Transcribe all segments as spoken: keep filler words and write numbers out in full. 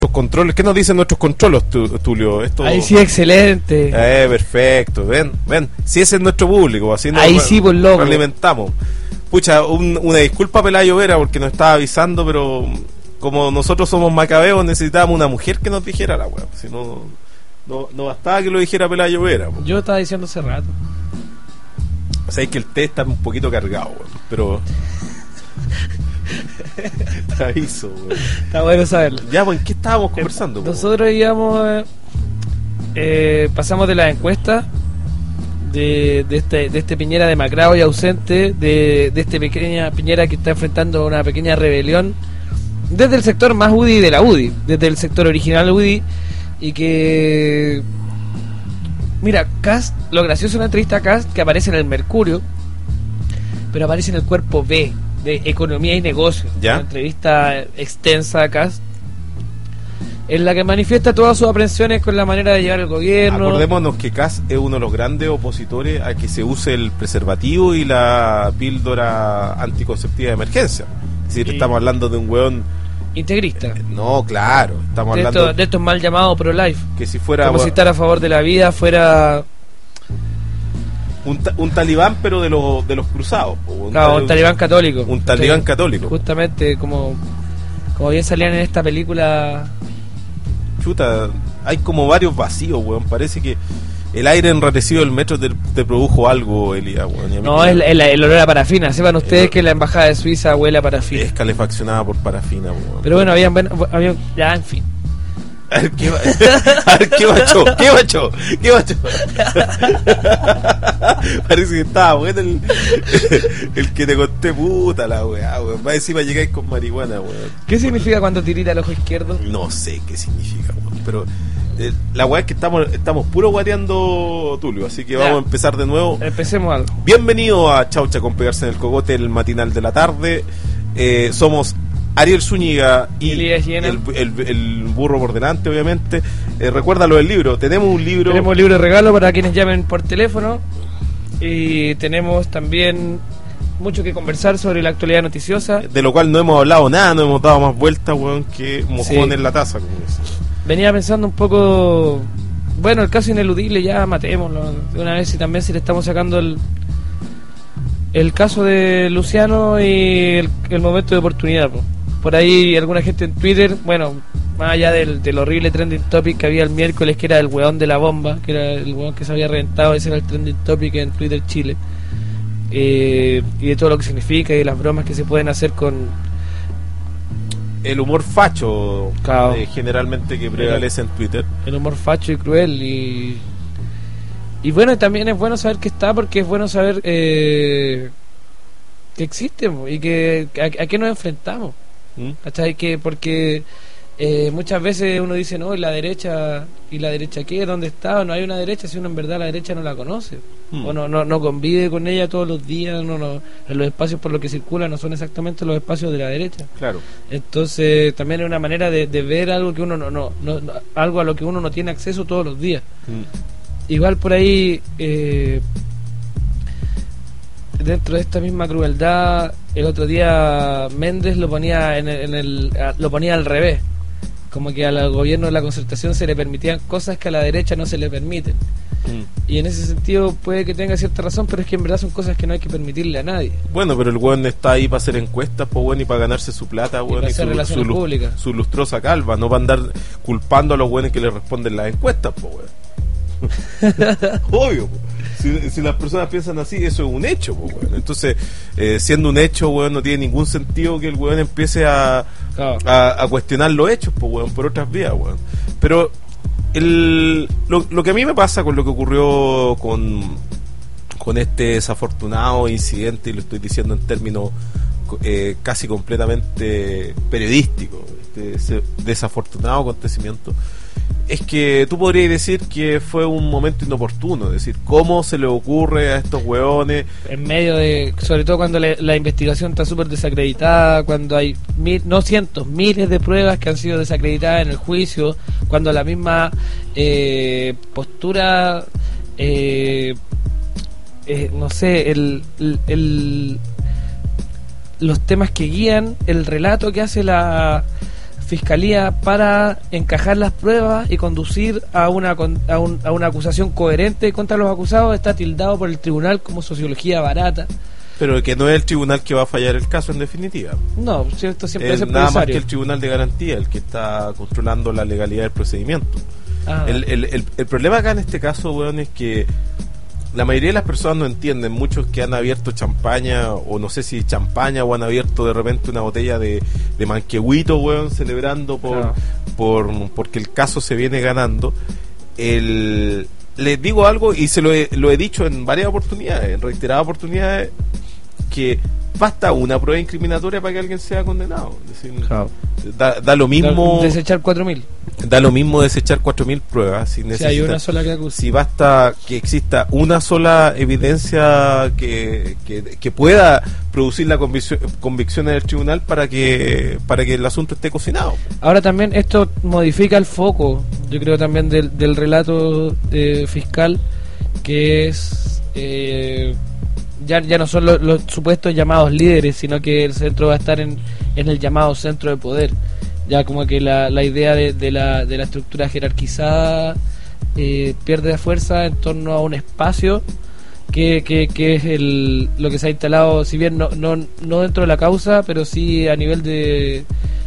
controles. ¿Qué nos dicen nuestros controles, Tulio? Esto... Ahí sí, excelente. Eh, perfecto. Ven, ven. Si ese es nuestro público, así nos Ahí sí, por loco. alimentamos. Pucha, un, una disculpa, Pelayo Vera, porque nos estaba avisando, pero como nosotros somos macabeos, necesitábamos una mujer que nos dijera la weá. Si no, no, no bastaba que lo dijera Pelayo Vera. Po. Yo estaba diciendo hace rato. O sea, es que el té está un poquito cargado, weón, pero... Te aviso, weón. Está bueno saberlo. Ya, pues, ¿en qué estábamos conversando? Eh, nosotros íbamos... Eh, eh, pasamos de la encuesta de, de, este, de este Piñera demacrado y ausente, de, de este pequeña Piñera que está enfrentando una pequeña rebelión desde el sector más U D I de la U D I, desde el sector original U D I, y que... Mira, Kast, lo gracioso de una entrevista a Kast, que aparece en el Mercurio, pero aparece en el cuerpo B, de Economía y Negocios. ¿Ya? Una entrevista extensa a Kast, en la que manifiesta todas sus aprensiones con la manera de llevar el gobierno. Acordémonos que Kast es uno de los grandes opositores a que se use el preservativo y la píldora anticonceptiva de emergencia. Es decir, Sí. estamos hablando de un weón... Integrista. No, claro, estamos De, hablando esto, de estos mal llamados pro-life. que si fuera Como si estar a favor de la vida fuera... un, ta- un talibán, pero de los de los cruzados. po, Un, Claro, tal- un talibán católico. Un talibán Sí. católico. Justamente como, como bien salían en esta película. Chuta, hay como varios vacíos, weón. Parece que el aire enrarecido del metro te, te produjo algo, Elías, weón. Y a mí No, me- es el, el olor a parafina. Sepan ustedes que la embajada de Suiza huele a parafina. es calefaccionada por parafina, weón. Pero bueno, habían, habían ya, en fin. A ver, ¿qué, va, a ver, ¿qué macho? ¿Qué macho? ¿Qué macho? Parece que estaba bueno el, el que te conté, puta la weá, weón. Más encima llegáis con marihuana, weón. ¿Qué significa cuando tirita el ojo izquierdo? No sé qué significa, weón. Pero eh, la weá es que estamos, estamos puro guareando, Tulio. Así que Ya. vamos a empezar de nuevo. Empecemos algo. Bienvenido a Chaucha con Pegarse en el Cogote, el matinal de la tarde. Eh, somos Ariel Zúñiga y Elías Llena. el, el, el burro por delante, obviamente. Eh, recuerda lo del libro. Tenemos un libro. Tenemos libro de regalo para quienes llamen por teléfono. Y tenemos también mucho que conversar sobre la actualidad noticiosa. de lo cual no hemos hablado nada, no hemos dado más vueltas, weón, que mojón Sí. en la taza. Como dicen. Venía pensando un poco, bueno, el caso ineludible, ya matémoslo de una vez, y también si le estamos sacando el el caso de Luciano y el, el momento de oportunidad. Po. Por ahí alguna gente en Twitter, bueno, más allá del, del horrible trending topic que había el miércoles, que era el weón de la bomba, que era el weón que se había reventado, ese era el trending topic en Twitter Chile, eh, y de todo lo que significa y de las bromas que se pueden hacer con... El humor facho, Claro. eh, generalmente que prevalece en Twitter. el humor facho y cruel, y y bueno, también es bueno saber que está, porque es bueno saber eh, que existe, po, y que a, a qué nos enfrentamos, ¿Mm? ¿cachai? Que porque eh, muchas veces uno dice, no, la derecha, ¿y la derecha qué? ¿Dónde está? No hay una derecha si uno en verdad la derecha no la conoce, Mm. o no, no, no convive con ella todos los días, no, no, en los espacios por los que circula no son exactamente los espacios de la derecha. Claro. Entonces también es una manera de, de ver algo que uno no, no, no, no- algo a lo que uno no tiene acceso todos los días. Mm. Igual por ahí, eh, dentro de esta misma crueldad, el otro día Méndez lo ponía en el, en el- a- lo ponía al revés, como que al gobierno de la Concertación se le permitían cosas que a la derecha no se le permiten. Mm. Y en ese sentido puede que tenga cierta razón, pero es que en verdad son cosas que no hay que permitirle a nadie. Bueno, pero el weón está ahí para hacer encuestas, pues bueno, y para ganarse su plata, weón, para y hacer su, relaciones su, lu- públicas. su lustrosa calva, no para andar culpando a los weones que le responden las encuestas, pues weón. Obvio, po. Si, si las personas piensan así, eso es un hecho, pues weón. Entonces, eh, siendo un hecho, weón, no tiene ningún sentido que el weón empiece a, Claro. a, a cuestionar los hechos, pues weón, por otras vías, weón. Pero el, lo, lo que a mí me pasa con lo que ocurrió con, con este desafortunado incidente, y lo estoy diciendo en términos eh, casi completamente periodísticos, este ese desafortunado acontecimiento, es que tú podrías decir que fue un momento inoportuno, es decir, cómo se le ocurre a estos hueones. En medio de, sobre todo cuando le- la investigación está súper desacreditada, cuando hay mil, no cientos, miles de pruebas que han sido desacreditadas en el juicio, cuando la misma eh, postura, eh, eh, no sé, el, el, el- los temas que guían el relato que hace la Fiscalía para encajar las pruebas y conducir a una a, un, a una acusación coherente contra los acusados está tildado por el tribunal como sociología barata. Pero que no es el tribunal que va a fallar el caso en definitiva. No, cierto, siempre es es el nada más empresario. que el tribunal de garantía, el que está controlando la legalidad del procedimiento. Ah. El, el, el, el problema acá en este caso, weón, es que la mayoría de las personas no entienden. Muchos que han abierto champaña, o no sé si champaña, o han abierto de repente una botella de, de manquehuito, weón, celebrando por, Claro. por porque el caso se viene ganando. El, les digo algo, y se lo he, lo he dicho en varias oportunidades, en reiteradas oportunidades, que basta una prueba incriminatoria para que alguien sea condenado. Es decir, Claro. da, da lo mismo Desechar cuatro mil. da lo mismo desechar cuatro mil pruebas si, Si necesita, hay una sola que acusa. si basta que exista una sola evidencia que, que, que pueda producir la convicción, convicción en el tribunal para que para que el asunto esté cocinado. Ahora también esto modifica el foco, yo creo también del, del relato eh, fiscal, que es eh, ya, ya no son los, los supuestos llamados líderes, sino que el centro va a estar en, en el llamado centro de poder. Ya como que la, la idea de, de, la, de la estructura jerarquizada eh, pierde fuerza en torno a un espacio que, que, que es el, lo que se ha instalado, si bien no, no, no dentro de la causa, pero sí a nivel de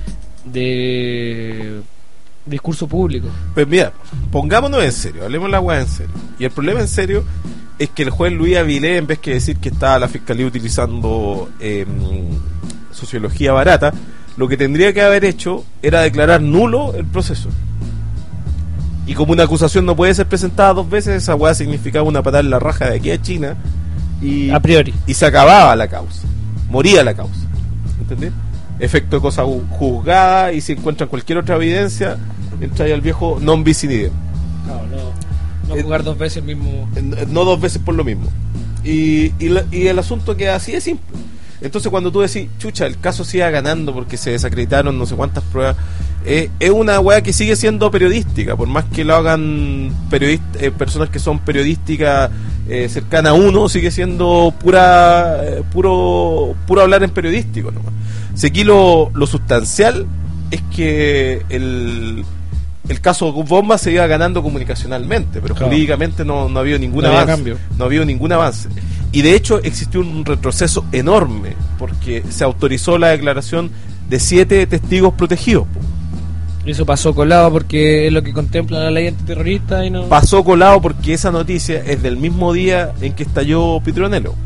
de discurso público. Pues mira, pongámonos en serio, hablemos la weá en serio. Y el problema en serio es que el juez Luis Avilés, en vez que decir que estaba la fiscalía utilizando eh, sociología barata, lo que tendría que haber hecho era declarar nulo el proceso. Y como una acusación no puede ser presentada dos veces, esa weá significaba una patada en la raja de aquí a China y, A priori. y se acababa la causa, moría la causa, ¿entendés? Efecto de cosa juzgada, y si encuentran cualquier otra evidencia, entra ahí al viejo non bis in idem. No, no, no jugar dos veces el mismo. No dos veces por lo mismo. Y, y, la, y el asunto que así es simple. Entonces cuando tú decís, chucha, el caso siga ganando porque se desacreditaron no sé cuántas pruebas, eh, es una weá que sigue siendo periodística, por más que lo hagan periodist- eh, personas que son periodísticas eh, cercanas a uno, sigue siendo pura eh, puro puro hablar en periodístico nomás. Si aquí lo, lo sustancial es que el el caso Bomba se iba ganando comunicacionalmente, pero Claro. jurídicamente no, no ha habido ningún No había avance. cambio. No ha habido ningún avance. Y de hecho existió un retroceso enorme, porque se autorizó la declaración de siete testigos protegidos. Po. Eso pasó colado porque es lo que contempla la ley antiterrorista y no. Pasó colado porque esa noticia es del mismo día en que estalló Petronelo.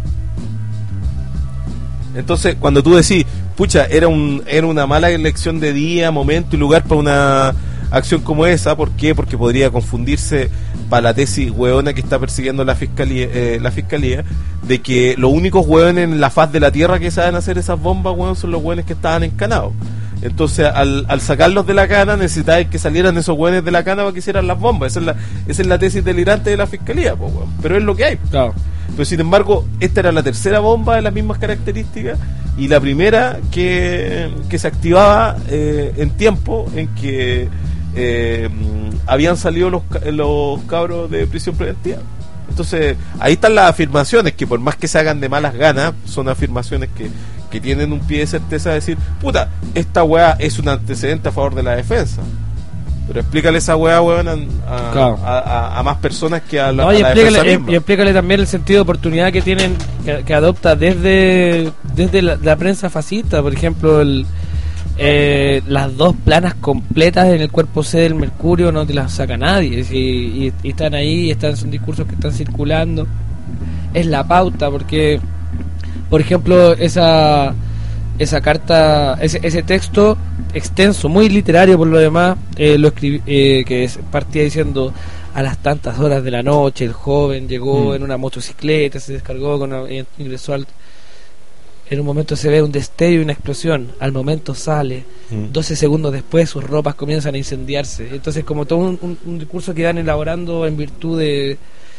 Entonces, cuando tú decís, pucha, era un era una mala elección de día, momento y lugar para una acción como esa, ¿por qué? Porque podría confundirse para la tesis hueona que está persiguiendo la fiscalía, eh, la fiscalía, de que los únicos hueones en la faz de la tierra que saben hacer esas bombas, hueón, son los hueones que estaban encanados. Entonces, al, al sacarlos de la cana, necesitáis que salieran esos hueones de la cana para que hicieran las bombas. Esa es la, esa es la tesis delirante de la fiscalía, po, hueón. Pero es lo que hay. Claro. Pero sin embargo, esta era la tercera bomba de las mismas características y la primera que, que se activaba eh, en tiempo en que eh, habían salido los, los cabros de prisión preventiva. Entonces, ahí están las afirmaciones que por más que se hagan de malas ganas, son afirmaciones que, que tienen un pie de certeza de decir, puta, esta weá es un antecedente a favor de la defensa. Pero explícale esa weá, weón, a, a, Claro. a, a, a más personas que a la, No, a y, la explícale, defensa y, misma. y explícale también el sentido de oportunidad que tienen, que, que adopta desde desde la, la prensa fascista, por ejemplo, el, eh, las dos planas completas en el cuerpo C del Mercurio no te las saca nadie, y, y, y están ahí, están, son discursos que están circulando, es la pauta, porque por ejemplo esa esa carta, ese, ese texto extenso, muy literario por lo demás, eh, lo escribí, eh, que es, partía diciendo: a las tantas horas de la noche el joven llegó Mm. en una motocicleta, se descargó, con una- ingresó al... En un momento se ve un destello y una explosión, al momento sale, Mm. doce segundos después sus ropas comienzan a incendiarse. Entonces, como todo un, un, un discurso que van elaborando en virtud de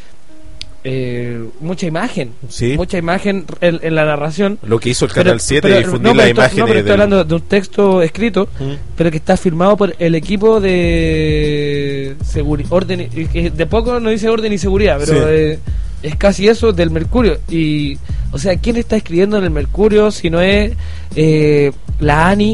eh, mucha imagen, Sí. mucha imagen en, en la narración. Lo que hizo el Pero- Canal siete, pero- difundir no, las pero esto- imágenes no, pero estoy del- hablando de un texto escrito, Mm. pero que está firmado por el equipo de seguri- orden y- que de poco no dice orden y seguridad, pero Sí. eh, es casi eso del Mercurio. Y o sea, ¿quién está escribiendo en el Mercurio si no es eh, la ANI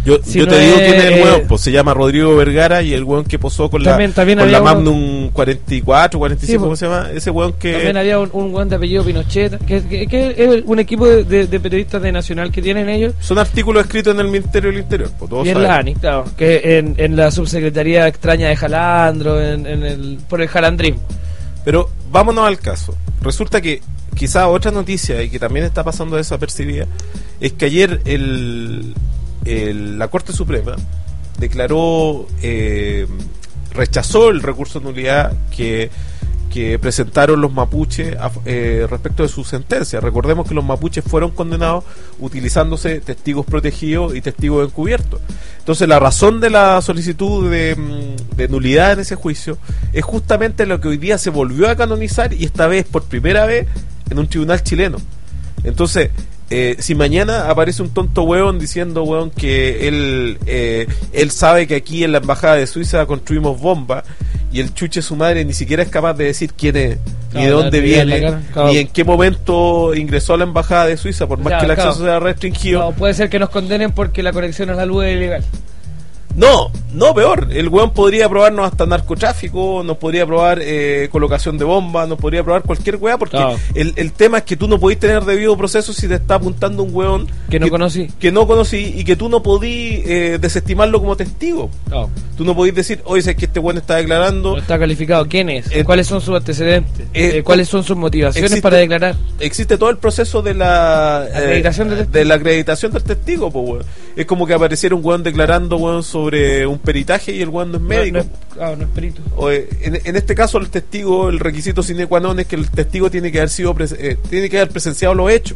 Yo, Si yo no te digo es, quién es el eh, weón, pues se llama Rodrigo Vergara y el weón que posó con También- la, también con la había uno- Magnum cuarenta y cuatro, cuarenta y cinco, Sí, ¿cómo pues. se llama? Ese weón que... También había un, un weón de apellido Pinochet, que, que- que es un equipo de, de- de periodistas de Nacional que tienen ellos. Son artículos escritos en el Ministerio del Interior, pues todos Y en saben. la ANI, claro, que en, en la subsecretaría extraña de Jalandro, en, en el, por el jalandrismo. Pero vámonos al caso. Resulta que quizá otra noticia y que también está pasando desapercibida es que ayer el, el- la Corte Suprema declaró, eh, rechazó el recurso de nulidad que, que presentaron los mapuches a- eh, respecto de su sentencia. Recordemos que los mapuches fueron condenados utilizándose testigos protegidos y testigos encubiertos. Entonces la razón de la solicitud de, mm, de nulidad en ese juicio es justamente lo que hoy día se volvió a canonizar y esta vez por primera vez en un tribunal chileno. Entonces, eh, si mañana aparece un tonto hueón diciendo, hueón, que él eh, él sabe que aquí en la embajada de Suiza construimos bombas y el chuche su madre ni siquiera es capaz de decir quién es, ni de Claro, dónde la- la- viene, la cara, claro. ni en qué momento ingresó a la embajada de Suiza, por O más sea, que el claro. acceso sea restringido. No, puede ser que nos condenen porque la conexión a la luz es ilegal. No, no, peor. El weón podría probarnos hasta narcotráfico, nos podría probar eh, colocación de bombas, nos podría probar cualquier weá, porque Claro. el, el tema es que tú no podís tener debido proceso si te está apuntando un weón Que no conocí. que no conocí y que tú no podís eh, desestimarlo como testigo. Claro. Tú no podís decir, oye, sé que este weón está declarando. No está calificado. ¿Quién es? Eh, ¿Cuáles son sus antecedentes? eh, Eh, ¿Cuáles son sus motivaciones existe- para declarar? Existe todo el proceso de la eh, Acreditación del testigo. de la acreditación del testigo, po, weón. Es como que apareciera un weón declarando, weón, sobre un peritaje y el weón no es médico. No, no es, claro, no es perito. O, eh, en, en este caso el testigo, el requisito sine qua non es que el testigo tiene que haber sido pres- eh, tiene que haber presenciado los hechos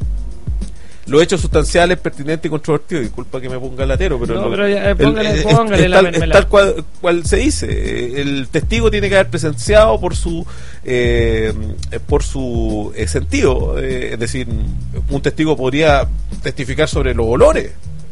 los hechos sustanciales pertinentes y controvertidos. Disculpa que me ponga latero, pero, No, no- pero ya, eh, el- póngale- es- póngale es la tal, mermelada. es tal cual, cual se dice. Eh, el testigo tiene que haber presenciado por su eh, eh, por su eh, sentido, eh, es decir, un testigo podría testificar sobre los olores.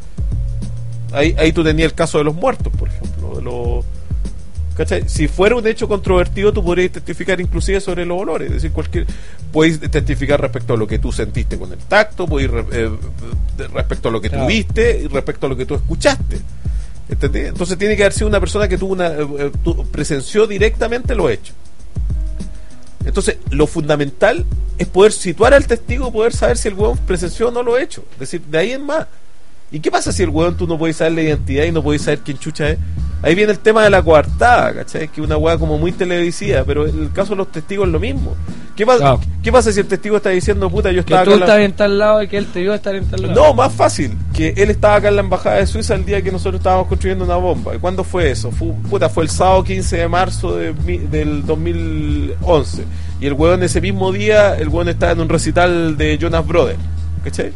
Ahí, ahí tú tenías el caso de los muertos, por ejemplo, de los, ¿cachai? Si fuera un hecho controvertido, tú podrías testificar inclusive sobre los olores, es decir, cualquier, puedes testificar respecto a lo que tú sentiste con el tacto, puedes eh, respecto a lo que Claro. tú viste y respecto a lo que tú escuchaste. ¿Entendí? Entonces tiene que haber sido una persona que tuvo una eh, tu- presenció directamente los hechos. Entonces, lo fundamental es poder situar al testigo, poder saber si el huevón presenció o no lo hecho. Es decir, de ahí en más. ¿Y qué pasa si el huevón tú no puedes saber la identidad y no puedes saber quién chucha es? Ahí viene el tema de la coartada, ¿cachai? Que es una hueá como muy televisiva, pero en el caso de los testigos es lo mismo. ¿Qué, pa- Claro. ¿Qué pasa si el testigo está diciendo, puta, yo Que estaba tú acá en la- estás en tal lado y que él te dio a estar en tal lado. No, más fácil, que él estaba acá en la embajada de Suiza el día que nosotros estábamos construyendo una bomba. ¿Y cuándo fue eso? Fue, puta, fue el sábado quince de marzo de, mi- del dos mil once. Y el huevón ese mismo día, el huevón estaba en un recital de Jonas Brothers, ¿cachai?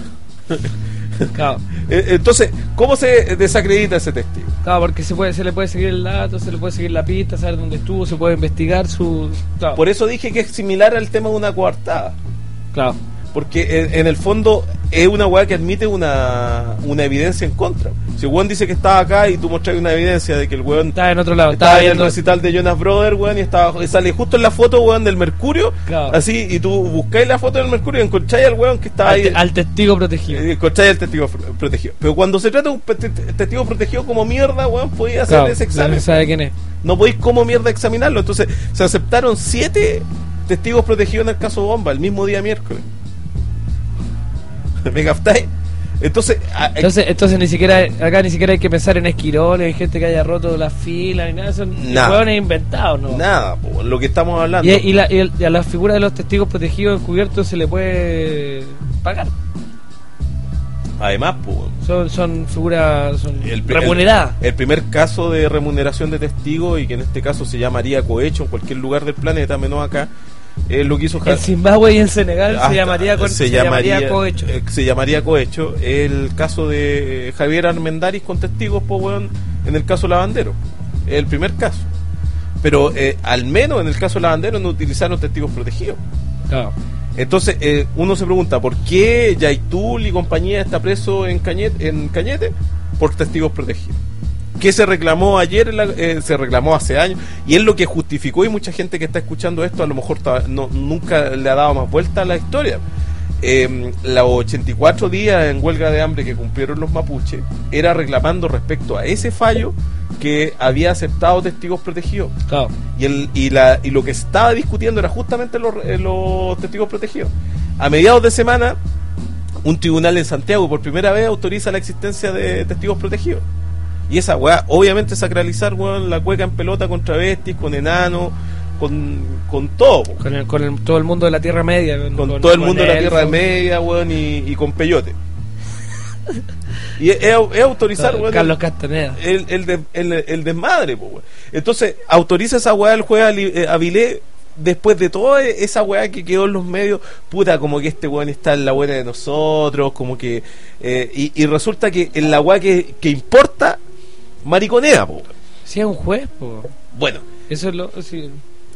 Claro, Eh, Entonces, ¿cómo se desacredita ese testigo? claro, porque se puede, se le puede seguir el dato, se le puede seguir la pista, saber dónde estuvo, se puede investigar su. Claro, Por eso dije que es similar al tema de una coartada. claro. Porque en, en el fondo es una weá que admite una, una evidencia en contra. Si el weón dice que estaba acá y tú mostras una evidencia de que el weón Estaba en otro lado, estaba estaba en el viendo. recital de Jonas Brothers, weón, y estaba, y sale justo en la foto, weón, del Mercurio, Claro. así, y tú buscáis la foto del Mercurio y encontráis al weón que está Al, ahí, te- al testigo protegido. eh, encontráis al testigo fr- protegido. Pero cuando se trata de un pe- te- testigo protegido como mierda, weón, podéis hacer Claro, ese examen. no sabe quién es. No podéis como mierda examinarlo. Entonces, se aceptaron siete testigos protegidos en el caso Bomba, el mismo día miércoles. ¿Me captáis? Entonces, a- Entonces, entonces ni siquiera acá ni siquiera hay que pensar en esquiroles, en gente que haya roto las filas, ni nada, son Nada. hueones inventados, ¿no? nada, po, lo que estamos hablando. Y, y, la, y, el- y a la figura de los testigos protegidos encubiertos se le puede pagar. Además, po, Son, son figuras son el, pri- remuneradas. el- el primer caso de remuneración de testigos, y que en este caso se llamaría cohecho en cualquier lugar del planeta, menos acá, es lo que hizo Ja- En Zimbabue y en Senegal Hasta- se llamaría con- se se llamaría llamaría cohecho. eh, se llamaría cohecho. El caso de Javier Armendáriz con testigos, po, weón, en el caso Lavandero, el primer caso. Pero eh, al menos en el caso Lavandero no utilizaron testigos protegidos. Claro. Entonces eh, uno se pregunta, ¿por qué Yaitul y compañía está preso en Cañete, en Cañete? Por testigos protegidos. ¿Qué se reclamó ayer? En la- eh, se reclamó hace años, y es lo que justificó, y mucha gente que está escuchando esto a lo mejor ta- no, nunca le ha dado más vuelta a la historia. eh, los ochenta y cuatro días en huelga de hambre que cumplieron los mapuches era reclamando respecto a ese fallo que había aceptado testigos protegidos. Claro. Y, el, y, la, y lo que se estaba discutiendo era justamente los, los testigos protegidos. A mediados de semana, un tribunal en Santiago por primera vez autoriza la existencia de testigos protegidos. Y esa weá, obviamente sacralizar, weón, la cueca en pelota con travestis, con enanos, con, con todo. Con, el, con el, todo el mundo de la Tierra Media. Con, con todo el con mundo de la elfo. Tierra Media, weón, y, y con peyote. Y es, es autorizar, weón, Carlos Castaneda. el, el, de, el, el desmadre, po, weón. Entonces, autoriza esa weá el juez Avilés. Después de toda esa weá que quedó en los medios, puta, como que este weón está en la buena de nosotros, como que eh, y, y resulta que en la weá que, que importa, mariconea, po. Sí, es un juez, po. Bueno, Eso es lo... Sí.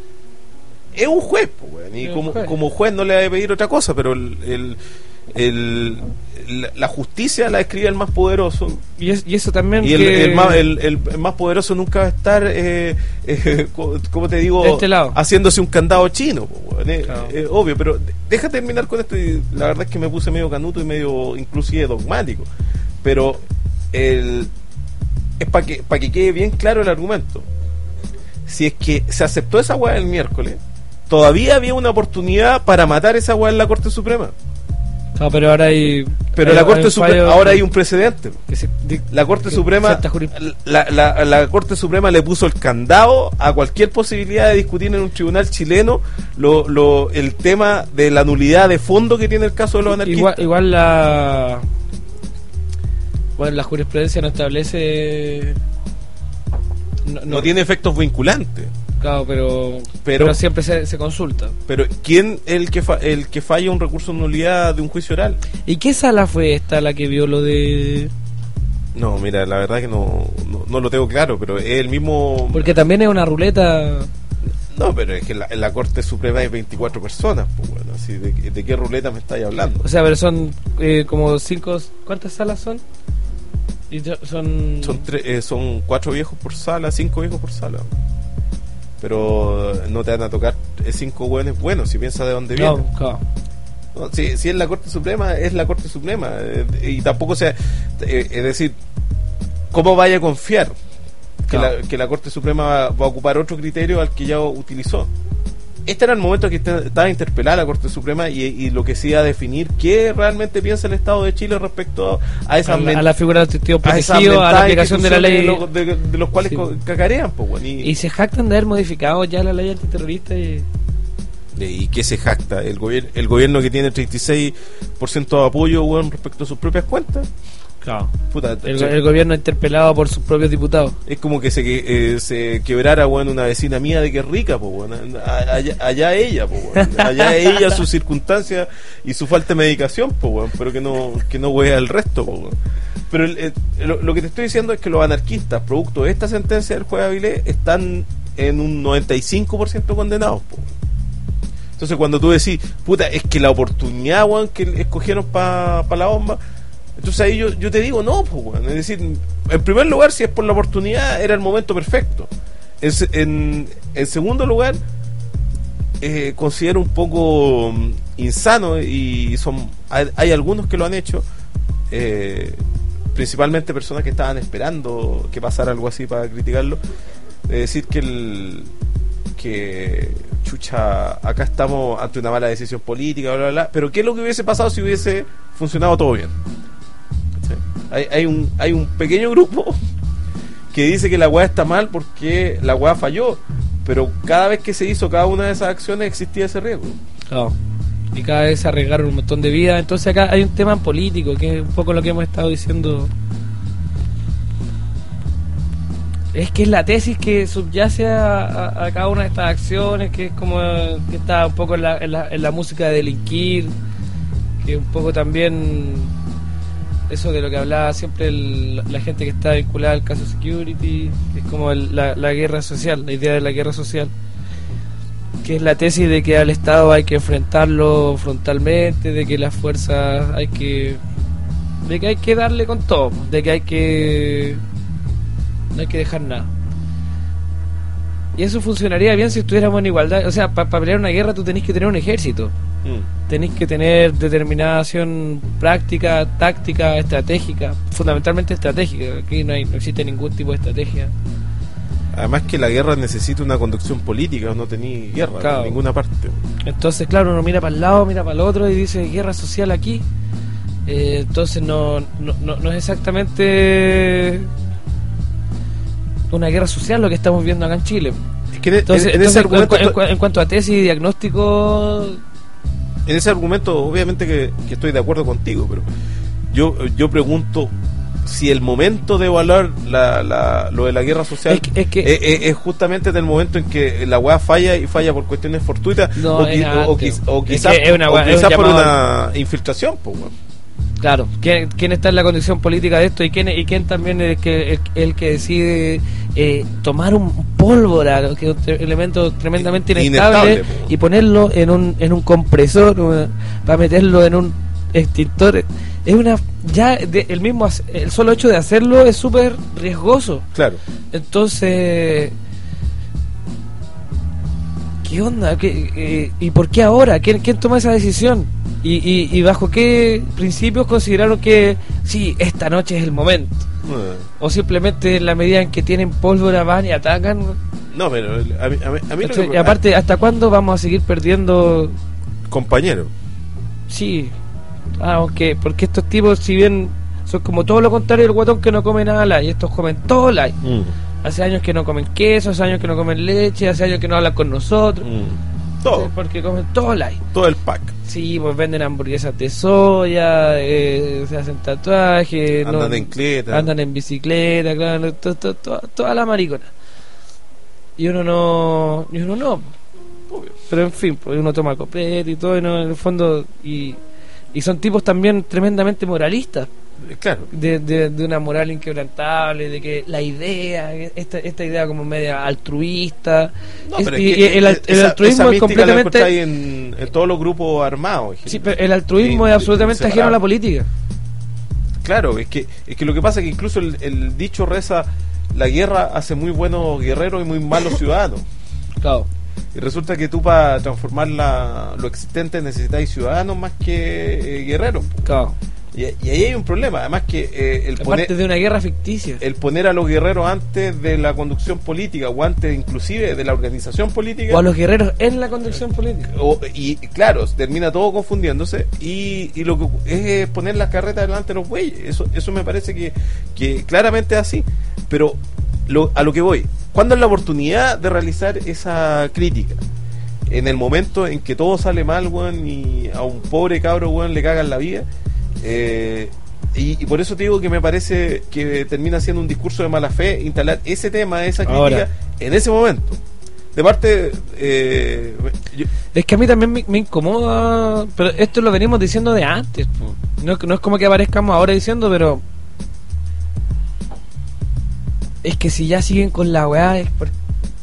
es un juez, po, weón, y Es un como juez. como juez no le va a pedir otra cosa, pero el, el, el- la, la justicia la escribe el más poderoso. Y, es- y eso también Y el, que... el más, el, el- el más poderoso nunca va a estar, eh, eh, co- ¿cómo te digo? De este lado. Haciéndose un candado chino, po, weón, eh, Claro. eh, obvio, pero de- deja terminar con esto. Y la verdad es que me puse medio canuto y medio inclusive dogmático, pero el, es para que, para que quede bien claro el argumento. Si es que se aceptó esa weá el miércoles, todavía había una oportunidad para matar esa weá en la Corte Suprema. No, pero ahora hay... Pero hay- la hay Corte un Suprema, fallo ahora hay un precedente. que se- de- La Corte que Suprema cierta juris- la, la, la Corte Suprema le puso el candado a cualquier posibilidad de discutir en un tribunal chileno lo, lo, el tema de la nulidad de fondo que tiene el caso de los anarquistas. Igual, igual la... Bueno, la jurisprudencia no establece... No, no tiene efectos vinculantes. Claro, pero, Pero- pero, siempre se, se consulta. Pero ¿quién es el que fa- el que falla un recurso de nulidad de un juicio oral? ¿Y qué sala fue esta la que vio lo de...? No, mira, la verdad que no, no, no lo tengo claro, pero es el mismo... Porque también es una ruleta... No, pero es que en la, en la Corte Suprema hay veinticuatro personas, pues bueno, así de, de qué ruleta me estáis hablando. O sea, pero son eh, como cinco... ¿Cuántas salas son? Y yo- son... Son tre- eh, son cuatro viejos por sala, cinco viejos por sala. Pero eh, no te van a tocar eh, cinco hueones buenos si piensas de dónde vienen. No, claro. No, si, si es la Corte Suprema, es la Corte Suprema. eh, y tampoco sea. eh, es decir, ¿cómo vaya a confiar que, Claro. la, que la Corte Suprema va, va a ocupar otro criterio al que ya utilizó? Este era el momento que está- estaba interpelada la Corte Suprema y, y lo que sí iba a definir qué realmente piensa el Estado de Chile respecto a esa A la, a la figura del testigo a esas protegido, a la mentadas aplicación de la ley. instituciones De, lo- de- de los cuales Sí. co- cacarean, pues, bueno, y, Y se jactan de haber modificado ya la ley antiterrorista y... ¿y qué se jacta? El, gobier- el gobierno que tiene treinta y seis por ciento de apoyo, bueno, respecto a sus propias cuentas. Claro. Puta, El, che, el gobierno interpelado por sus propios diputados. es como que se, que, eh, se quebrara, bueno, una vecina mía de que es rica, pues, bueno, a- allá, allá ella, pues, bueno, allá ella, sus circunstancias y su falta de medicación, pues, bueno, pero que no que no wea el resto, pues, bueno. Pero el- el- lo, lo que te estoy diciendo es que los anarquistas, producto de esta sentencia del juez Avilés, están en un noventa y cinco por ciento condenados, pues. Entonces cuando tú decís, puta, es que la oportunidad, weón, que escogieron para pa la bomba, entonces ahí yo, yo te digo, no, pues, weón. Es decir, en primer lugar, si es por la oportunidad, era el momento perfecto. En, se- en, en segundo lugar, eh, considero un poco mm, insano, y son hay, hay algunos que lo han hecho, eh, principalmente personas que estaban esperando que pasara algo así para criticarlo, de decir que el que chucha, acá estamos ante una mala decisión política, bla, bla, bla, pero ¿qué es lo que hubiese pasado si hubiese funcionado todo bien? ¿Sí? Hay, hay un hay un pequeño grupo que dice que la weá está mal porque la weá falló, pero cada vez que se hizo cada una de esas acciones existía ese riesgo. Claro. Y cada vez se arriesgaron un montón de vidas. Entonces acá hay un tema político, que es un poco lo que hemos estado diciendo. Es que es la tesis que subyace a, a- a cada una de estas acciones, que es como eh, que está un poco en la, en la, en la música de delinquir, que un poco también eso de lo que hablaba siempre el- la gente que está vinculada al caso Security, que es como el- la, la guerra social, la idea de la guerra social, que es la tesis de que al Estado hay que enfrentarlo frontalmente, de que las fuerzas hay que de que hay que darle con todo, de que hay que no hay que dejar nada. Y eso funcionaría bien si estuviéramos en igualdad. O sea, para pelear una guerra tú tenés que tener un ejército. Mm. Tenéis que tener determinación práctica, táctica, estratégica, fundamentalmente estratégica. Aquí no hay, no existe ningún tipo de estrategia. Además que la guerra necesita una conducción política, no tenéis guerra Claro. en ninguna parte. Entonces, claro, uno mira para el lado, mira para el otro y dice guerra social aquí. Eh, entonces no, no, no, no es exactamente una guerra social lo que estamos viendo acá en Chile. Es que en, Entonces, en- en entonces, ese argumento, en, cu- en cuanto a tesis y diagnóstico, en ese argumento obviamente que, que estoy de acuerdo contigo, pero yo yo pregunto si el momento de evaluar la, la, lo de la guerra social Es que- es que- es, es- es justamente en el momento en que la weá falla y falla por cuestiones fortuitas No, o, es qui- o, o antes. quiz- o Es quizás que es una o weá- es un quizás por llamado- una infiltración, pues, weón. claro, ¿quién, quién está en la condición política de esto y quién, y quién también es el que, el, el que decide eh, tomar un pólvora, que es un tre- elemento tremendamente inestable, Inestable, po. y ponerlo en un, en un compresor uh, para meterlo en un extintor. Es una ya de- el mismo hace- el solo hecho de hacerlo es súper riesgoso. Claro. Entonces, ¿qué onda? ¿Qué, eh, ¿Y por qué ahora? ¿Quién, quién toma esa decisión? ¿Y, y, y bajo qué principios consideraron que sí, esta noche es el momento? Eh, ¿O simplemente en la medida en que tienen pólvora van y atacan? No, pero a mí, a mí, a mí lo Entonces, que- y aparte, ¿hasta cuándo vamos a seguir perdiendo? compañero. Sí, ah, aunque porque estos tipos, si bien son como todo lo contrario del guatón que no come nada light, estos comen todo light. Mm, Hace años que no comen queso, hace años que no comen leche, hace años que no hablan con nosotros. mm. Todo, Sí, porque comen todo light. todo el pack. Sí, pues venden hamburguesas de soya, eh, se hacen tatuajes, Andan no- en cleta. andan en bicicleta, claro, to- to- to- toda la maricona. Y uno no, y uno no. Obvio. Pero en fin, pues uno toma copete y todo, y no, en el fondo, y, y son tipos también tremendamente moralistas, Eh, Claro. de, de, de una moral inquebrantable, de que la idea, esta, esta idea como media altruista, No, es- pero es y, que y el, al- el esa- altruismo esa es mística la encontráis completamente... en, en todos los grupos armados. en Sí, general. pero el altruismo Sí, es absolutamente ajeno a separado. la política. Claro, es que es que lo que pasa es que incluso el, el dicho reza: la guerra hace muy buenos guerreros y muy malos ciudadanos. Claro. Y resulta que tú para transformar la, lo existente necesitáis ciudadanos más que eh, guerreros. Claro. Y, y ahí hay un problema, además que eh, el poner Aparte de una guerra ficticia. el poner a los guerreros antes de la conducción política o antes inclusive de la organización política O a los guerreros en la conducción política. o- y claro, termina todo confundiéndose y, y lo que es poner las carretas delante de los bueyes. Eso, eso me parece que, que claramente es así. Pero lo, a lo que voy, ¿cuándo es la oportunidad de realizar esa crítica? En el momento en que todo sale mal, weón, y a un pobre cabro, weón, le cagan la vida. Eh, y, y por eso te digo que me parece que termina siendo un discurso de mala fe instalar ese tema, esa crítica, Ahora. en ese momento. De parte, eh, yo- Es que a mí también me, me incomoda, pero esto lo venimos diciendo de antes. po. No, no es como que aparezcamos ahora diciendo, pero es que si ya siguen con la weá es por-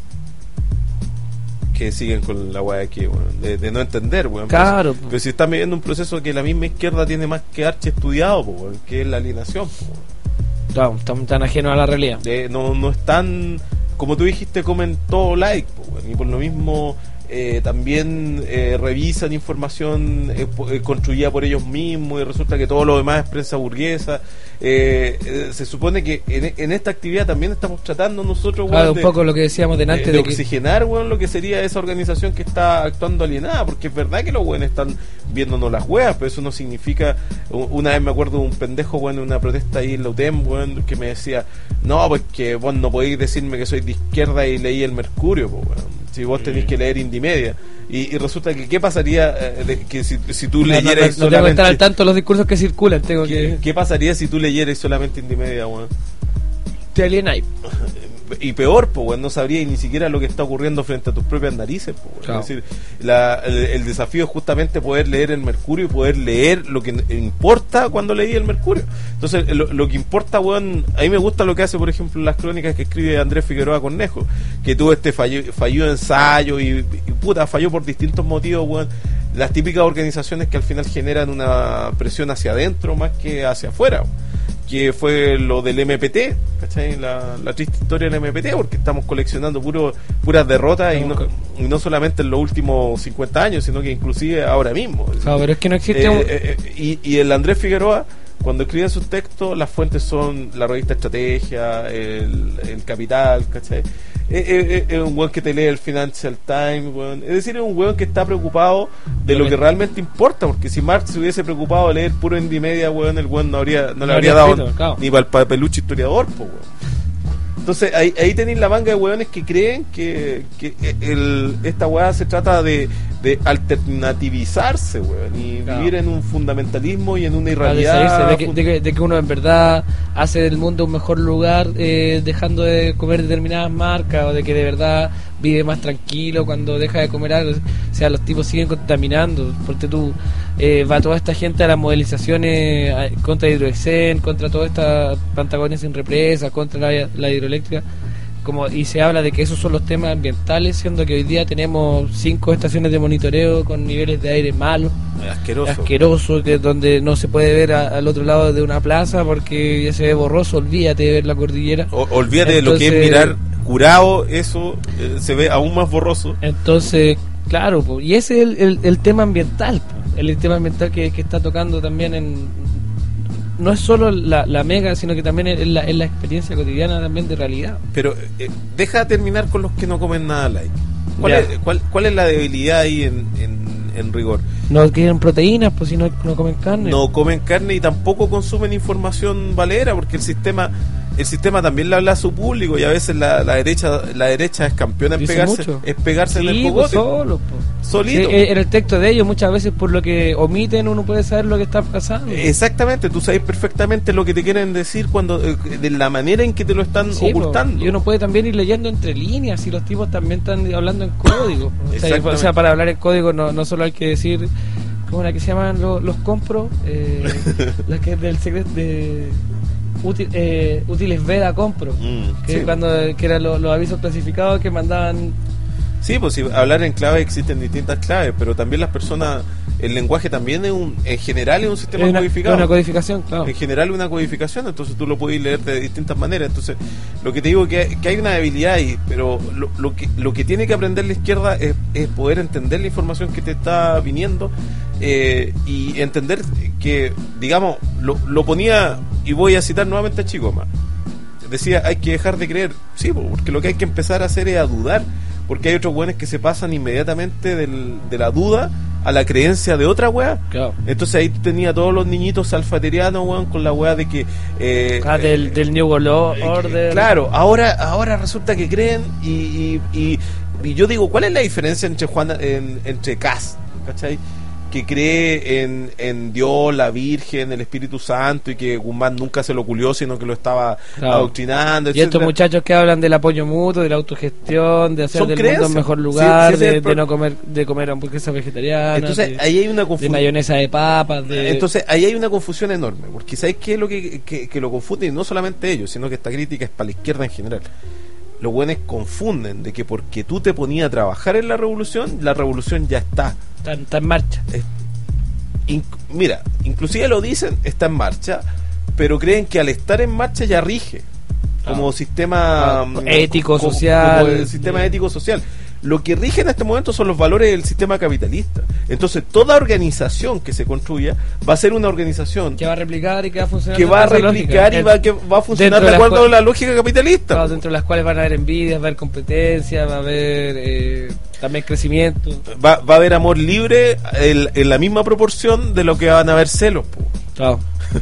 que siguen con la weá que, weón, de, de no entender, weón. Claro, Pero, po. pero si están viviendo un proceso que la misma izquierda tiene más que archi estudiado, po, weón, que es la alienación, po, weón. Claro, están tan ajenos a la realidad. De- no, no están, como tú dijiste, comen todo like, po, weón, y por lo mismo eh, también eh, revisan información eh, po- eh, construida por ellos mismos y resulta que todo lo demás es prensa burguesa. Eh, eh, se supone que en, en esta actividad también estamos tratando nosotros, weón, Claro, un de- poco lo que decíamos de, delante de de que oxigenar, weón, lo que sería esa organización que está actuando alienada, porque es verdad que los weones están viéndonos las weas, pero eso no significa. u- Una vez me acuerdo de un pendejo, weón, en una protesta ahí en la U T E M, weón, que me decía: no, pues que vos no podéis decirme que soy de izquierda y leí el Mercurio, pues, weón, si vos tenéis que leer Indimedia. Y, y resulta que, ¿qué pasaría eh, de- que si, si tú no, no, no, leyeras no tengo que estar al solamente. tanto de los discursos que circulan, tengo ¿Qué, que qué pasaría si tú leyeras solamente Indimedia, weón? te alienáis. Y peor, pues, weón, no sabría ni siquiera lo que está ocurriendo frente a tus propias narices, pues, weón. Claro. Es decir, la- el, el desafío es justamente poder leer el Mercurio y poder leer lo que importa cuando leí el Mercurio. Entonces, lo, lo que importa, weón, a mí me gusta lo que hace, por ejemplo, las crónicas que escribe Andrés Figueroa Cornejo, que tuvo este fallo, fallido ensayo y, y puta, falló por distintos motivos, weón. Las típicas organizaciones que al final generan una presión hacia adentro más que hacia afuera, weón. que fue lo del M P T, ¿cachai? La, la triste historia del M P T, porque estamos coleccionando puro, puras derrotas y no, y no solamente en los últimos cincuenta años, sino que inclusive ahora mismo. Claro, pero es que no existe eh, un... eh, y, y el Andrés Figueroa, cuando escribe sus textos, las fuentes son la revista Estrategia, el, el Capital, ¿cachai? Es, es, es un weón que te lee el Financial Times, weón. Es decir, es un weón que está preocupado de lo que realmente importa, porque si Marx se hubiese preocupado de leer puro Indymedia, weón, el weón no habría, no le habría dado escrito, claro, ni para el papelucho historiador, po, weón. Entonces ahí, ahí tenéis la manga de weones que creen que, que el, esta weá se trata de, de alternativizarse, weón, y claro, vivir en un fundamentalismo y en una irrealidad. De que, de, que, de que uno en verdad hace del mundo un mejor lugar eh, dejando de comer determinadas marcas, o de que de verdad vive más tranquilo cuando deja de comer algo. O sea, los tipos siguen contaminando, porque tú eh, va toda esta gente a las movilizaciones a, contra Hidroexen, contra toda esta Patagonia sin represa, contra la, la hidroeléctrica, como, y se habla de que esos son los temas ambientales, siendo que hoy día tenemos cinco estaciones de monitoreo con niveles de aire malos, asqueroso, asqueroso, que donde no se puede ver a, al otro lado de una plaza porque ya se ve borroso. Olvídate de ver la cordillera, o, olvídate. Entonces, de lo que es mirar curado, eso eh, se ve aún más borroso. Entonces, claro, po, y ese es el, el, el tema ambiental, po, el tema ambiental que, que está tocando también en... No es solo la, la mega, sino que también es la, es la experiencia cotidiana también de realidad. Pero eh, deja terminar con los que no comen nada like. ¿Cuál, es, cuál, cuál es la debilidad ahí en, en, en rigor? No quieren proteínas, pues si no, no comen carne. No comen carne y tampoco consumen información valera, porque el sistema el sistema también le habla a su público, y a veces la, la derecha la derecha es campeona en pegarse, es pegarse sí, en el cogote. Pues solo, pues. Solito. Sí, en el texto de ellos muchas veces por lo que omiten uno puede saber lo que está pasando. Exactamente, tú sabes perfectamente lo que te quieren decir cuando de la manera en que te lo están sí, ocultando. Pues, y uno puede también ir leyendo entre líneas, y los tipos también están hablando en código. O sea, o sea, para hablar en código no, no solo hay que decir, ¿cómo era que se llaman los, los compros? Eh, las que del secreto de... Útil, eh, útiles Veda compro, mm, que sí, cuando que eran los, los avisos clasificados que mandaban. Sí, pues si hablar en clave existen distintas claves, pero también las personas, el lenguaje también es un, en general es un sistema es una, codificado. Es una codificación, claro. En general es una codificación, entonces tú lo puedes leer de distintas maneras. Entonces, lo que te digo es que hay, que hay una debilidad ahí, pero lo, lo que lo que tiene que aprender la izquierda es, es poder entender la información que te está viniendo eh, y entender que, digamos, lo, lo ponía, y voy a citar nuevamente a Chicoma, decía, hay que dejar de creer, sí, porque lo que hay que empezar a hacer es a dudar, porque hay otros weones que se pasan inmediatamente del, de la duda a la creencia de otra wea. Claro. Entonces ahí tenía todos los niñitos alfaterianos, weón, con la wea de que eh, ah, del, eh, del New World Order. Eh, claro, ahora ahora resulta que creen y, y, y, y yo digo, ¿cuál es la diferencia entre Juan en, entre Kass, ¿cachai? Que cree en, en Dios, la Virgen, el Espíritu Santo, y que Guzmán nunca se lo culió, sino que lo estaba claro. adoctrinando, etcétera. Y estos muchachos que hablan del apoyo mutuo, de la autogestión, de hacer del mundo un mejor lugar, sí, sí, de, de no comer de comer hamburguesas vegetarianas. Entonces de, ahí hay una confusión, de mayonesa de papas. De... Entonces ahí hay una confusión enorme, porque ¿sabes qué es lo que, que, que lo confunde? Y no solamente ellos, sino que esta crítica es para la izquierda en general. Los buenos confunden de que porque tú te ponías a trabajar en la revolución, la revolución ya está. Está, está en marcha. Es, inc- mira, inclusive lo dicen, está en marcha, pero creen que al estar en marcha ya rige. Como ah. sistema... Ah, ético, como, social. Como el sistema ético, social. Lo que rige en este momento son los valores del sistema capitalista. Entonces, toda organización que se construya va a ser una organización que va a replicar y que va a funcionar. Que va a replicar y va, que va a funcionar de acuerdo a la lógica capitalista. Claro, dentro de las cuales van a haber envidias, va a haber competencia, va a haber eh, también crecimiento. Va, va a haber amor libre el, en la misma proporción de lo que van a haber celos. Po. Claro.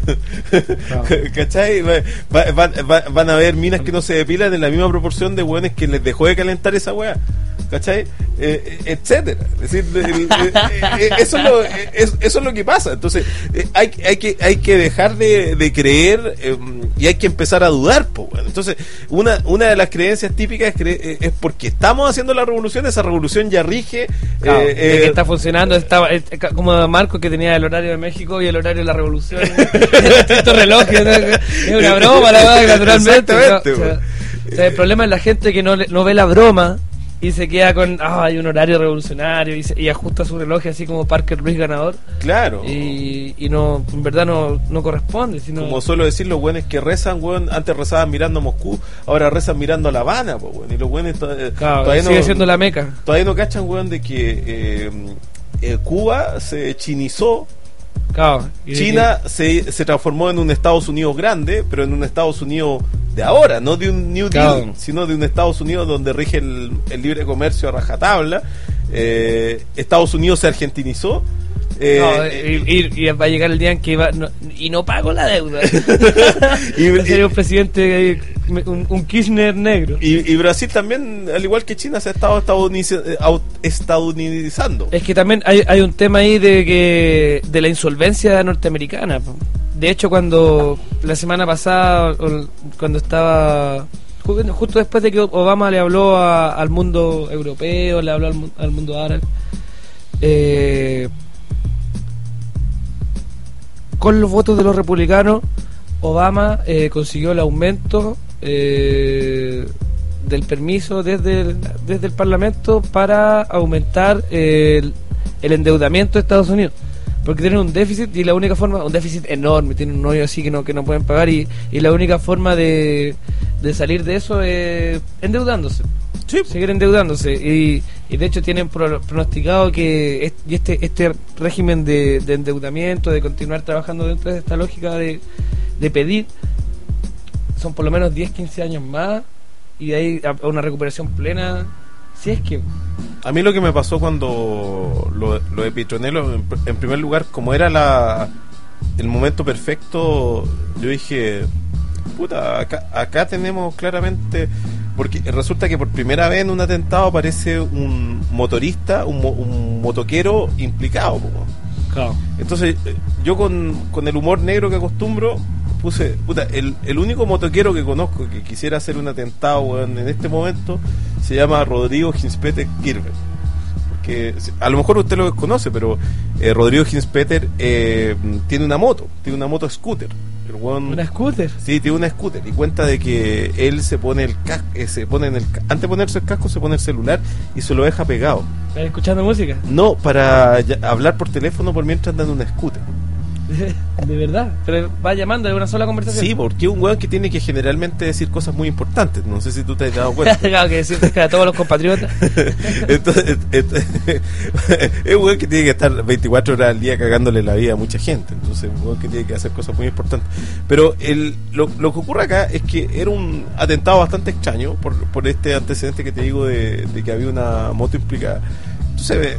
Claro. ¿Cachai? Va, va, va, van a haber minas que no se depilan en la misma proporción de hueones que les dejó de calentar esa hueá. ¿Cachai? Eh, etcétera. Es decir, el, el, el, eso, es lo, es, eso es lo que pasa. Entonces, eh, hay, hay, que, hay que dejar de, de creer eh, y hay que empezar a dudar. Po, bueno. Entonces, una, una de las creencias típicas es, cre- es porque estamos haciendo la revolución, esa revolución ya rige. Claro, eh, de eh, que está funcionando. Está, es, como Marco, que tenía el horario de México y el horario de la revolución. Estos relojes, ¿no? Es una broma, la verdad, naturalmente. Exactamente. ¿No? O sea, o sea, el problema es la gente que no, no ve la broma y se queda con, ah, hay un horario revolucionario y, se, y ajusta su reloj así como Parker Luis ganador. Claro. Y, y no, en verdad no, no corresponde. Sino... Como suelo decir, los buenos que rezan, weón, antes rezaban mirando a Moscú, ahora rezan mirando a La Habana, pues, weón. Y los buenos to claro, todavía sigue no, siendo la Meca. Todavía no cachan, weón, de que eh, eh, Cuba se chinizó. Claro, China que... se, se transformó en un Estados Unidos grande, pero en un Estados Unidos de ahora, no de un New Deal, claro. sino de un Estados Unidos donde rige el, el libre comercio a rajatabla. Eh, Estados Unidos se argentinizó. Eh, no, eh, y, y, y va a llegar el día en que va, no, y no pago la deuda. y, y sería un presidente, un, un Kirchner negro. Y, y Brasil también, al igual que China, se ha estado estadounidizando. Es que también hay, hay un tema ahí de que de la insolvencia norteamericana. De hecho, cuando la semana pasada, cuando estaba justo después de que Obama le habló a, al mundo europeo, le habló al, al mundo árabe, eh, con los votos de los republicanos, Obama eh, consiguió el aumento eh, del permiso desde el, desde el Parlamento para aumentar eh, el, el endeudamiento de Estados Unidos, porque tienen un déficit y la única forma, un déficit enorme, tienen un hoyo así que no que no pueden pagar y, y la única forma de, de salir de eso es endeudándose. Sí. Seguir endeudándose y, y de hecho tienen pro, pronosticado que este este régimen de, de endeudamiento, de continuar trabajando dentro de esta lógica de, de pedir, son por lo menos diez, quince años más y de ahí a una recuperación plena, si es que... A mí lo que me pasó cuando lo, lo de Petronelo, en, en primer lugar, como era la el momento perfecto, yo dije, puta, acá, acá tenemos claramente... Porque resulta que por primera vez en un atentado aparece un motorista, un, mo, un motoquero implicado. Claro. Entonces, yo con, con el humor negro que acostumbro, puse, puta, el, el único motoquero que conozco que quisiera hacer un atentado, bueno, en este momento se llama Rodrigo Hinspeter Kirber. Porque a lo mejor usted lo conoce, pero eh, Rodrigo Hinspeter eh, tiene una moto, tiene una moto scooter. El buen, ¿Una scooter? Sí, tiene una scooter y cuenta de que él se pone el casco, eh, se pone en el antes de ponerse el casco se pone el celular y se lo deja pegado. ¿Estás escuchando música? No, para ya, hablar por teléfono por mientras anda en una scooter. De verdad, pero va llamando de una sola conversación. Sí, porque es un weón que tiene que generalmente decir cosas muy importantes. No sé si tú te has dado cuenta. Claro, que decirte que a todos los compatriotas. Entonces, entonces es un weón que tiene que estar veinticuatro horas al día cagándole la vida a mucha gente. Entonces, es un weón que tiene que hacer cosas muy importantes. Pero el, lo, lo que ocurre acá es que era un atentado bastante extraño por, por este antecedente que te digo de, de que había una moto implicada. Entonces,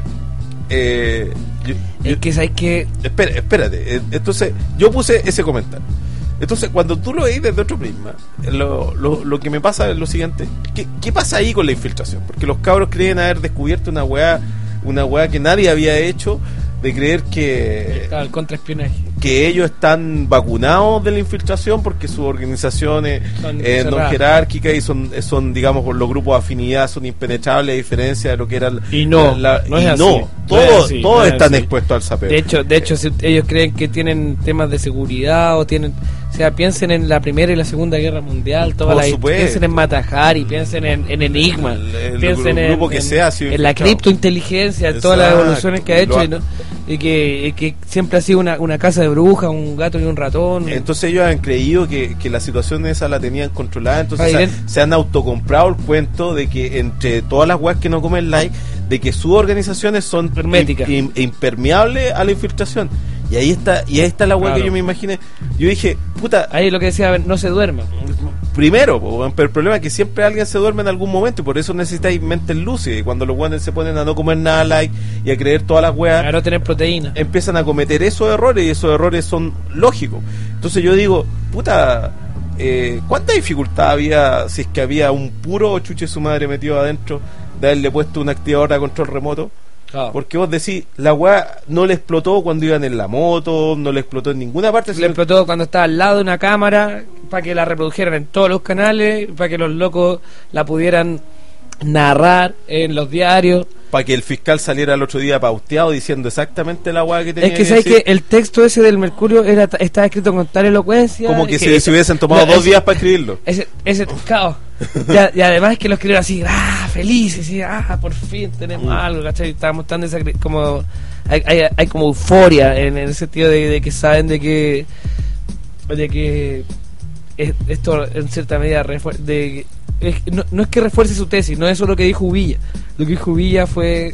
Eh, yo, es yo, que sabes que espera, espérate, entonces yo puse ese comentario. Entonces cuando tú lo veis desde otro prisma, lo, lo, lo que me pasa es lo siguiente: ¿qué, ¿qué pasa ahí con la infiltración? Porque los cabros creen haber descubierto una weá, una weá que nadie había hecho, de creer que claro, el contraespionaje, que ellos están vacunados de la infiltración porque sus organizaciones son eh, no jerárquicas y son, son digamos, los grupos de afinidad son impenetrables a diferencia de lo que era la, y no, la, no, y es no, así, todos, no es así, todos no es están así. expuestos al sapeo. De hecho, de hecho si ellos creen que tienen temas de seguridad o tienen, o sea, piensen en la Primera y la Segunda Guerra Mundial, toda la, piensen en Matajari, piensen en, en Enigma, el, el, piensen el grupo en, que en, sea, en la criptointeligencia, en todas las evoluciones que ha hecho y, no, y, que, y que siempre ha sido una, una casa de brujas, un gato y un ratón. Entonces ellos han creído que, que la situación esa la tenían controlada, entonces se, se han autocomprado el cuento de que entre todas las weas que no comen like, de que sus organizaciones son herméticas, im, im, impermeables a la infiltración. Y ahí está, y ahí está la wea claro. que yo me imaginé. Yo dije, puta, ahí lo que decía, no se duerma. Primero, pero el problema es que siempre alguien se duerme en algún momento y por eso necesitáis mentes lúcidas. Y cuando los weones se ponen a no comer nada like y a creer todas las weas, a no tener proteína, empiezan a cometer esos errores y esos errores son lógicos. Entonces yo digo, puta, eh, ¿cuánta dificultad había si es que había un puro chuche su madre metido adentro de haberle puesto una activadora a control remoto? Oh. Porque vos decís, la weá no le explotó cuando iban en la moto, no le explotó en ninguna parte. Le sino... explotó cuando estaba al lado de una cámara para que la reprodujeran en todos los canales, para que los locos la pudieran narrar en los diarios, para que el fiscal saliera el otro día pauteado diciendo exactamente la weá que tenía. Es que, que sabes que el texto ese del Mercurio era estaba escrito con tal elocuencia, como que, que si ese, se hubiesen tomado no, dos ese, días para escribirlo. Ese, ese, claro. y, y además que lo escribieron así, ah, felices, y ah, por fin tenemos Mm. algo, ¿cachai? Estábamos tan desacreditados, como hay, hay, hay como euforia en, en el sentido de, de que saben de que de que es- esto en cierta medida refuer- de es- no, no es que refuerce su tesis, no es eso lo que dijo Uvilla. Lo que dijo Uvilla fue: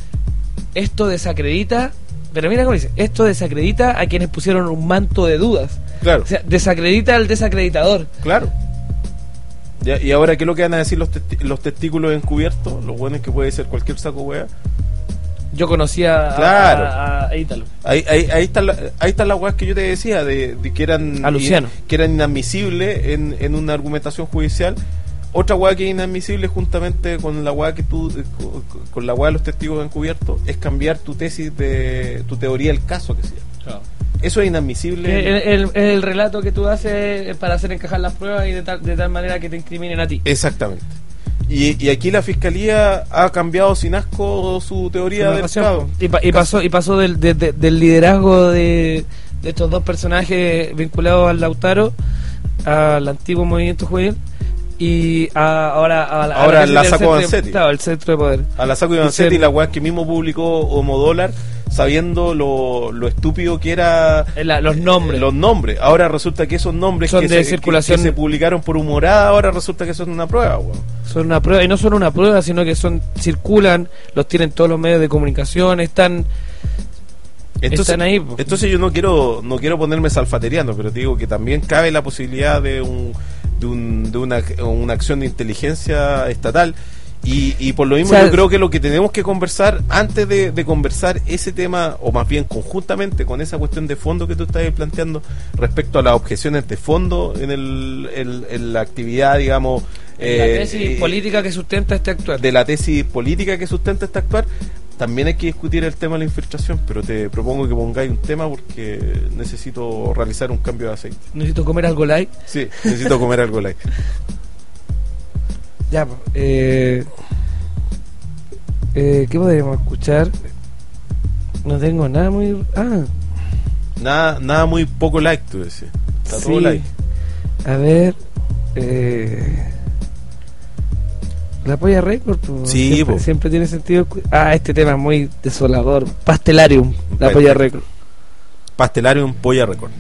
esto desacredita, pero mira cómo dice, esto desacredita a quienes pusieron un manto de dudas. Claro, O sea, desacredita al desacreditador. claro. Ya, y ahora, ¿qué es lo que van a decir los, testi- los testículos encubiertos? Los buenos que puede ser cualquier saco wea. Yo conocía a, Claro. a, a Ítalo. Ahí, ahí, ahí están la- ahí están las weas que yo te decía, de, de que eran A Luciano. que eran inadmisibles en, en una argumentación judicial. Otra wea que es inadmisible, juntamente con la wea que tú eh, co- co- con la wea de los testigos encubiertos, es cambiar tu tesis de tu teoría del caso, que se llama. Eso es inadmisible. El, el- el relato que tú haces para hacer encajar las pruebas y de tal, de tal manera que te incriminen a ti. Exactamente. Y, y aquí la fiscalía ha cambiado sin asco su teoría Su del narración, caso. po. y, pa- y pasó y pasó del, de- de- del liderazgo de, de estos dos personajes vinculados al Lautaro, al antiguo movimiento juvenil, y a, ahora a, la- a Ahora la la del sacó centro de- Vanzetti. claro, el centro de poder. A la saco de Vanzetti y la weá que mismo publicó Homo Dólar, sabiendo lo, lo estúpido que era Eh, la- los nombres. los nombres. Ahora resulta que esos nombres Son que, de se, circulación. que- que se publicaron por humorada, ahora resulta que son una prueba, weón. Son una prueba, y no son una prueba, sino que son circulan, los tienen todos los medios de comunicación, están Entonces, Están ahí, po. entonces yo no quiero no quiero ponerme salfateriano, pero te digo que también cabe la posibilidad de un de, un, de una, una acción de inteligencia estatal. Y, y por lo mismo O sea, yo creo que lo que tenemos que conversar antes de, de conversar ese tema, o más bien conjuntamente con esa cuestión de fondo que tú estás planteando respecto a las objeciones de fondo en, el, en, en la actividad, digamos, la eh, tesis eh, política que sustenta este actual. de la tesis política que sustenta este actuar, también hay que discutir el tema de la infiltración, pero te propongo que pongáis un tema porque necesito realizar un cambio de aceite. Necesito comer algo light. Sí, necesito comer algo light. Ya, po, eh, eh, ¿qué podríamos escuchar? No tengo nada muy... Ah, Nada, nada muy poco like, tú decías. Está todo sí. like. A ver... Eh, la Polla Record, po, Sí, siempre, po. siempre tiene sentido. escu- Ah, este tema es muy desolador. Pastelarium, la Pastel- Polla Record. Pastelarium Polla Record.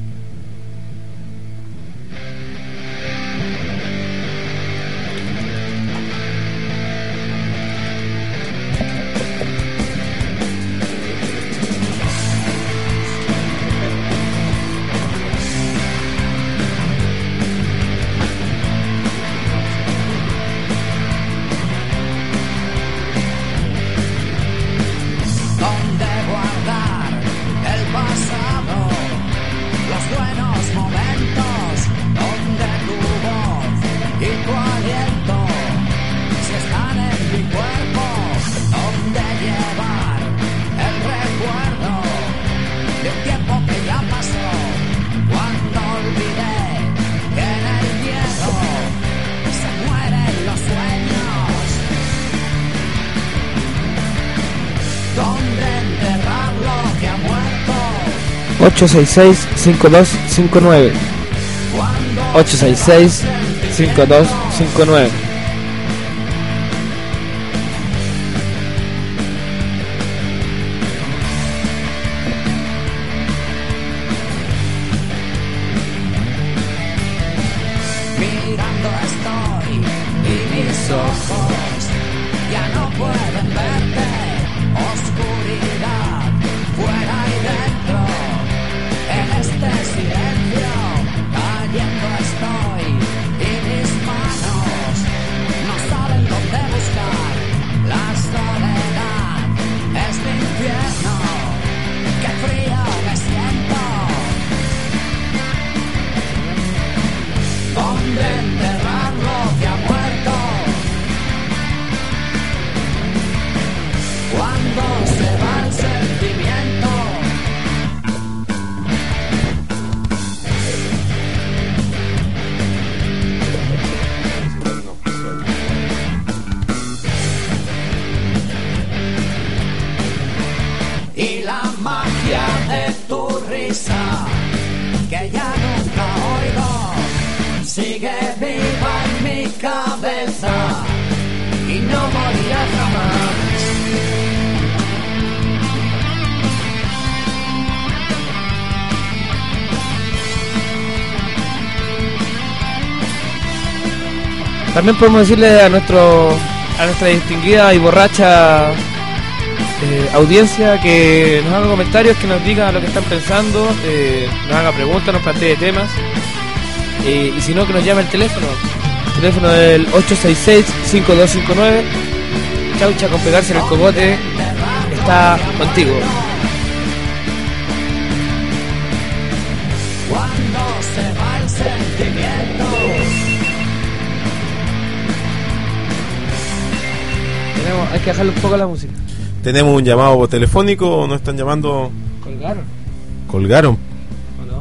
¿Dónde guardar el pasado? Los buenos momentos, donde tu voz y tu aliento, si están en mi cuerpo, donde llevar el recuerdo de un tiempo que ya pasó, cuando olvidé que en el miedo se mueren los sueños. ¿Dónde enterrar lo que ha muerto? ocho seis seis, cinco dos cinco nueve. Cuando ocho seis seis, cinco dos cinco nueve. mirando estoy y mis ojos ya no pueden verte. Oscuridad fuera y dentro, en este silencio cayendo estoy y mis manos no saben dónde buscar. La soledad es mi infierno, qué frío me siento. ¿Dónde enterrar lo que ha muerto? Cuando se va el sentimiento. Y la magia de tu risa, que ya nunca oigo, sigue viva en mi cabeza y no morirá jamás. También podemos decirle a nuestro a nuestra distinguida y borracha eh, audiencia que nos haga comentarios, que nos diga lo que están pensando, eh, nos haga preguntas, nos plantee temas, eh, y si no, que nos llame el teléfono. El teléfono del ocho seis seis, cinco dos cinco nueve. Chaucha con pegarse en el cogote está contigo. Cuando se va el sentimiento, Tenemos, hay que bajarle un poco la música. ¿Tenemos un llamado telefónico o nos están llamando? ¿Colgaron? ¿Colgaron? ¿O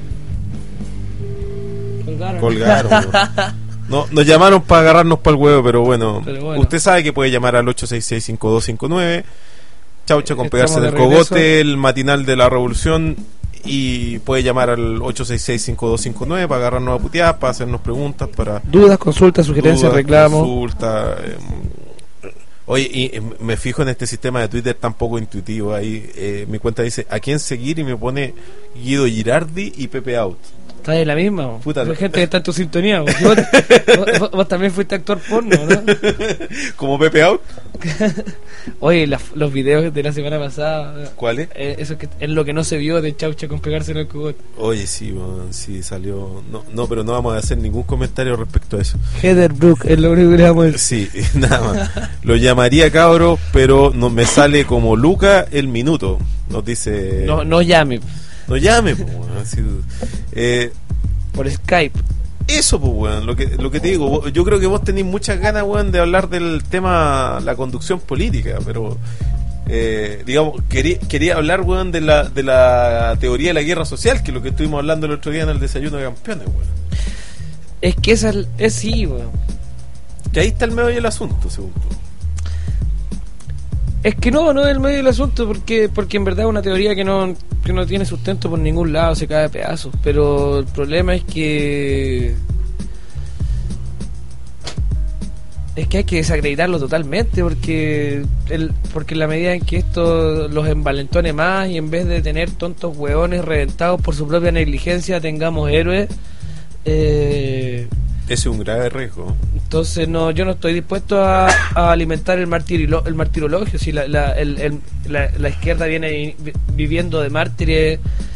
no? Colgaron. Colgaron. No, nos llamaron para agarrarnos para el huevo, pero bueno, Pero bueno. usted sabe que puede llamar al ocho seis seis, cinco dos cinco nueve. Chaucha con Estamos pegarse en de el regreso. cogote, el matinal de la revolución. Y puede llamar al ocho seis seis, cinco dos cinco nueve para agarrarnos a puteadas, para hacernos preguntas, para Dudas, consultas, sugerencias, dudas, reclamos. consultas, eh, oye, y eh, me fijo en este sistema de Twitter tan poco intuitivo. Ahí eh, mi cuenta dice a quién seguir y me pone Guido Girardi y Pepe Out. Está en la misma, bo. Puta, Hay no. gente que está en tu sintonía, bo. Vos, vos- vos- vos también fuiste actor porno, ¿no? ¿Como Pepe Out? Oye, la- los videos de la semana pasada, ¿Cuál es? eh, eso que es lo que no se vio de Chaucha con pegarse en el cogote. Oye, sí, man, sí salió. No, no, pero no vamos a hacer ningún comentario respecto a eso. Heather Brook es lo único que le vamos a decir. Sí, nada más. Lo llamaría cabro, pero no me sale como Luca el minuto. Nos dice. No, no llame No llame, pues, weón, así, eh, por Skype. eso, pues, weón, lo que, lo que te digo, vos- yo creo que vos tenés muchas ganas, weón, de hablar del tema, la conducción política, pero, eh, digamos, quería, quería hablar, weón, de la, de la teoría de la guerra social, que es lo que estuvimos hablando el otro día en el desayuno de campeones, weón. Es que esa es, es sí, weón. Que ahí está el medio del asunto, según tú. Es que no, no es el medio del asunto, porque porque en verdad es una teoría que no, que no tiene sustento por ningún lado, se cae a pedazos. Pero el problema es que es que hay que desacreditarlo totalmente, porque el, porque en la medida en que esto los envalentone más y en vez de tener tontos hueones reventados por su propia negligencia tengamos héroes, eh, Ese es un grave riesgo. entonces no, yo no estoy dispuesto a, a alimentar el martirilo, el martirologio. Si la, la, el- el- la, la izquierda viene vi- viviendo de mártires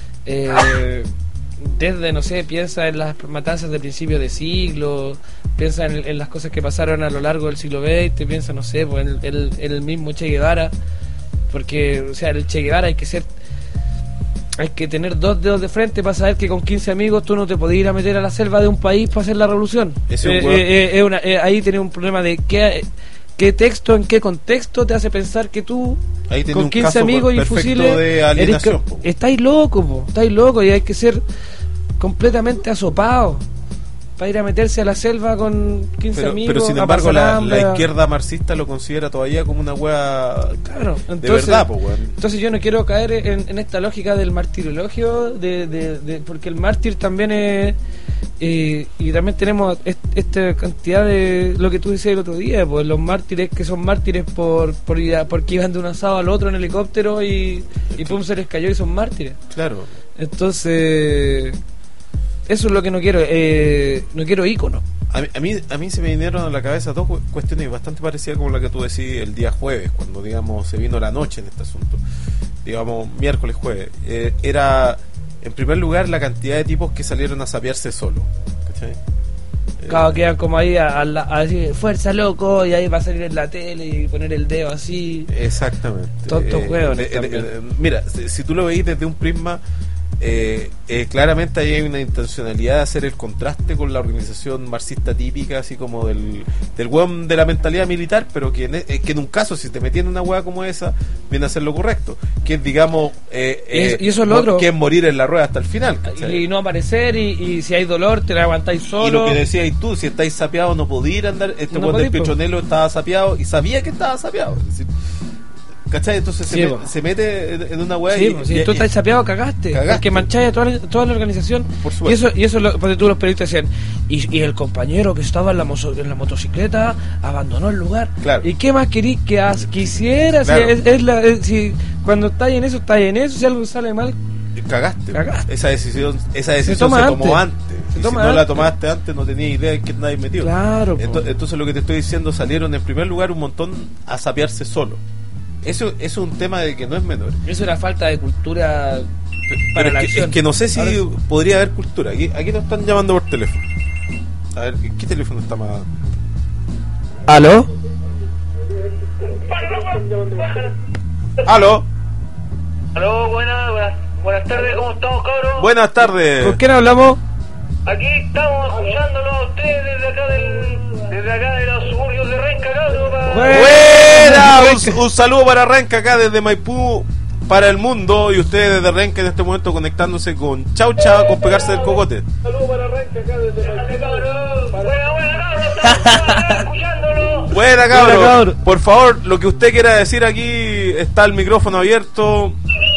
eh, desde, no sé, piensa en las matanzas de principios de siglo, piensa en, en las cosas que pasaron a lo largo del siglo veinte, piensa, no sé, pues, en, el, en el mismo Che Guevara, porque, o sea, el Che Guevara hay que ser hay que tener dos dedos de frente para saber que con quince amigos tú no te podías ir a meter a la selva de un país para hacer la revolución. Ese Eh, es un hueón. eh, eh, es una- eh, ahí tenés un problema de qué, qué texto, en qué contexto te hace pensar que tú Ahí tenés con un quince caso amigos y perfecto fusiles de eres alienación, ca- po. estáis locos, po, estáis locos y hay que ser completamente asopados para ir a meterse a la selva con quince Pero, amigos. pero sin a embargo, pasar la, hambre, la a- izquierda marxista lo considera todavía como una hueá Claro, de entonces, verdad, pues, weón. entonces yo no quiero caer en, en esta lógica del martirologio, de, de, de- porque el mártir también es, eh, y también tenemos est- esta cantidad de lo que tú decías el otro día, pues los mártires que son mártires por, por ir a- porque iban de un asado al otro en helicóptero y, y pum, se les cayó y son mártires. Claro. Entonces, eso es lo que no quiero, eh, no quiero ícono. A mí, a mí, a mí se me vinieron a la cabeza dos cu- cuestiones bastante parecidas como la que tú decís el día jueves, cuando, digamos, se vino la noche en este asunto. Digamos, miércoles, jueves. Eh, era, en primer lugar, la cantidad de tipos que salieron a sapearse solo. ¿Cachai? Eh, Claro, quedan como ahí a, a la- a decir fuerza loco y ahí va a salir en la tele y poner el dedo así. Exactamente. Tontos Eh, hueones eh, también. eh, mira, si, si tú lo veis desde un prisma, eh, eh, claramente ahí hay una intencionalidad de hacer el contraste con la organización marxista típica, así como del, del hueón de la mentalidad militar, pero que en, eh, que en un caso, si te metías en una hueá como esa, viene a ser lo correcto, que es, digamos, eh, Y eso- eh, y eso es lo mo- otro. que es morir en la rueda hasta el final. ¿cachai? Y no aparecer y, y si hay dolor te la aguantáis Y solo. lo que decías tú, si estáis sapeados no podía ir a andar. Este No hueón del podís, po. Petronelo estaba sapeado y sabía que estaba sapeado. Es decir, ¿Cachai? Entonces Sí, se, po. me- se mete en, en una weá Sí, y, pues, si y- tú y- estás sapeado, cagaste. Cagaste. Porque mancháis a toda la, toda la organización. Por Y supuesto. eso, y eso es lo porque tú los periodistas decían. Y, y el compañero que estaba en la, mozo- en la motocicleta abandonó el lugar. Claro. ¿Y qué más querís que as- quisiera? Si, Claro. es, es la, es- si cuando estáis en eso, estáis en eso. Si algo sale mal, cagaste. Cagaste. Esa decisión, esa decisión se, toma tomó antes. antes. Se Y toma si no la antes. tomaste antes, no tenías idea en qué nadie metido. claro. po. Entonces, entonces lo que te estoy diciendo, salieron en primer lugar un montón a sapearse solo. Eso, eso es un tema de que no es menor. Eso era falta de cultura para Pero la es, que, acción. es que no sé si Ahora sí. podría haber cultura. Aquí, aquí nos están llamando por teléfono. A ver, ¿qué teléfono está más? ¿Aló? ¡Aló! Aló, buenas, buenas, buenas tardes, ¿cómo estamos, cabros? Buenas tardes. ¿Con quién hablamos? Aquí estamos escuchándolo a ustedes desde acá del, desde acá de los suburbios de Renca, cabros. pa- Bueno. Buena, un, un saludo para Renca acá desde Maipú para el mundo y ustedes desde Renca en este momento conectándose con Chau Chau con pegarse del cocote. Saludos para Renca acá desde Maipú, cabros. Buena, buena, cabros, estamos acá escuchándolo. Buena cabro. Buena, cabro. Por favor, lo que usted quiera decir aquí, está el micrófono abierto.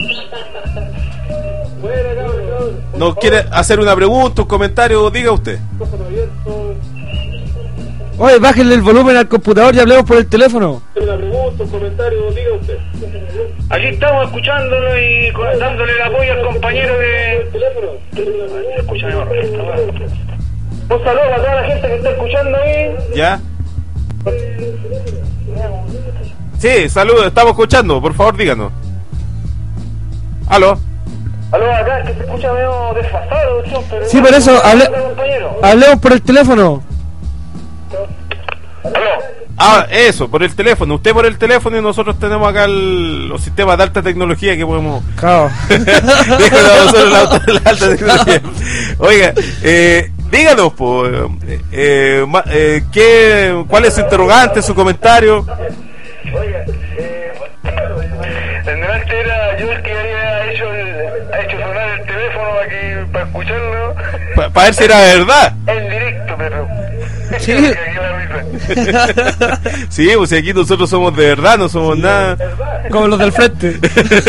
Buena, cabros, cabros. ¿Nos quiere hacer una pregunta, un comentario? Diga usted. Micrófono abierto. Oye, bájenle el volumen al computador y hablemos por el teléfono. Una pregunta, un comentario, diga usted. Aquí estamos escuchándolo y con- dándole el apoyo al compañero de... Escúchame, un saludo a toda la gente que está escuchando ahí. ¿Ya? Sí, saludos, estamos escuchando, por favor díganos. ¿Aló? Aló, acá es que se escucha medio desfasado, tío, pero... Sí, por eso, hable- compañero. Hablemos por el teléfono. Aló. Ah, eso, por el teléfono. Usted por el teléfono y nosotros tenemos acá el- los sistemas de alta tecnología que podemos... Claro. Déjanos nosotros la, alta- la alta tecnología. Oiga, eh, díganos, po, eh, eh, ma- eh, ¿qué, ¿cuál es su interrogante, su comentario? Oiga, eh... El delante era yo el que había hecho, el, ha hecho sonar el teléfono para, que, para escucharlo Para ver si era verdad. en directo, perro. Sí. Me cagué la risa. Sí, pues si aquí nosotros somos de verdad, no somos nada. Como los del frente.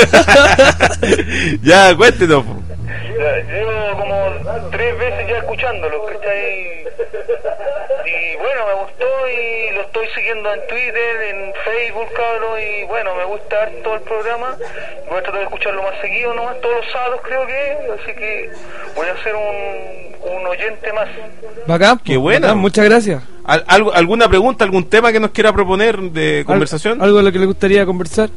Ya, cuéntenos, po. Ya, llevo como tres veces ya escuchándolo, ¿cachai? Y bueno, me gustó y lo estoy siguiendo en Twitter, en Facebook, cabrón, y bueno, me gusta harto el programa. Voy a tratar de escucharlo más seguido nomás, todos los sábados creo que es, así que voy a ser un, un oyente más. Bacán. Qué buena. Bacán, muchas gracias. ¿Al- algo- ¿Alguna pregunta, algún tema que nos quiera proponer de conversación? ¿Al- ¿Algo de lo que le gustaría conversar?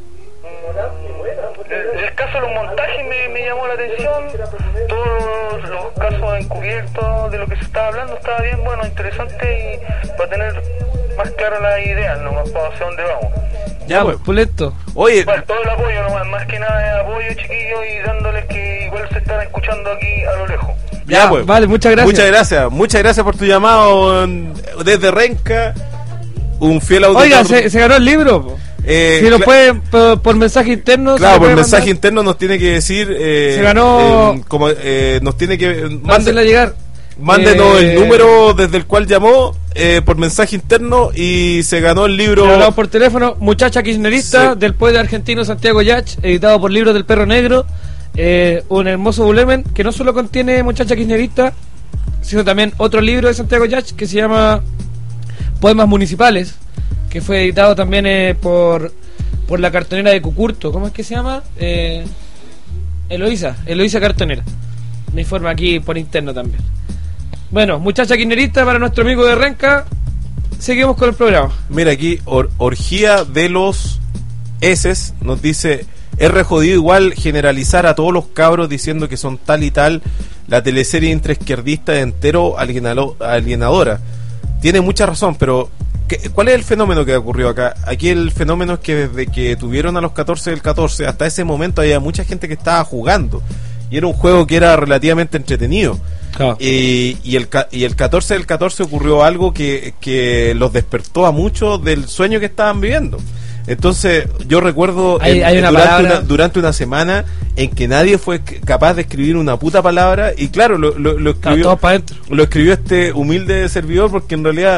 El, el caso de los montajes me, me llamó la atención, todos los, los casos encubiertos de lo que se estaba hablando estaba bien, bueno, interesante y para tener más claro la idea, nomás para hacia dónde vamos. Ya, pues. Puleto. Oye, Bueno, todo el apoyo nomás, más que nada es apoyo, chiquillos, y dándoles que igual se están escuchando aquí a lo lejos. ya, pues. Vale, muchas gracias. Muchas gracias, muchas gracias por tu llamado mm, desde Renca. Un fiel auditor. Oiga, se, se ganó el libro. po. Eh, si lo cla- puede por, por mensaje interno. se Claro, lo por puede mensaje mandar. interno nos tiene que decir. Eh, Se ganó- eh, como, eh, nos tiene que. Mándenla Mande, a llegar. mándenos Eh, el número desde el cual llamó eh, por mensaje interno y se ganó el libro. Se lo hablamos por teléfono. Muchacha kirchnerista Sí. del poeta argentino Santiago Yach, editado por Libros del Perro Negro. Eh, un hermoso volumen que no solo contiene Muchacha kirchnerista, sino también otro libro de Santiago Yach que se llama Poemas Municipales, que fue editado también eh, por, por la cartonera de Cucurto. ¿Cómo es que se llama? Eh, Eloísa, Eloísa Cartonera. Me informa aquí por interno también. Bueno, Muchacha kirchnerista para nuestro amigo de Renca. Seguimos con el programa. Mira aquí, or- orgía de los heces nos dice: es re jodido igual generalizar a todos los cabros diciendo que son tal y tal. La teleserie intraizquierdista entero alienalo- alienadora. Tiene mucha razón, pero ¿qué- ¿cuál es el fenómeno que ocurrió acá? Aquí el fenómeno es que desde que tuvieron a los catorce del catorce hasta ese momento había mucha gente que estaba jugando. Y era un juego que era relativamente entretenido. Claro. Y, y, el, ca- y el catorce del catorce ocurrió algo que, que los despertó a muchos del sueño que estaban viviendo. Entonces yo recuerdo Hay- en- hay una durante, palabra- una, durante una semana en que nadie fue c- capaz de escribir una puta palabra y claro, lo, lo, lo Estaban escribió todos para adentro. lo escribió este humilde servidor porque en realidad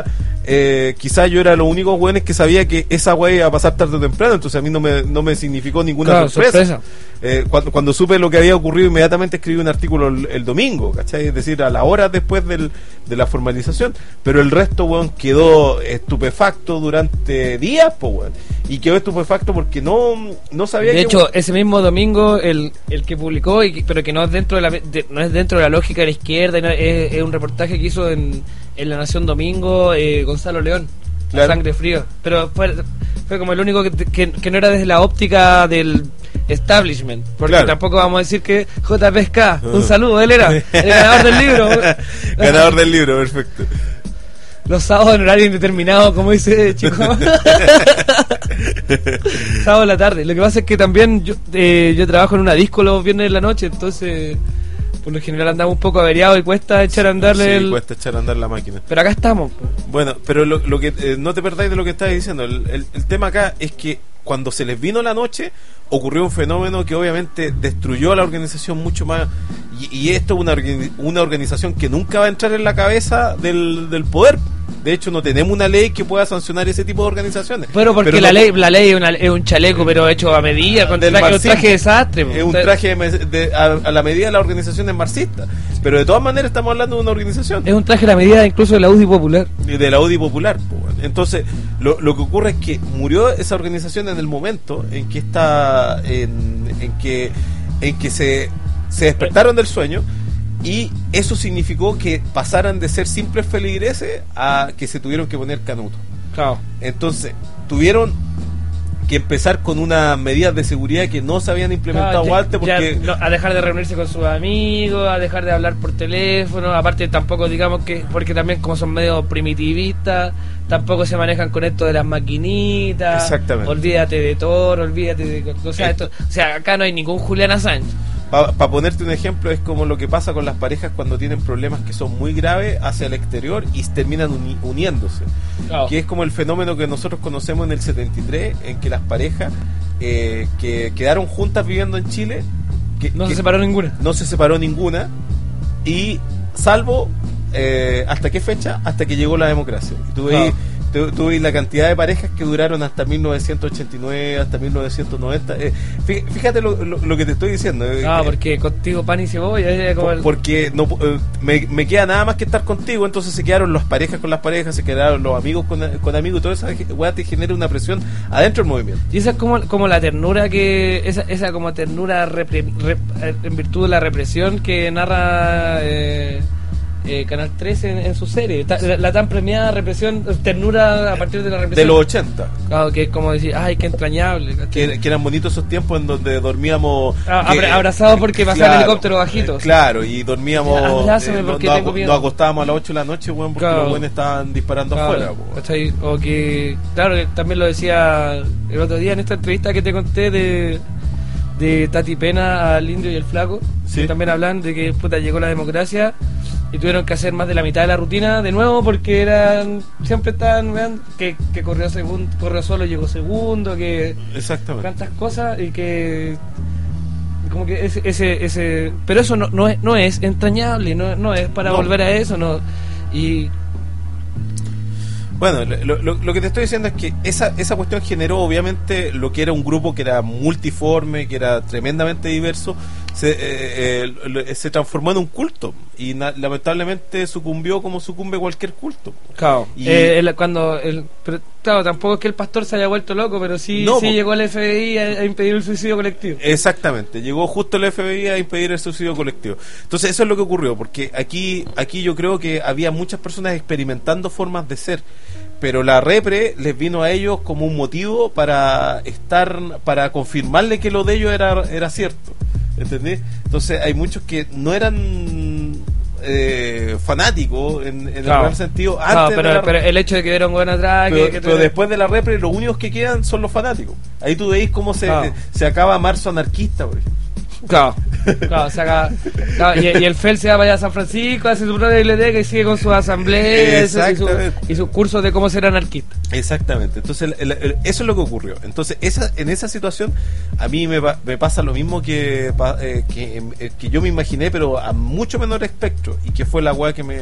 eh, quizás yo era los únicos weones que sabía que esa weá iba a pasar tarde o temprano, entonces a mí no me, no me significó ninguna Claro, sorpresa. sorpresa. Eh, cuando, cuando supe lo que había ocurrido, inmediatamente escribí un artículo el, el domingo, ¿cachai? Es decir, a la hora después del, de la formalización, pero el resto, weón, quedó estupefacto durante días, pues, weón, y quedó estupefacto porque no, no sabía De que, hecho, ese mismo domingo, el, el que publicó, y que- pero que no es dentro de la de- no es dentro de la lógica de la izquierda, y no- es, es un reportaje que hizo en, en La Nación Domingo eh, Gonzalo León, Claro. Sangre Frío. Pero fue, fue como el único que, que, que no era desde la óptica del establishment, porque Claro. tampoco vamos a decir que J P S K, un saludo, él era el ganador del libro. ganador del libro, perfecto. Los sábados en horario indeterminado, como dice Chico. Sábado en la tarde. Lo que pasa es que también yo, eh, yo trabajo en una disco los viernes de la noche, entonces por lo general andamos un poco averiados y cuesta echar a andarle Sí, el... cuesta echar a andar la máquina. Pero acá estamos. Bueno, pero lo, lo que eh, no te perdáis de lo que estás diciendo. El, el, el tema acá es que cuando se les vino la noche, ocurrió un fenómeno que obviamente destruyó a la organización mucho más. Y, y esto es una, organi- una organización que nunca va a entrar en la cabeza del, del poder. De hecho, no tenemos una ley que pueda sancionar ese tipo de organizaciones. Pero porque Pero la no- ley la ley es, una- es un chaleco, pero hecho a medida, con del traje, un marxismo. traje de desastre. Es un Usted- traje de, mes- de- a, a la medida de la organización es marxista. Pero de todas maneras estamos hablando de una organización. Es un traje a la medida incluso de la U D I Popular. De la U D I Popular, po, weón. Entonces lo, lo que ocurre es que murió esa organización en el momento en que está en, en que en que se, se despertaron del sueño, y eso significó que pasaran de ser simples feligreses a que se tuvieron que poner canutos. Claro. Entonces tuvieron que empezar con unas medidas de seguridad que no se habían implementado Ah, ya- antes, porque ya, no, a dejar de reunirse con sus amigos, a dejar de hablar por teléfono, aparte tampoco digamos que, porque también como son medio primitivistas, tampoco se manejan con esto de las maquinitas. Exactamente. Olvídate de Toro, olvídate de... O sea, Esto- esto, o sea, acá no hay ningún Julián Assange. para ponerte un ejemplo, es como lo que pasa con las parejas cuando tienen problemas que son muy graves hacia el exterior y terminan uni- uniéndose. Claro. Que es como el fenómeno que nosotros conocemos en el setenta y tres, en que las parejas eh, que quedaron juntas viviendo en Chile, que, No que se separó ninguna. no se separó ninguna, y salvo eh, ¿hasta qué fecha? Hasta que llegó la democracia. Y tú veis, tú, tú veis la cantidad de parejas que duraron hasta mil novecientos ochenta y nueve, hasta mil novecientos noventa. Eh, fí- fíjate lo, lo, lo que te estoy diciendo. eh, Ah, que- porque contigo pan y cebolla es como por- el... porque no eh, me, me queda nada más que estar contigo, entonces se quedaron las parejas con las parejas, se quedaron los amigos con, con amigos, y todo eso weá te genera una presión adentro del movimiento. Y esa es como, como la ternura que... Esa, esa como ternura repre- rep- eh, en virtud de la represión que narra eh, eh, Canal trece en, en su serie. Ta- La, la tan premiada represión, ternura a partir de la De represión. los ochenta, Claro, que es como decir, ay, qué entrañable. ¿cachai? que, que eran bonitos esos tiempos en donde dormíamos Ah, que- abra- abrazados porque pasaban helicópteros bajitos. eh, claro, y dormíamos Ya, abrázame no- porque nos, tengo aco- miedo. nos acostábamos a las ocho de la noche, weón, porque Claro. los buenos estaban disparando Claro, afuera, po. ¿cachai? O que, claro, que también lo decía el otro día en esta entrevista que te conté de, de Tati Pena al Indio y el Flaco, Sí. que también hablan de que puta llegó la democracia y tuvieron que hacer más de la mitad de la rutina de nuevo porque eran siempre estaban vean, que, que corrió segundo, corrió solo, llegó segundo, que Exactamente. tantas cosas y que como que ese ese, ese pero eso no, no es no es entrañable, no, no es para No. volver a eso, no. Y Bueno, lo, lo, lo que te estoy diciendo es que esa, esa cuestión generó obviamente lo que era un grupo que era multiforme, que era tremendamente diverso, se, eh, eh, lo- se transformó en un culto y na- lamentablemente sucumbió como sucumbe cualquier culto. Claro. Y- Eh, el- cuando el, pero, claro, tampoco es que el pastor se haya vuelto loco, pero sí, No, sí po. llegó el F B I a, a impedir el suicidio colectivo. Exactamente, llegó justo el F B I a impedir el suicidio colectivo. Entonces eso es lo que ocurrió, porque aquí, aquí yo creo que había muchas personas experimentando formas de ser, pero la repre les vino a ellos como un motivo para estar, para confirmarle que lo de ellos era, era cierto, ¿entendés? Entonces hay muchos que no eran eh, fanáticos en, en Claro. el real sentido antes Claro, de pero, la- pero el hecho de que vieron buen atrás, pero, que, que pero después de la repre los únicos que quedan son los fanáticos. Ahí tú veis cómo se, Claro. se acaba marzo anarquista, por ejemplo. Claro, claro, saca, claro, y, y el F E L se va para allá a San Francisco, hace su propia biblioteca y sigue con sus asambleas y, su- Exactamente. y sus cursos de cómo ser anarquista. Exactamente, entonces el- el- el- eso es lo que ocurrió. Entonces esa, en esa situación a mí me, pa- me pasa lo mismo que, pa- eh, que, eh, que yo me imaginé, pero a mucho menor espectro, y que fue la weá que me,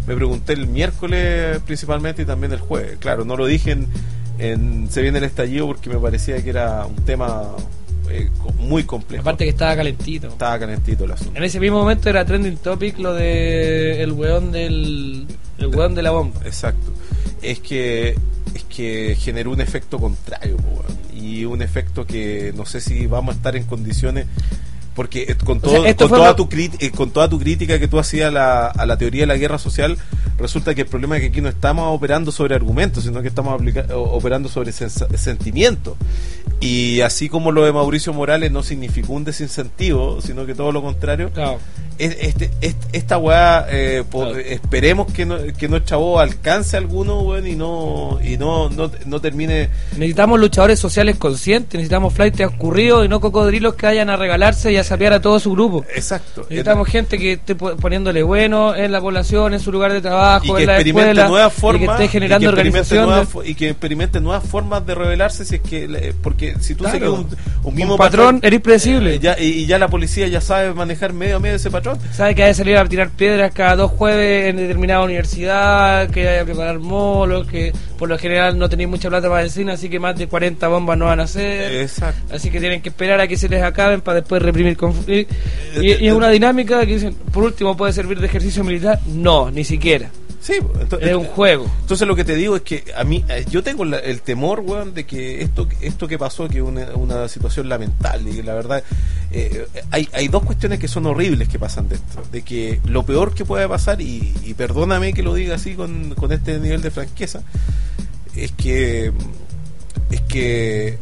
me pregunté el miércoles principalmente y también el jueves. Claro, no lo dije en, en Se viene el estallido porque me parecía que era un tema eh, muy complejo. Aparte que estaba calentito. Estaba calentito el asunto. En ese mismo momento era trending topic lo de el weón del el weón de la bomba. Exacto. Es que es que generó un efecto contrario, po, weón. Y un efecto que no sé si vamos a estar en condiciones, porque con todo, o sea, con toda lo... tu crit- con toda tu crítica que tú hacías a la, a la teoría de la guerra social, resulta que el problema es que aquí no estamos operando sobre argumentos, sino que estamos aplica- operando sobre sens- sentimientos. Y así como lo de Mauricio Morales no significó un desincentivo, sino que todo lo contrario. Claro. Este, este, esta weá, eh, po, Claro. esperemos que, no, que nuestra voz alcance a alguno, weón, y no y no, no, no termine. Necesitamos luchadores sociales conscientes, necesitamos flights escurridos y no cocodrilos que vayan a regalarse y a sapear a todo su grupo. Exacto. Necesitamos gente que esté po- poniéndole bueno en la población, en su lugar de trabajo, Y que en la experimente escuela, nuevas y que formas esté generando y que experimente organización. nuevas de- fo- y que experimente nuevas formas de rebelarse, si es que le- porque si tú Claro. sigues un, un Un mismo patrón, eres predecible. eh, ya, y, y ya la policía ya sabe manejar medio a medio ese patrón. Sabe que hay que salir a tirar piedras cada dos jueves en determinada universidad, que hay que preparar molos, que por lo general no tenéis mucha plata para benzina, así que más de cuarenta bombas no van a hacer. Exacto. Así que tienen que esperar a que se les acaben para después reprimir conflictos. Y, y es una dinámica que dicen, por último, ¿puede servir de ejercicio militar? No, ni siquiera. Sí, entonces, Es un juego. Entonces lo que te digo es que a mí, eh, yo tengo la- el temor, weón, de que esto esto que pasó, que es una, una situación lamentable, y que la verdad, eh, hay, hay dos cuestiones que son horribles que pasan de esto, de que lo peor que puede pasar, y, y perdóname que lo diga así con, con este nivel de franqueza, es que es que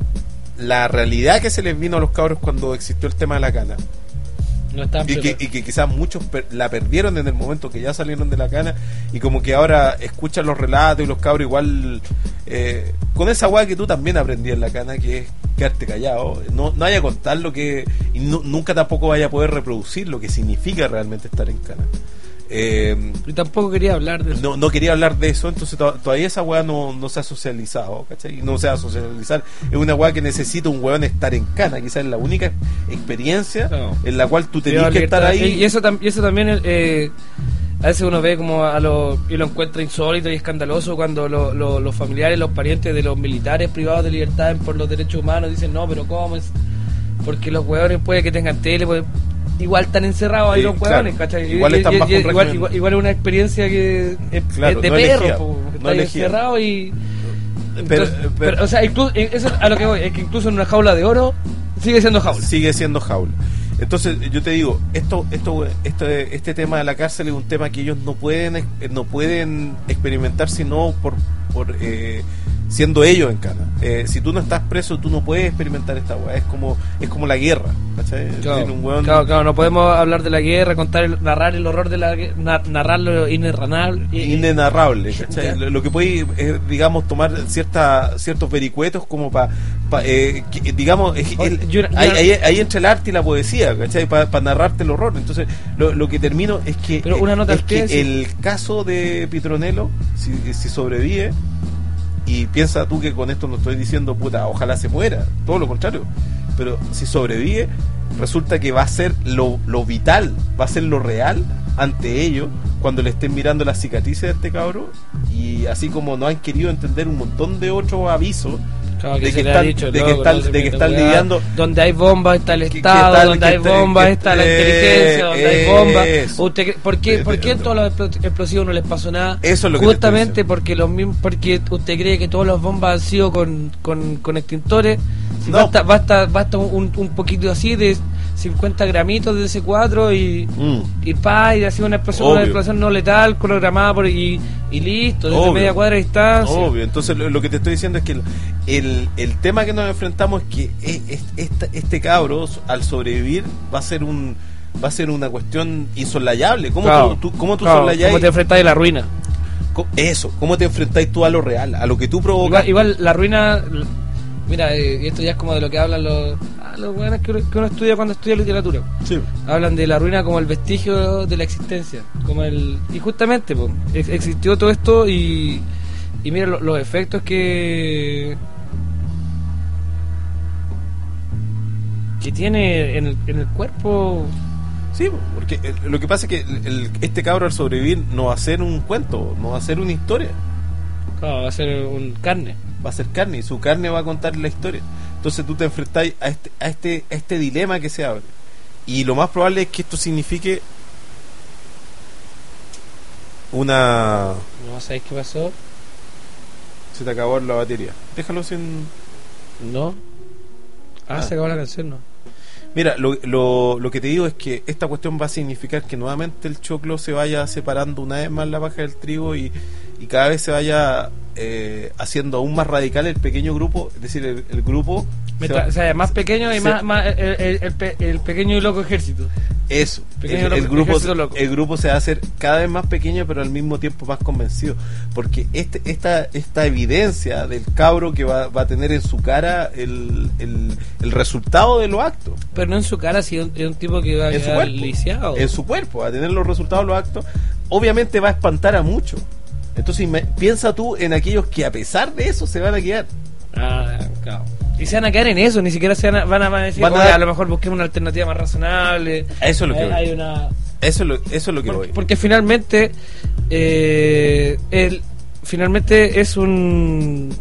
la realidad que se les vino a los cabros cuando existió el tema de la cana, No están y que, preparados. y que quizás muchos per- la perdieron en el momento que ya salieron de la cana, y como que ahora escuchan los relatos y los cabros igual eh, con esa weá que tú también aprendí en la cana, que es quedarte callado, no, no vaya a contar lo que, y nu- nunca tampoco vaya a poder reproducir lo que significa realmente estar en cana. Eh, Y tampoco quería hablar de eso. no, no quería hablar de eso, entonces to- todavía esa weá no, no se ha socializado, ¿cachai? Y no se va a socializar, es una weá que necesita un weón estar en cana, quizás es la única experiencia No. en la cual tú tenías Lleva que estar libertad. ahí. Y eso, tam- y eso también, eh, a veces uno ve como a los, y lo encuentra insólito y escandaloso cuando lo- lo- los familiares, los parientes de los militares privados de libertad por los derechos humanos dicen, no, pero ¿cómo es? Porque los hueones puede que tengan tele, puede- igual están encerrados ahí Sí, los claro. hueones, ¿cachai? Igual Y- están y- bajo y- un igual, régimen. igual, igual es una experiencia que es, Claro, es de no perro, elegida, po, no porque está ahí elegida. encerrado y... Pero- entonces- pero- pero, o sea, incluso, eso es a lo que voy, es que incluso en una jaula de oro sigue siendo jaula. Sigue siendo jaula. Entonces yo te digo, esto, esto, este, este tema de la cárcel es un tema que ellos no pueden, ex- no pueden experimentar sino por, por eh, siendo ellos en cana. Eh, si tú no estás preso, tú no puedes experimentar esta weá. Es como, es como la guerra, ¿cachai? Claro, Tiene un weón- claro, claro, no podemos hablar de la guerra, contar, el- narrar el horror de la guerra, na- narrar lo inenarrable. inenarrable, ¿cachai? Ya. Lo, lo que puede, eh, digamos, tomar cierta, ciertos vericuetos como para, pa, eh, que, digamos, es- Oye, el- yo- yo- ahí, ahí, ahí entra el arte y la poesía, ¿cachai? Para narrarte el horror. Entonces, lo, lo que termino es que, Pero una nota es al pie, que sí. el caso de Pitronelo, si, si sobrevive, y piensa tú que con esto no estoy diciendo, puta, ojalá se muera, todo lo contrario, pero si sobrevive, resulta que va a ser lo, lo vital, va a ser lo real ante ellos cuando le estén mirando las cicatrices a este cabro, y así como no han querido entender un montón de otros avisos Claro, de se que le ha están, dicho, de que loco, están, no se de que meta están weá. lidiando. Donde hay bombas está el Que- que Estado, tal, donde que hay te- bombas que- está la eh, inteligencia, donde hay bombas. eso. Usted, cre- ¿por, qué, Eh, ¿Por qué eh, en todos los explo- explosivos no les pasó nada? Eso es lo que te estoy Justamente diciendo. porque los mismos, porque usted cree que todas las bombas han sido con, con, con extintores. Si No. basta, basta, basta un, un poquito así de cincuenta gramitos de C cuatro y, Mm. y pa, y así una explosión, Obvio. una explosión no letal, programada por, y, y listo, desde Obvio. media cuadra de distancia. Obvio, entonces lo, lo que te estoy diciendo es que el, el, el tema que nos enfrentamos es que es- es- este, este cabro al sobrevivir va a ser un va a ser una cuestión insolayable. ¿Cómo Claro. tú, tú- cómo tú Claro, solayáis- ¿cómo te enfrentas a la ruina? co- eso? ¿Cómo te enfrentáis tú a lo real, a lo que tú provocas? Igual, igual la ruina, l- mira, eh, y esto ya es como de lo que hablan los, ah, los weones que, uno- que uno estudia cuando estudia literatura. Sí. Hablan de la ruina como el vestigio de la existencia, como el y justamente pues, ex- existió todo esto y y mira lo- los efectos que que tiene en el, en el cuerpo Sí, porque eh, lo que pasa es que el, el- este cabro al sobrevivir no va a ser un cuento, no va a ser una historia, Claro, va a ser un carne. va a ser carne y su carne va a contar la historia. Entonces tú te enfrentás a este, a este, a este dilema que se abre. Y lo más probable es que esto signifique una... No sabéis qué pasó. Se te acabó la batería. Déjalo sin... No. Ah, Ah. se acabó la canción, no. Mira, lo, lo, lo que te digo es que esta cuestión va a significar que nuevamente el choclo se vaya separando una vez más la paja del trigo y, y cada vez se vaya eh, haciendo aún más radical el pequeño grupo, es decir, el, el grupo... se Mientras- va- o sea, más pequeño y se- más, más el, el- el pe- el pequeño y loco ejército. Eso, Pequeño el, el loco, grupo, ejército loco. el grupo se va a hacer cada vez más pequeño, pero al mismo tiempo más convencido, porque este, esta, esta evidencia del cabro que va, va a tener en su cara el, el, el resultado de los actos, Pero no en su cara, si es un, es un tipo que va a en su quedar cuerpo, lisiado. en su cuerpo, va a tener los resultados de los actos, obviamente va a espantar a muchos. Entonces me- piensa tú en aquellos que a pesar de eso se van a quedar. Ah, claro. Y se van a quedar en eso, ni siquiera se van a, van a, van a decir, Van a "Oye, dar- a lo mejor busquemos una alternativa más razonable. Eso es lo que hay, voy. hay una Eso es lo, eso es lo que porque, voy. porque finalmente eh, el, finalmente es un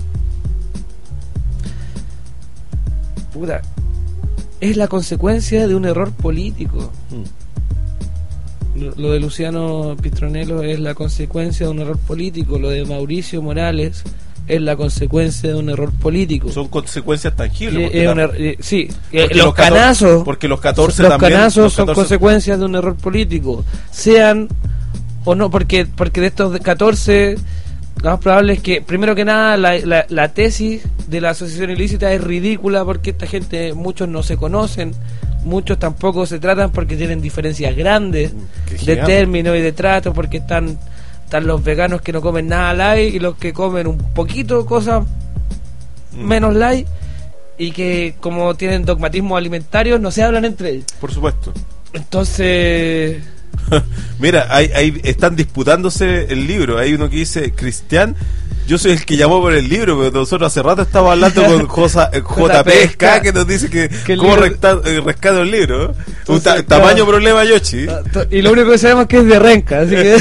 puta, es la consecuencia de un error político. Mm. Lo, lo de Luciano Pistronello es la consecuencia de un error político. Lo de Mauricio Morales es la consecuencia de un error político. Son consecuencias tangibles. Y porque es un la- er- eh, sí, eh, porque los, los cator- canazos, porque los catorce los también, canazos los son catorce consecuencias de un error político, sean o no, porque porque de estos catorce, lo más probable es que, primero que nada, la, la, la tesis de la asociación ilícita es ridícula, porque esta gente, muchos no se conocen, muchos tampoco se tratan porque tienen diferencias grandes Qué de gigante. términos y de trato, porque están, están los veganos que no comen nada light y los que comen un poquito cosas Mm. menos light, y que como tienen dogmatismos alimentarios no se hablan entre ellos. Por supuesto. Entonces, Mira, ahí, ahí están disputándose el libro. Hay uno que dice, Cristian, yo soy el que llamó por el libro, pero nosotros hace rato estamos hablando con Josa- eh, J P S K, que nos dice que, Que el cómo libro- recta- eh, rescata el libro. Un Entonces, ta- claro. tamaño problema, Yoshi. y lo único que sabemos es que es de renca, así que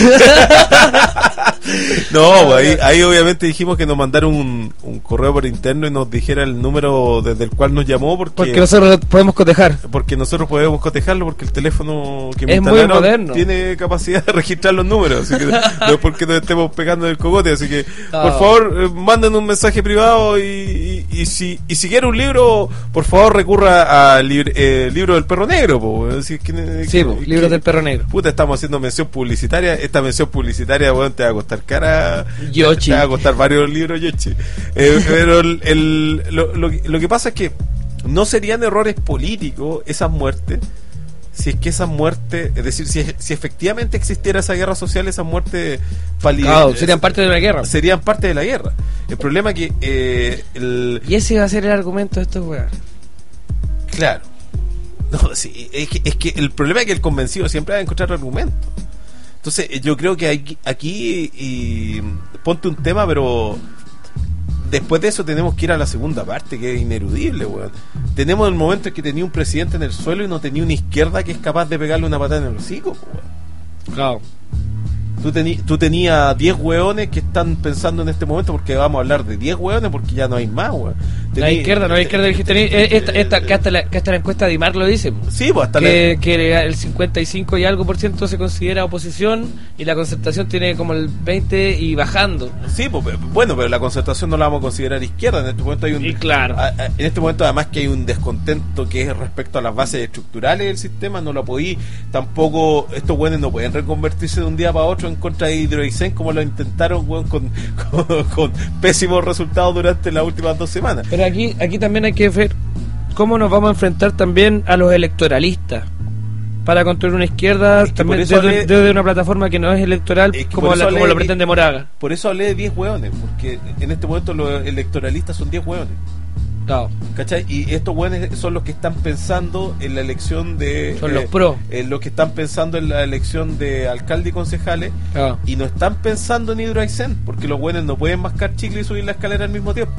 No, pues ahí, ahí obviamente dijimos que nos mandaron un, un correo por interno y nos dijera el número desde el cual nos llamó, porque, porque nosotros podemos cotejar. porque nosotros podemos cotejarlo, porque el teléfono que me Es muy instalaron moderno. tiene capacidad de registrar los números, así que no es porque nos estemos pegando del cogote, así que No. por favor eh, manden un mensaje privado y, y, y si y si quiere un libro, por favor recurra al libr- eh, libro del perro negro, po, así que, Sí, que- po, que- libros del perro negro. Puta, estamos haciendo mención publicitaria. Esta mención publicitaria, weón, te va a costar cara. Yoshi. Te va a costar varios libros, Yoshi. Eh, pero el, el- lo, lo, que- lo que pasa es que no serían errores políticos esas muertes. Si es que esas muertes, es decir, si, si efectivamente existiera esa guerra social, esas muertes pali- Claro, serían parte de la guerra. serían parte de la guerra. El problema es que eh, el, Y ese va a ser el argumento de estos weones. Claro. No, sí, es que, es que el problema es que el convencido siempre va a encontrar argumentos. Entonces, eh, yo creo que aquí, aquí y, ponte un tema, pero después de eso tenemos que ir a la segunda parte, que es ineludible, weón. Tenemos el momento en que tenía un presidente en el suelo y no tenía una izquierda que es capaz de pegarle una patada en el hocico, weón. Claro. Tú, tení, tú tenías diez hueones que están pensando en este momento, porque vamos a hablar de diez hueones porque ya no hay más, weón. La Tení- izquierda, no la izquierda dijiste, eh, esta, esta, que, hasta la, que hasta la encuesta de Imar lo dice, Sí, pues hasta que, que el cincuenta y cinco y algo por ciento se considera oposición y la concertación tiene como el veinte y bajando. la, sí, pues, bueno, pero la concertación no la vamos a considerar izquierda. En este momento hay un Y claro. a- a- en este momento además que hay un descontento que es respecto a las bases estructurales del sistema. No lo podí, tampoco estos buenos no pueden reconvertirse de un día para otro en contra de Hidroicén como lo intentaron, weón, con, con, con pésimos resultados durante las últimas dos semanas. Pero aquí, aquí también hay que ver cómo nos vamos a enfrentar también a los electoralistas para construir una izquierda Es que también por eso desde, hablé- desde una plataforma que no es electoral, Es que como, por la, eso como hablé- lo pretende Moraga. Por eso hablé de diez hueones, porque en este momento los electoralistas son diez hueones. Claro. ¿Cachai? Y estos buenos son los que están pensando en la elección de... Son los pro. eh, los que están pensando en la elección de alcalde y concejales, Claro. y no están pensando en Hidroaicén, porque los buenos no pueden mascar chicle y subir la escalera al mismo tiempo.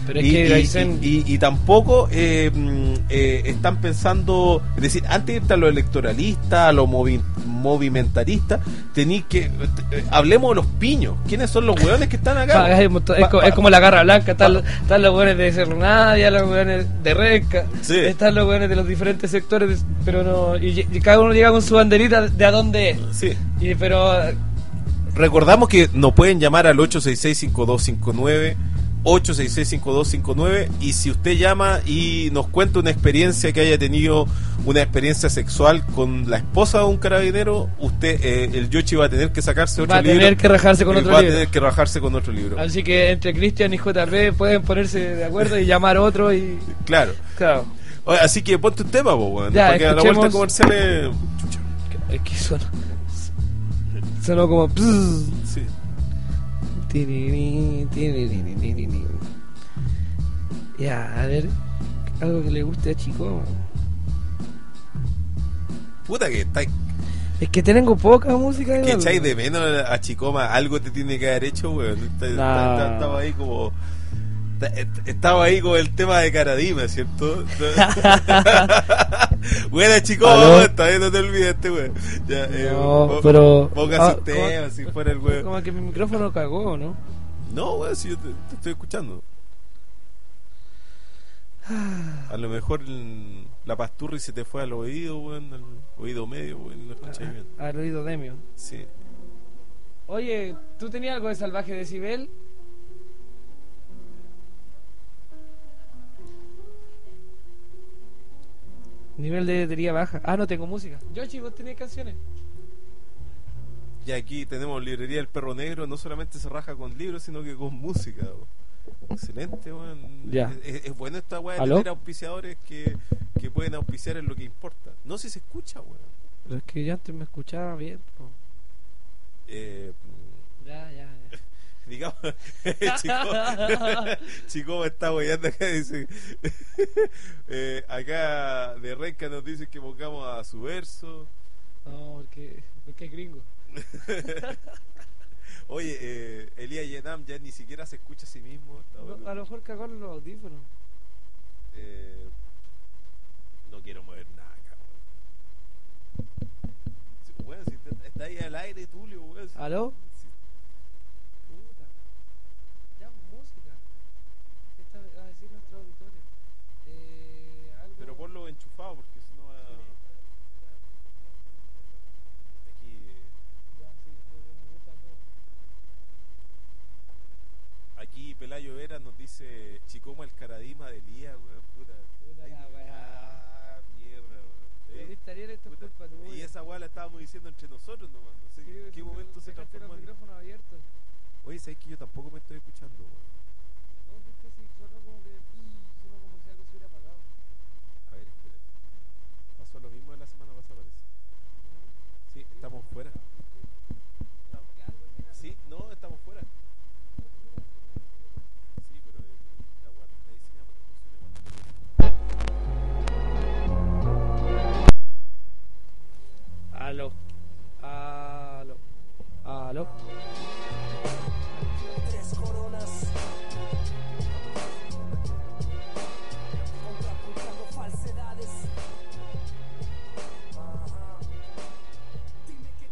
Pero es y, que y, Aysén- y- y- y tampoco eh, mm, eh, están pensando, es decir, antes de irte a lo electoralista, a lo movi- movimentarista, tenéis que eh, hablemos de los piños. ¿Quiénes son los hueones que están acá? Ah, hay un montón- es, Pa- co- pa- es como la garra blanca, están, los- están los hueones de Cerro Nadia, los hueones de Renca, Sí. están los hueones de los diferentes sectores, de- pero no, y, y cada uno llega con su banderita de a dónde es. Sí. Y, pero Recordamos que nos pueden llamar al ocho seis seis, cinco dos cinco nueve, ocho seis seis, cinco dos cinco nueve, y si usted llama y nos cuenta una experiencia que haya tenido, una experiencia sexual con la esposa de un carabinero, usted, eh, el Yoshi va a tener que sacarse otro va a libro. tener que rajarse con eh, otro va a libro. tener que rajarse con otro libro. Así que entre Cristian y J P pueden ponerse de acuerdo y llamar otro y Claro. claro. Oye, así que ponte un tema, po, weón, Ya, porque a la escuchemos- vuelta comercial es... Chucha, Es que sonó, sonó como pss. sí. Tirirín, tirirín, tirirín. Ya, a ver, algo que le guste a Chico. Puta que está, Es que tengo poca música. que igual. echáis de menos a Chicoma, algo te tiene que haber hecho, weón. Está- Nah. está- Estaba ahí como... está- Estaba ahí con el tema de Caradima, ¿cierto? Buena, Chicoma, ¿Aló? weón, todavía no te olvides este weón. Ya, eh, No, po- pero- Póngase ah, un tema, ¿cómo? si fuera el weón. Como que mi micrófono cagó, ¿no? No, weón, si yo te, te estoy escuchando. A lo mejor el- la pasturri se te fue al oído, weón, al oído medio, weón, no escucháis bien. Al oído Demio. Sí. Oye, ¿tú tenías algo de Salvaje Decibel? Nivel de batería baja. Ah, no tengo música. Yoshi, ¿vos tenés canciones? Y aquí tenemos librería El Perro Negro, no solamente se raja con libros, sino que con música. Weón. Excelente, weón. Ya. Es, es bueno esta weá de ¿Aló? tener auspiciadores que, que pueden auspiciar en lo que importa. No sé si se escucha, weón. Pero es que yo antes me escuchaba bien. po. Eh, Ya, ya, ya. digamos, Chico, Chico me está weyando acá, dice, eh, acá de Renca nos dice que pongamos a su verso. No, porque, porque es gringo. Oye, eh, Elías Yenam ya ni siquiera se escucha a sí mismo. Está No, bueno. a lo mejor cagó en los audífonos. Eh, no quiero mover nada, cabrón. Sí, weón, si te- está ahí al aire, Tulio, weón. si- ¿Aló? si- Puta. Ya, música. ¿Qué está a decir nuestro auditorio? Eh, algo... Pero ponlo enchufado porque si no va. Aquí. Ya, sí, lo que nos gusta a todos. Aquí Pelayo Vera nos dice Chicoma el Caradima de Elías, weón. Puta. Puta Ay, la weá. ah, mierda, weón. Pero Ey, viste, Ariel, esto es puta, culpa tuya. y esa weá la estábamos diciendo entre nosotros nomás. No sé Sí, en qué sí, momento se dejaste transformó los en. micrófonos abiertos. Oye, sabes que yo tampoco me estoy escuchando, weón. No, viste, sí, sonó como que... Sonó como si algo se hubiera apagado. A ver, espera. Pasó lo mismo de la semana pasada, parece. Sí, estamos fuera. Sí, no, estamos fuera. Sí, pero el, la weá no está diseñada para que funcione igual. Aló. Aló. Aló. Tres coronas. Contrapuntando falsedades. Ajá. Dime qué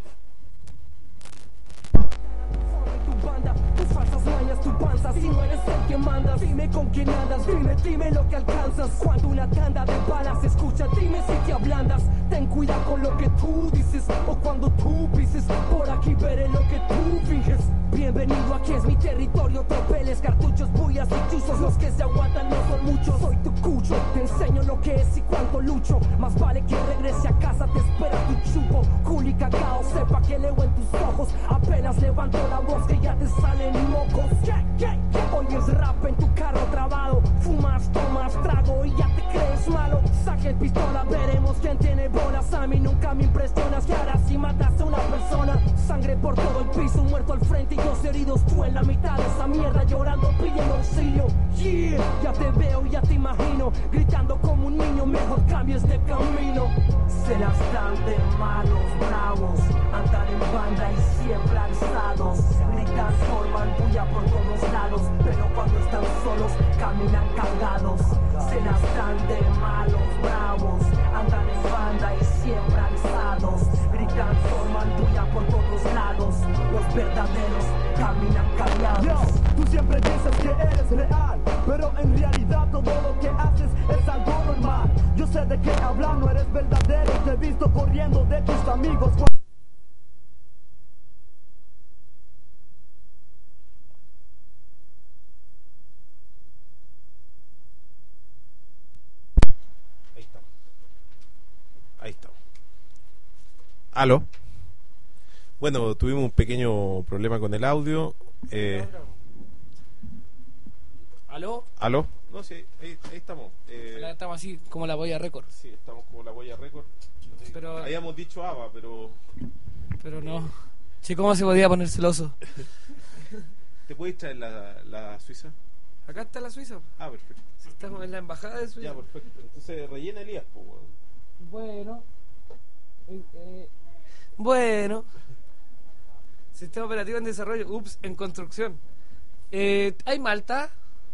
tal. Tu banda, tus falsas mañas, tu panza. Si no eres el que mandas, dime con quién andas. Dime, dime lo que alcanzas. Cuando una tanda de balas se escucha, dime si te ablandas. Ten cuidado con lo que tú dices o cuando tú pises. Por aquí veré lo que tú finges. Bienvenido, aquí es mi territorio. Tropeles, cartuchos, bullas y chuzos. Los que se aguantan no son muchos. Soy tu cucho, te enseño lo que es y cuánto lucho. Más vale que regrese a casa, te espera tu chupo. Cool y cacao, sepa que leo en tus ojos. Apenas levanto la voz que ya te salen mocos. Yeah, yeah, yeah. Oyes rap en tu carro trabado. Fumas, tomas, trago y ya te crees malo. Saque el pistola, veremos quién tiene bolas. A mí nunca me impresionas. Que harás si matas a una persona? Sangre por todo el piso, muerto al frente y dos heridos. Tú en la mitad de esa mierda llorando, pidiendo auxilio. Yeah, ya te veo, ya te imagino. Gritando como un niño, mejor cambies de camino. Se las dan de malos bravos. Andar en banda y siempre alzados. Gritando gritan, forman bulla por todos lados, pero cuando están solos caminan cargados. Se las dan de malos, bravos, andan en banda y siempre alzados. Gritan, forman bulla por todos lados, los verdaderos caminan callados. Yo, tú siempre dices que eres real, pero en realidad todo lo que haces es algo normal. Yo sé de qué hablas, no eres verdadero, te he visto corriendo de tus amigos. Ahí estamos. Ahí estamos. ¿Aló? Bueno, tuvimos un pequeño problema con el audio. Eh, ¿Aló? ¿Aló? No, sí, ahí, ahí estamos. Eh, Ahora estamos así como la Boya Record. sí, estamos como la Boya Record. Pero- Habíamos dicho ABBA, pero... Pero no. Sí, ¿cómo se podía poner celoso? ¿Te puedes traer la, la Suiza? Acá está la Suiza. Ah, perfecto. Estamos en la embajada de Suiza. Ya, perfecto. Entonces rellena Elías, pues, weón. Bueno. Eh, eh, Bueno. Sistema operativo en desarrollo. Ups, en construcción. Eh, ¿Hay Malta?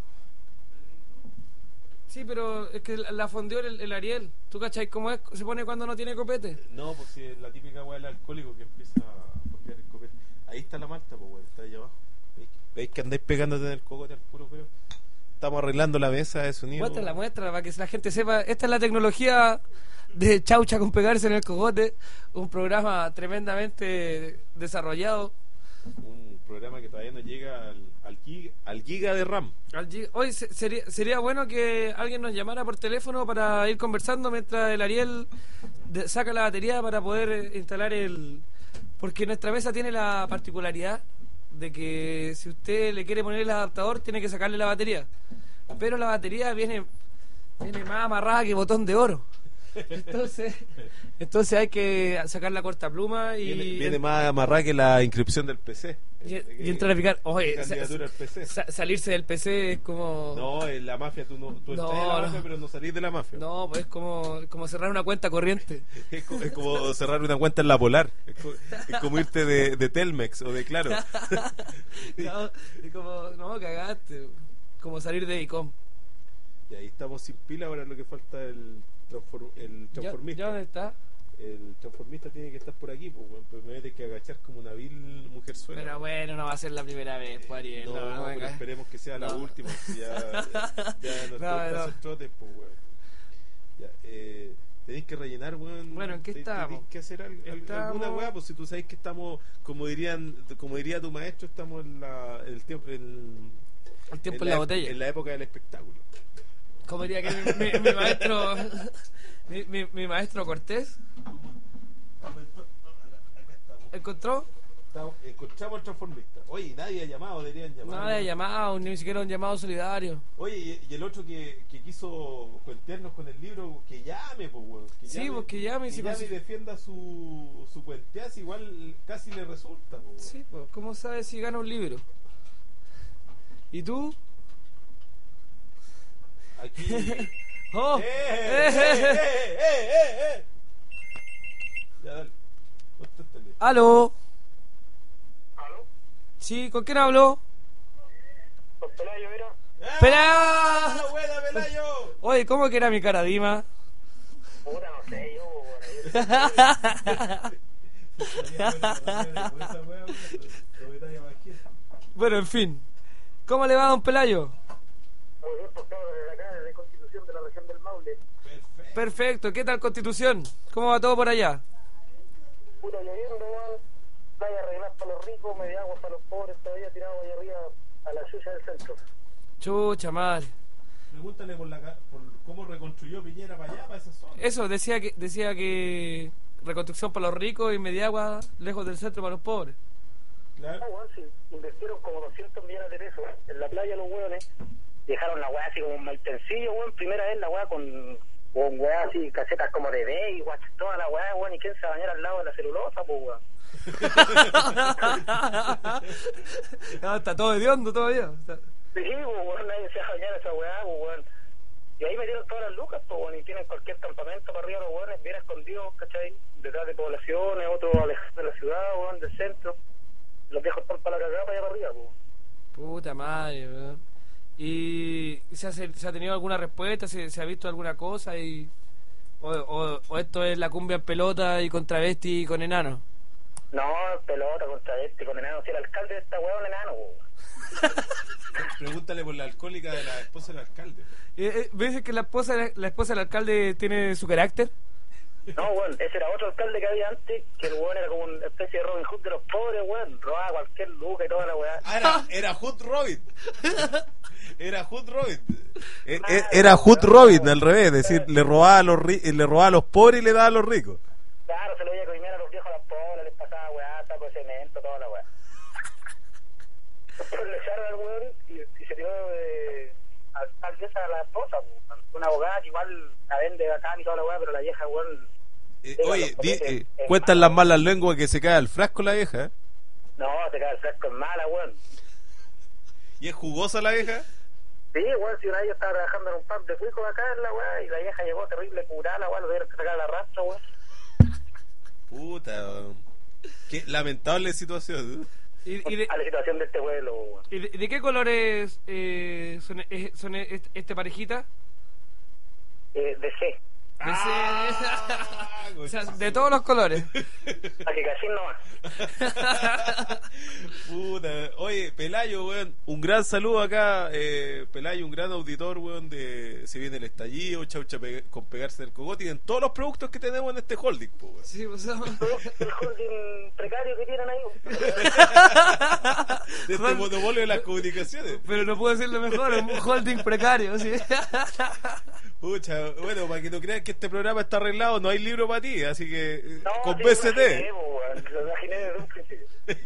Sí, pero es que la, la fondeó el, el Ariel. ¿Tú cachai cómo es? Se pone cuando no tiene copete. No, pues si es la típica weá del alcohólico que empieza a portear el copete. Ahí está la Malta, pues, weón. Está ahí abajo. ¿Veis, ¿Veis que andáis pegándote en el cogote al puro peo? Estamos arreglando la mesa de sonido. Muestra la muestra para que la gente sepa. Esta es la tecnología de Chaucha con pegarse en el cogote. Un programa tremendamente desarrollado. Un programa que todavía no llega al, al, giga, al giga de RAM. Al giga- Hoy se- sería, sería bueno que alguien nos llamara por teléfono para ir conversando mientras el Ariel de- saca la batería para poder eh, instalar el... Porque nuestra mesa tiene la particularidad de que si usted le quiere poner el adaptador tiene que sacarle la batería. Pero la batería viene, viene más amarrada que botón de oro. Entonces, entonces hay que sacar la cortapluma y, Viene, viene más amarrada que la inscripción del P C. y, Eh, y entrar a picar. Oye, sa- candidatura al P C. sa- salirse del P C es como... No, en la mafia tú, no, tú No, entras en la no. mafia, pero no salís de la mafia. No, pues es como, como cerrar una cuenta corriente. Es, co- es como cerrar una cuenta en la Polar. Es, co- es como irte de, de Telmex o de Claro. No, es como, no, cagaste. Como salir de ICOM. Y ahí estamos sin pila, ahora lo que falta es el, transform, el ¿Ya, transformista. ya dónde está? El transformista tiene que estar por aquí, pues, bueno, pero me voy a tener que agachar como una vil mujer suena. Pero bueno, no va a ser la primera vez, pues, Ariel. No, No, no, pero venga. esperemos que sea la No. última. Si ya, ya, ya no, No, estoy no. pasos trotes, pues, weón. Ya, eh, tenéis que rellenar, weón. Bueno, ¿en qué Te- estábamos? Tenéis que hacer al- al- Estábamos- alguna weá, pues si tú sabes que estamos, como dirían, como diría tu maestro, estamos en la, el tiempo, en, El tiempo en en la ep- botella. En la época del espectáculo. Como diría que mi, mi- mi maestro. Mi, mi, mi maestro Cortés. ¿Encontró? Estamos- Encontramos al transformista. Oye, nadie ha llamado, deberían llamar. Nada de llamado, ni siquiera un llamado solidario. Oye, y, y el otro que, que quiso cuentearnos con el libro, que llame, pues, weón. Que Sí, pues, que llame y que si llame pasa- y defienda su, su cuenteaz, igual casi le resulta, pues, weón. Sí, pues, ¿cómo sabes si gana un libro? ¿Y tú? Aquí. ¡Oh! ¡Eh, ¡Eh, eh, eh, eh, eh! eh, eh, eh! Ya, dale. Contéstale. ¿Aló? ¿Aló? Sí, ¿con quién habló? ¿Con Pelayo era? ¡Pelá! ¡Ah, buena, Pelayo! Oye, ¿cómo que era mi cara Dima? Puta, no sé, yo, bueno, yo Bueno, en fin. ¿Cómo le va, don Pelayo? muy bien, pues cabrón, de acá, de Constitución de la región del Maule. Perfecto. ¿Qué tal Constitución? ¿Cómo va todo por allá? Puta, lloviendo, weón. Playa arreglar para los ricos, media agua para los pobres, todavía tirado ahí arriba a la suya del centro. Chucha madre. Pregúntale por, la, ca- por cómo reconstruyó Piñera para allá, para esa zona. Eso, decía que decía que reconstrucción para los ricos y Mediagua lejos del centro para los pobres. Claro. No, weón, sí, invirtieron como doscientos millones de pesos en la playa los weones. Dejaron la weá así como un maltencillo, weón. Primera vez la weá con, con weá así, casetas como de bey, weá, toda la weá, weón. ¿Y quién se va a bañar al lado de la celulosa, pues, weón? No, está todo hediondo todavía. Está- Sí, pues, weón, nadie se va a bañar a esa weá, pues, weón. Y ahí metieron todas las lucas, pues, weón, y tienen cualquier campamento para arriba los weones, bien escondidos, ¿cachai? Detrás de poblaciones, otros alejados de la ciudad, weón, del centro. los viejos están para la cagada para allá para arriba, po. Puta madre, weón. ¿Y se ha, se ha tenido alguna respuesta? ¿Se, se ha visto alguna cosa? y o, o, ¿O esto es la cumbia en pelota y con travesti y con enano? No, pelota contra este, con enano. Si el alcalde de esta weá es un enano, po. Pregúntale por la alcohólica de la esposa del alcalde. Eh, eh, ¿Ves que la esposa, la esposa del alcalde tiene su carácter? No, weón, ese era otro alcalde que había antes, que el weón era como una especie de Robin Hood de los pobres, weón. Robaba cualquier luca y toda la weá. Ah, era, era Hood Robin. Era Hood Robin. Eh, eh, Era Hood Robin, al revés. Es decir, le robaba a los ri- le robaba a los pobres y le daba a los ricos. Claro, se lo veía comer a los viejos a las pobres, les pasaba weá, taco de cemento, toda la weá. Después le echaron al weón y, y se tiró de alcaldesa a la esposa, weón. Una abogada que igual la vende bacán y toda la weá, pero la vieja, weón. Eh, oye, di, eh, cuentan las malas lenguas que se cae al frasco la vieja, ¿eh? No, se cae el fresco en mala, weón. ¿Y es jugosa la vieja? Sí, weón, si una de ellas estaba trabajando en un pub de cuicos acá en la weá y la vieja llegó terrible curada, la weá, lo tuvieron que sacar a la rastra, weón. Puta, qué lamentable situación, ¿eh? ¿Y, y, de, A la situación de este pueblo, weón. y de, de qué colores eh, son, eh, son este, este parejita? Eh, de C. Ah, O sea, de todos los colores. A que casi nomás. Puta, oye, Pelayo, weón, un gran saludo acá, eh, Pelayo, un gran auditor, weón, de Se Viene el Estallido, Chaucha pe- con Pegarse del Cogote y en todos los productos que tenemos en este holding, po, weón. Sí, o sea, El holding precario que tienen ahí. De este monopolio de las comunicaciones. pero no puedo decirlo mejor, es un holding precario, ¿sí? Pucha, bueno, para que no crean que este programa está arreglado, no hay libro para ti, así que eh, No, convéncete. sí, lo imaginé, weón, lo imaginé desde un principio.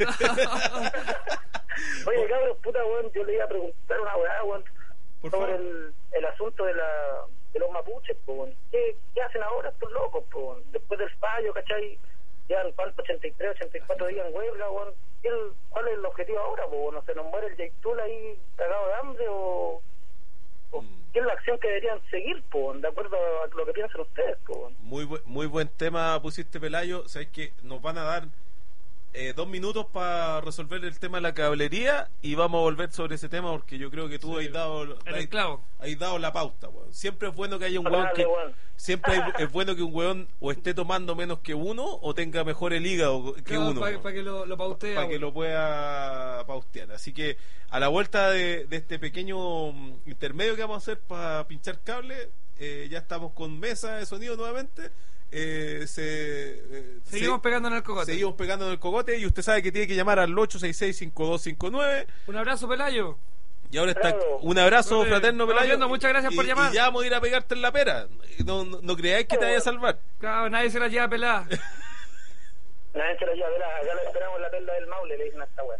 Oye, cabros, puta, weón, yo le iba a preguntar una weá, weón, Por sobre favor. el, el asunto de la de los mapuches, po, weón. ¿Qué, ¿Qué hacen ahora estos locos, po, weón? Después del fallo, ¿cachai? Llevan, ¿cuánto? ochenta y tres, ochenta y cuatro días en huelga, weón. ¿Qué- ¿Cuál es el objetivo ahora, po, weón? ¿Se nos muere el Yaitul ahí cagado de hambre o...? o ¿Qué es la acción que deberían seguir, po, weón? De acuerdo a lo que piensan ustedes, po, weón. Muy, bu- muy buen tema pusiste, Pelayo. Sabes que nos van a dar eh, dos minutos para resolver el tema de la cablería y vamos a volver sobre ese tema porque yo creo que tú Sí, has dado el has- clavo. has dado la pauta, weón. Siempre es bueno que haya un weón Dale, que weón. siempre hay- es bueno que un weón o esté tomando menos que uno o tenga mejor el hígado que uno, Para weón, que lo, lo pautee. para que lo pueda paustear. Así que a la vuelta de, de este pequeño mm, intermedio que vamos a hacer para pinchar cable, eh, ya estamos con mesa de sonido nuevamente. Eh, se, eh, Seguimos se- pegando en el cogote. seguimos pegando en el cogote y usted sabe que tiene que llamar al ocho seis seis, cinco dos cinco nueve. Un abrazo, Pelayo. Y ahora está Bravo. un abrazo Vale, fraterno, estamos Pelayo. viendo, muchas gracias y, por llamar. Y ya vamos a ir a pegarte en la pera. No, no, no creáis que te vaya a salvar. Claro, nadie se la lleva pelada. Nadie se lo lleva, verá, acá lo esperamos en la perla del Maule, le dicen a esta weá.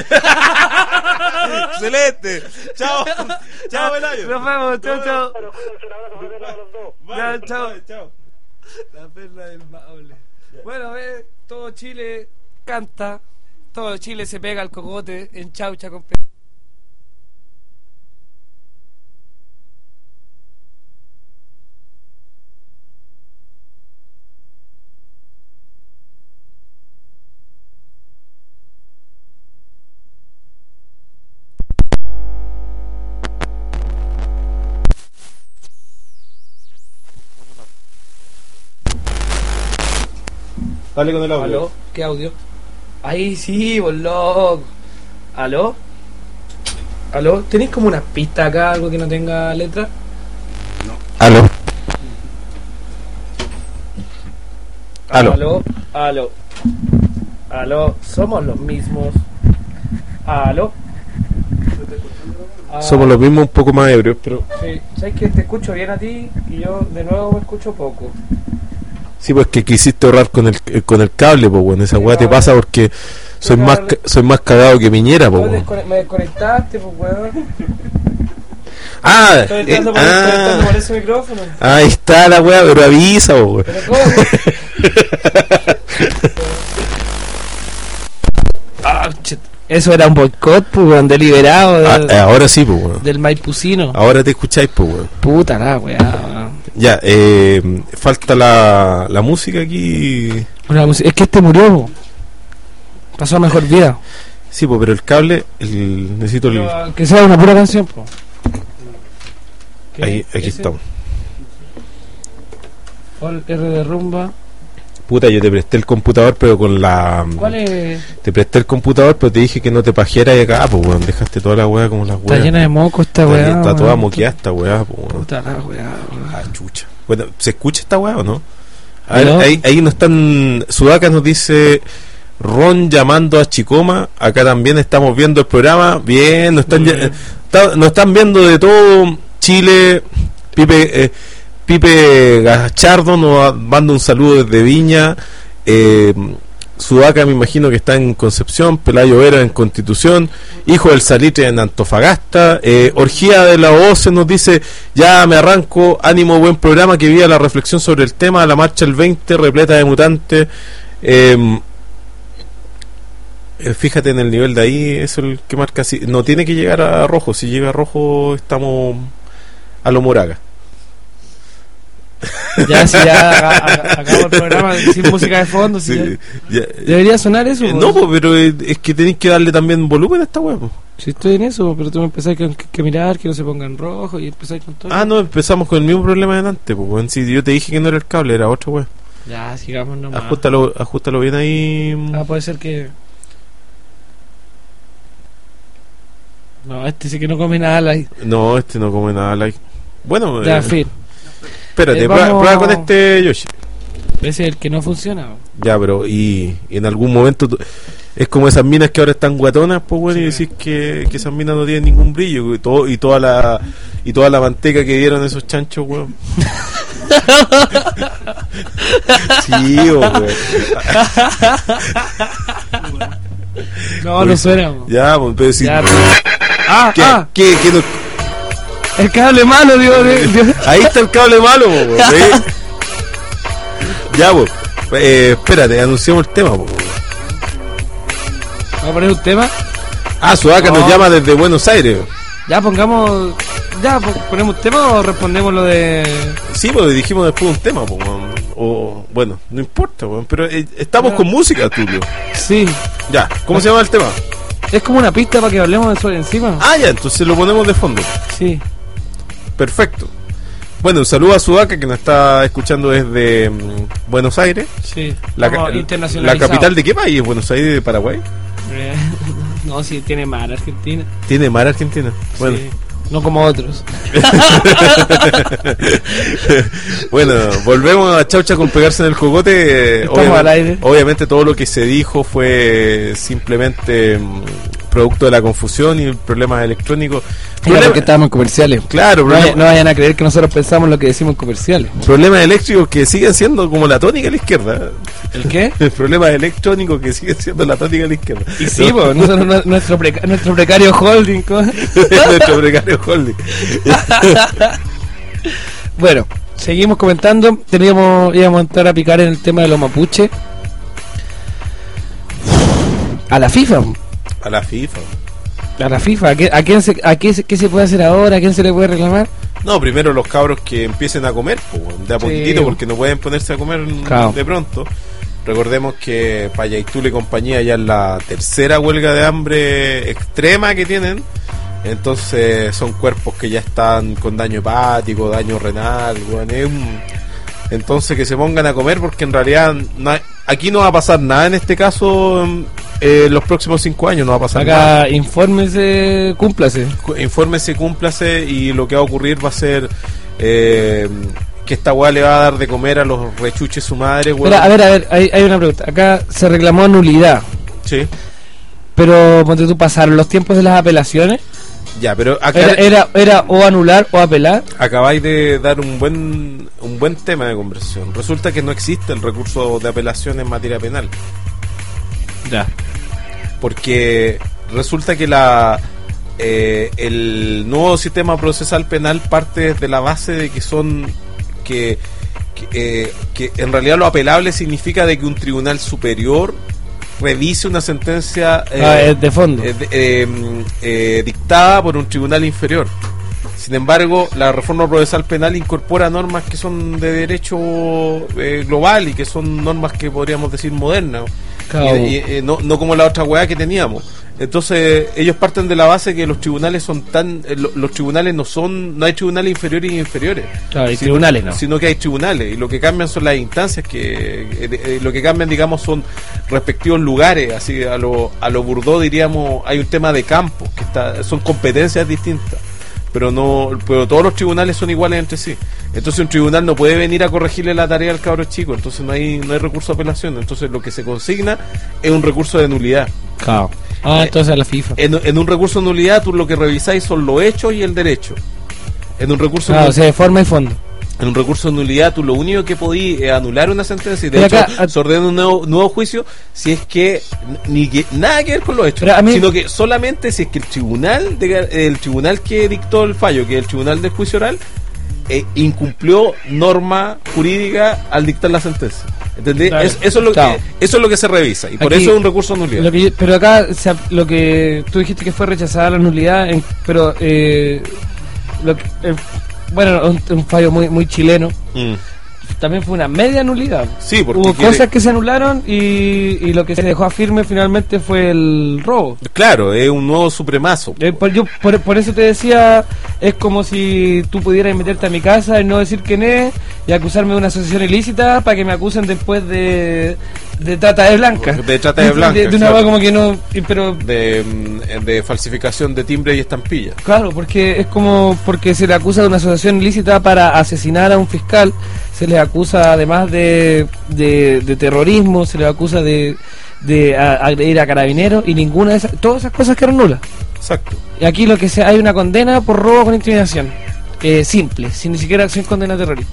Excelente. Chao. Chao, Pelayo. Nos vemos, chao, chao. Pero cuídense, un abrazo fraterno a los dos. Vale, Ya, chao. chao. La perla del Maule. Bueno, a ver, todo Chile canta, todo Chile se pega al cogote en Chaucha con pe- Dale con el audio. ¿Aló? ¿Qué audio? Ahí sí, vos loco. ¿Aló? ¿Aló? ¿Tenéis como una pista acá, algo que no tenga letra? Aló. Aló. Aló, aló. Aló, somos los mismos. Aló. Ah, Somos los mismos, un poco más ebrios, pero... Sí, sabes que te escucho bien a ti y yo de nuevo me escucho poco. Sí, pues que quisiste ahorrar con el, eh, con el cable, pues bueno, esa Sí, weá te cabrón. pasa porque soy Sí, más cabrón. ca- soy más cagado que Piñera, pues Me bueno. descone- Me desconectaste, pues weón. Ah, Estoy eh, entrando, por, estoy entrando ah, por ese micrófono. ahí está la weá, pero avisa, pues weón. Pero ¿cómo? Ah, chut. Eso era un boicot, pues, weón, deliberado Ah, del, eh, ahora sí, pues weón. del maipucino. Ahora te escucháis, pues weón. Puta la weá, weón. Ya, eh, falta la, la música aquí. Una música- Es que este murió, po. Pasó a mejor vida. Sí, pues, pero el cable, el, necesito el... Pero que sea una pura canción, po. ¿Qué? Ahí, aquí ¿Ese? estamos. All R de rumba. Puta, yo te presté el computador, pero con la... ¿Cuál es? Te presté el computador, pero te dije que no te pajeras y acá, pues, weón, dejaste toda la weá como las Está weas. llena de moco esta Está, weá. está toda weón. moqueada esta weá, pues, weón. Puta la weá, weón. Ah, chucha. Bueno, ¿se escucha esta weá o no? A ver, ¿Aló? ahí, ahí nos están... Sudaca nos dice... Ron llamando a Chicoma. Acá también estamos viendo el programa. Bien, nos están, ya- está- nos están viendo de todo Chile. Pipe eh, Pipe Gachardo nos manda un saludo desde Viña. eh, Sudaca me imagino que está en Concepción. Pelayo Vera en Constitución. Hijo del Salitre en Antofagasta. eh, Orgía de la O C E nos dice: ya me arranco, ánimo, buen programa, que viva la reflexión sobre el tema. La marcha el veinte repleta de mutantes. eh, Eh, Fíjate en el nivel de ahí, eso es el que marca. Si, no tiene que llegar a rojo, si llega a rojo estamos a lo Moraga. Ya, si ya aga- aga- acabo el programa sin música de fondo, si Sí, ya- ya- debería sonar eso. eh, po. no, po, pero eh, es que tenéis que darle también volumen a esta web. Si estoy en eso, pero tú me empezás que, que mirar, que no se ponga en rojo y empezáis con todo. Ah, no, empezamos con el mismo problema de antes. Po, weón. Si yo te dije que no era el cable, era otro web. Ya, sigamos nomás. Ajustalo, ajustalo bien ahí. Ah, puede ser que. No, este sí que no come nada. Like. No, este no come nada like. Bueno, Ya, eh, fin. espérate, Eh, prueba, vamos- prueba con este Yoshi. Ese es el que no funciona. Ya, pero y, y en algún momento tú- es como esas minas que ahora están guatonas, pues bueno, y decís que, que esas minas no tienen ningún brillo y todo y toda la y toda la manteca que dieron esos chanchos, weón. Sí, weón. No, no suena. po. Ya, pues, pero si Ya, pero- Ah, ¿qué, ah, qué- qué no- el cable malo, digo. de- de- ahí está el cable malo, po, weón, ¿sí? Ya, pues, eh, espérate, anunciamos el tema, pues. Vamos a poner un tema. Ah, Sudaca No. nos llama desde Buenos Aires. Ya, pongamos. Ya, po- ponemos un tema o respondemos lo de. Sí, pues dijimos después un tema, pues, weón. O, bueno, no importa, weón, pero eh, estamos Ya. con música, Tulio. Sí. Ya, ¿cómo se llama el tema? Es como una pista para que hablemos de eso encima. Ah, ya, entonces lo ponemos de fondo. Sí. Perfecto. Bueno, un saludo a Sudaca que nos está escuchando desde mm, Buenos Aires. Sí. La, Vamos ca- la internacionalizado. capital de qué país es Buenos Aires, de Paraguay. Eh, no, sí, tiene mar Argentina. Tiene mar Argentina. Bueno, Sí. No como otros. bueno, volvemos a Chaucha con pegarse en el cogote. Estamos Obviamente- al aire. Obviamente todo lo que se dijo fue simplemente mm, producto de la confusión y problemas electrónicos. Era Problema- porque estábamos en comerciales. Claro, No, problema- vayan- no vayan a creer que nosotros pensamos lo que decimos en comerciales. problemas electrónicos que siguen siendo como la tónica a la izquierda. ¿El qué? Problemas electrónicos que siguen siendo la tónica a la izquierda. Y sí, pues, nosotros, nu- nuestro, preca- nuestro precario holding. co- Nuestro precario holding. Bueno, seguimos comentando. Teníamos, íbamos a entrar a picar en el tema de los mapuches. A la FIFA. A la FIFA. A la FIFA. ¿A, qué, a quién se, a qué, se- qué se puede hacer ahora? ¿A quién se le puede reclamar? No, primero los cabros que empiecen a comer, po, weón, de a Sí. poquitito, porque no pueden ponerse a comer Claro. de pronto. Recordemos que Payaitule y compañía ya es la tercera huelga de hambre extrema que tienen. Entonces son cuerpos que ya están con daño hepático, daño renal, weón, es un- entonces que se pongan a comer, porque en realidad no hay- aquí no va a pasar nada en este caso. eh, en los próximos cinco años no va a pasar nada. Acá, infórmese, cúmplase. Cu- infórmese, cúmplase, y lo que va a ocurrir va a ser eh, que esta weá le va a dar de comer a los rechuches su madre, weón. Espera, a ver, a ver, hay, hay una pregunta. Acá se reclamó nulidad. Sí, Pero, ponte tú, pasaron los tiempos de las apelaciones. ya, pero acá Era, era, era o anular o apelar. acabáis de dar un buen un buen tema de conversación. Resulta que no existe el recurso de apelación en materia penal, Ya. porque resulta que la eh, el nuevo sistema procesal penal parte desde la base de que son que que, eh, que en realidad lo apelable significa de que un tribunal superior revise una sentencia eh, Ah, es de fondo. eh, de- eh, eh, dictada por un tribunal inferior. Sin embargo, la reforma procesal penal incorpora normas que son de derecho eh, global y que son normas que podríamos decir modernas. Claro. Y- y, eh, no, no como la otra weá que teníamos. Entonces ellos parten de la base que los tribunales son tan eh, lo- los tribunales no son no hay tribunales inferiores y inferiores, Claro, hay sino, tribunales, ¿no? sino que hay tribunales, y lo que cambian son las instancias, que eh, eh, lo que cambian, digamos, son respectivos lugares. Así a lo a lo Burdó diríamos, hay un tema de campo que está, son competencias distintas, pero no pero todos los tribunales son iguales entre sí. Entonces un tribunal no puede venir a corregirle la tarea al cabro chico, entonces no hay no hay recurso de apelación. Entonces lo que se consigna es un recurso de nulidad. Claro. Ah, entonces a la FIFA. En, en un recurso de nulidad tú lo que revisáis son los hechos y el derecho. En un recurso Claro, de, o sea, de forma y fondo. en un recurso de nulidad tú lo único que podís es anular una sentencia, y de Pero hecho acá- se ordena un nuevo, nuevo juicio si es que ni que nada que ver con los hechos, Pero a mí- sino que solamente si es que el tribunal de, el tribunal que dictó el fallo, que es el tribunal del juicio oral, eh, incumplió norma jurídica al dictar la sentencia. ¿Entendés? Claro. Es- eso es lo Claro. que eso es lo que se revisa, y por Aquí- eso es un recurso de nulidad. Lo que yo- pero acá, o sea, lo que tú dijiste que fue rechazada la nulidad, en- pero eh, lo que, eh, bueno, un, un fallo muy muy chileno. Mm. También fue una media nulidad. Sí, porque Hubo quiere- cosas que se anularon y, y lo que se dejó a firme finalmente fue el robo. Claro, es un nuevo supremazo. Eh, por, yo, por, por eso te decía, es como si tú pudieras meterte a mi casa y no decir quién es y acusarme de una asociación ilícita para que me acusen después de, de trata de blancas. De trata de blancas, De, de una claro. cosa como que no... y- Pero de, mm, de falsificación de timbre y estampilla. claro, porque es como porque se le acusa de una asociación ilícita para asesinar a un fiscal, se le acusa además de, de, de terrorismo, se le acusa de, de a- agredir a carabineros y ninguna de esas, todas esas cosas quedaron nulas. Exacto. Y aquí lo que sea, hay una condena por robo con intimidación, eh, simple, sin ni siquiera sin condena terrorista.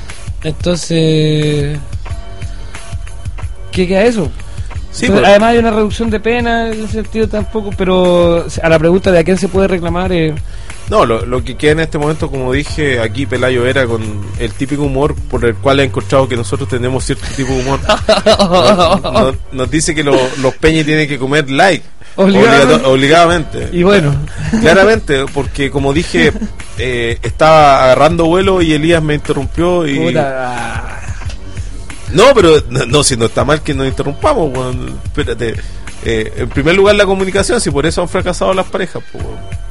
Entonces, ¿qué queda eso? Sí, Entonces, pues, además hay una reducción de pena en ese sentido tampoco, pero a la pregunta de a quién se puede reclamar, eh, no, lo, lo que queda en este momento, como dije, aquí Pelayo era con el típico humor por el cual ha encontrado que nosotros tenemos cierto tipo de humor. Nos, nos- nos dice que lo- los peñas tienen que comer like. Obligadamente. obligato- obligadamente. y bueno, Claramente, porque como dije, eh, estaba agarrando vuelo y Elías me interrumpió y... puta, No, pero no, no, si no está mal que nos interrumpamos, weón. Espérate. Eh, en primer lugar, la comunicación, si por eso han fracasado las parejas, pues, weón.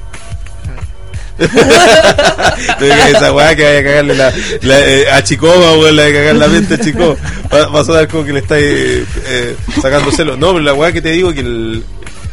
Esa weá que vaya a cagarle la, la, eh, a Chicoma, weón, la de cagar la mente a Chico. Va, vas a dar como que le estáis eh, sacando celos. No, pero la weá que te digo que el,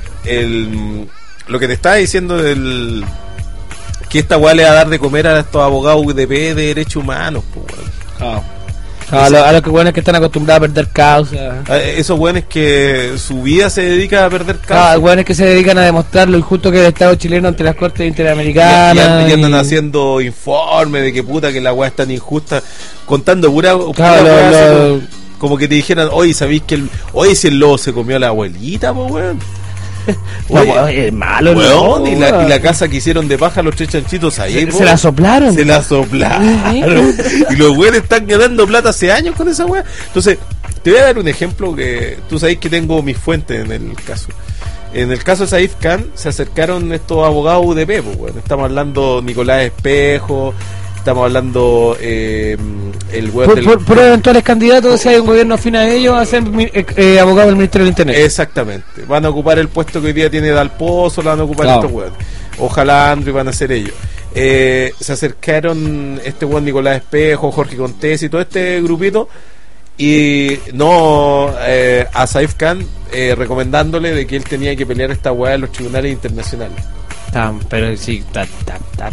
el lo que te estaba diciendo del que esta weá le va a dar de comer a estos abogados U D P de derechos humanos, pues, weón. a los a lo que bueno que están acostumbrados a perder causas. A esos weones que su vida se dedica a perder Ah, causas. hueones que se dedican a demostrar lo injusto que es el Estado chileno ante las cortes Y, y interamericanas. andan, y andan y- haciendo informes de que puta que la weá es tan injusta, contando pura, pura Claro, lo- weá, así lo- como, como que te dijeran, oye, ¿sabéis que el, oye, si el lobo se comió a la abuelita, po weón? No, Oye, weón, es malo, weón, no, y, la, y la weón. casa que hicieron de paja los tres chanchitos ahí, Se, po, se la soplaron. se la soplaron. Y los weones están ganando plata hace años con esa weá. Entonces, te voy a dar un ejemplo que tú sabéis que tengo mis fuentes en el caso. En el caso de Saif Khan se acercaron estos abogados U D P, pues, bueno. Estamos hablando Nicolás Espejo, estamos hablando eh, el weón Por, del... por- por eventuales candidatos, si hay un gobierno afín a ellos, a ser mi- eh, eh, abogado del Ministerio del Internet. Exactamente. Van a ocupar el puesto que hoy día tiene Dalpozo, lo van a ocupar Claro. estos weones. Ojalá Andrew van a ser ellos. Eh, se acercaron este weón Nicolás Espejo, Jorge Contés y todo este grupito. Y no eh, a Saif Khan eh, recomendándole de que él tenía que pelear esta weá en los tribunales internacionales. Tan, pero sí, ta, ta, ta.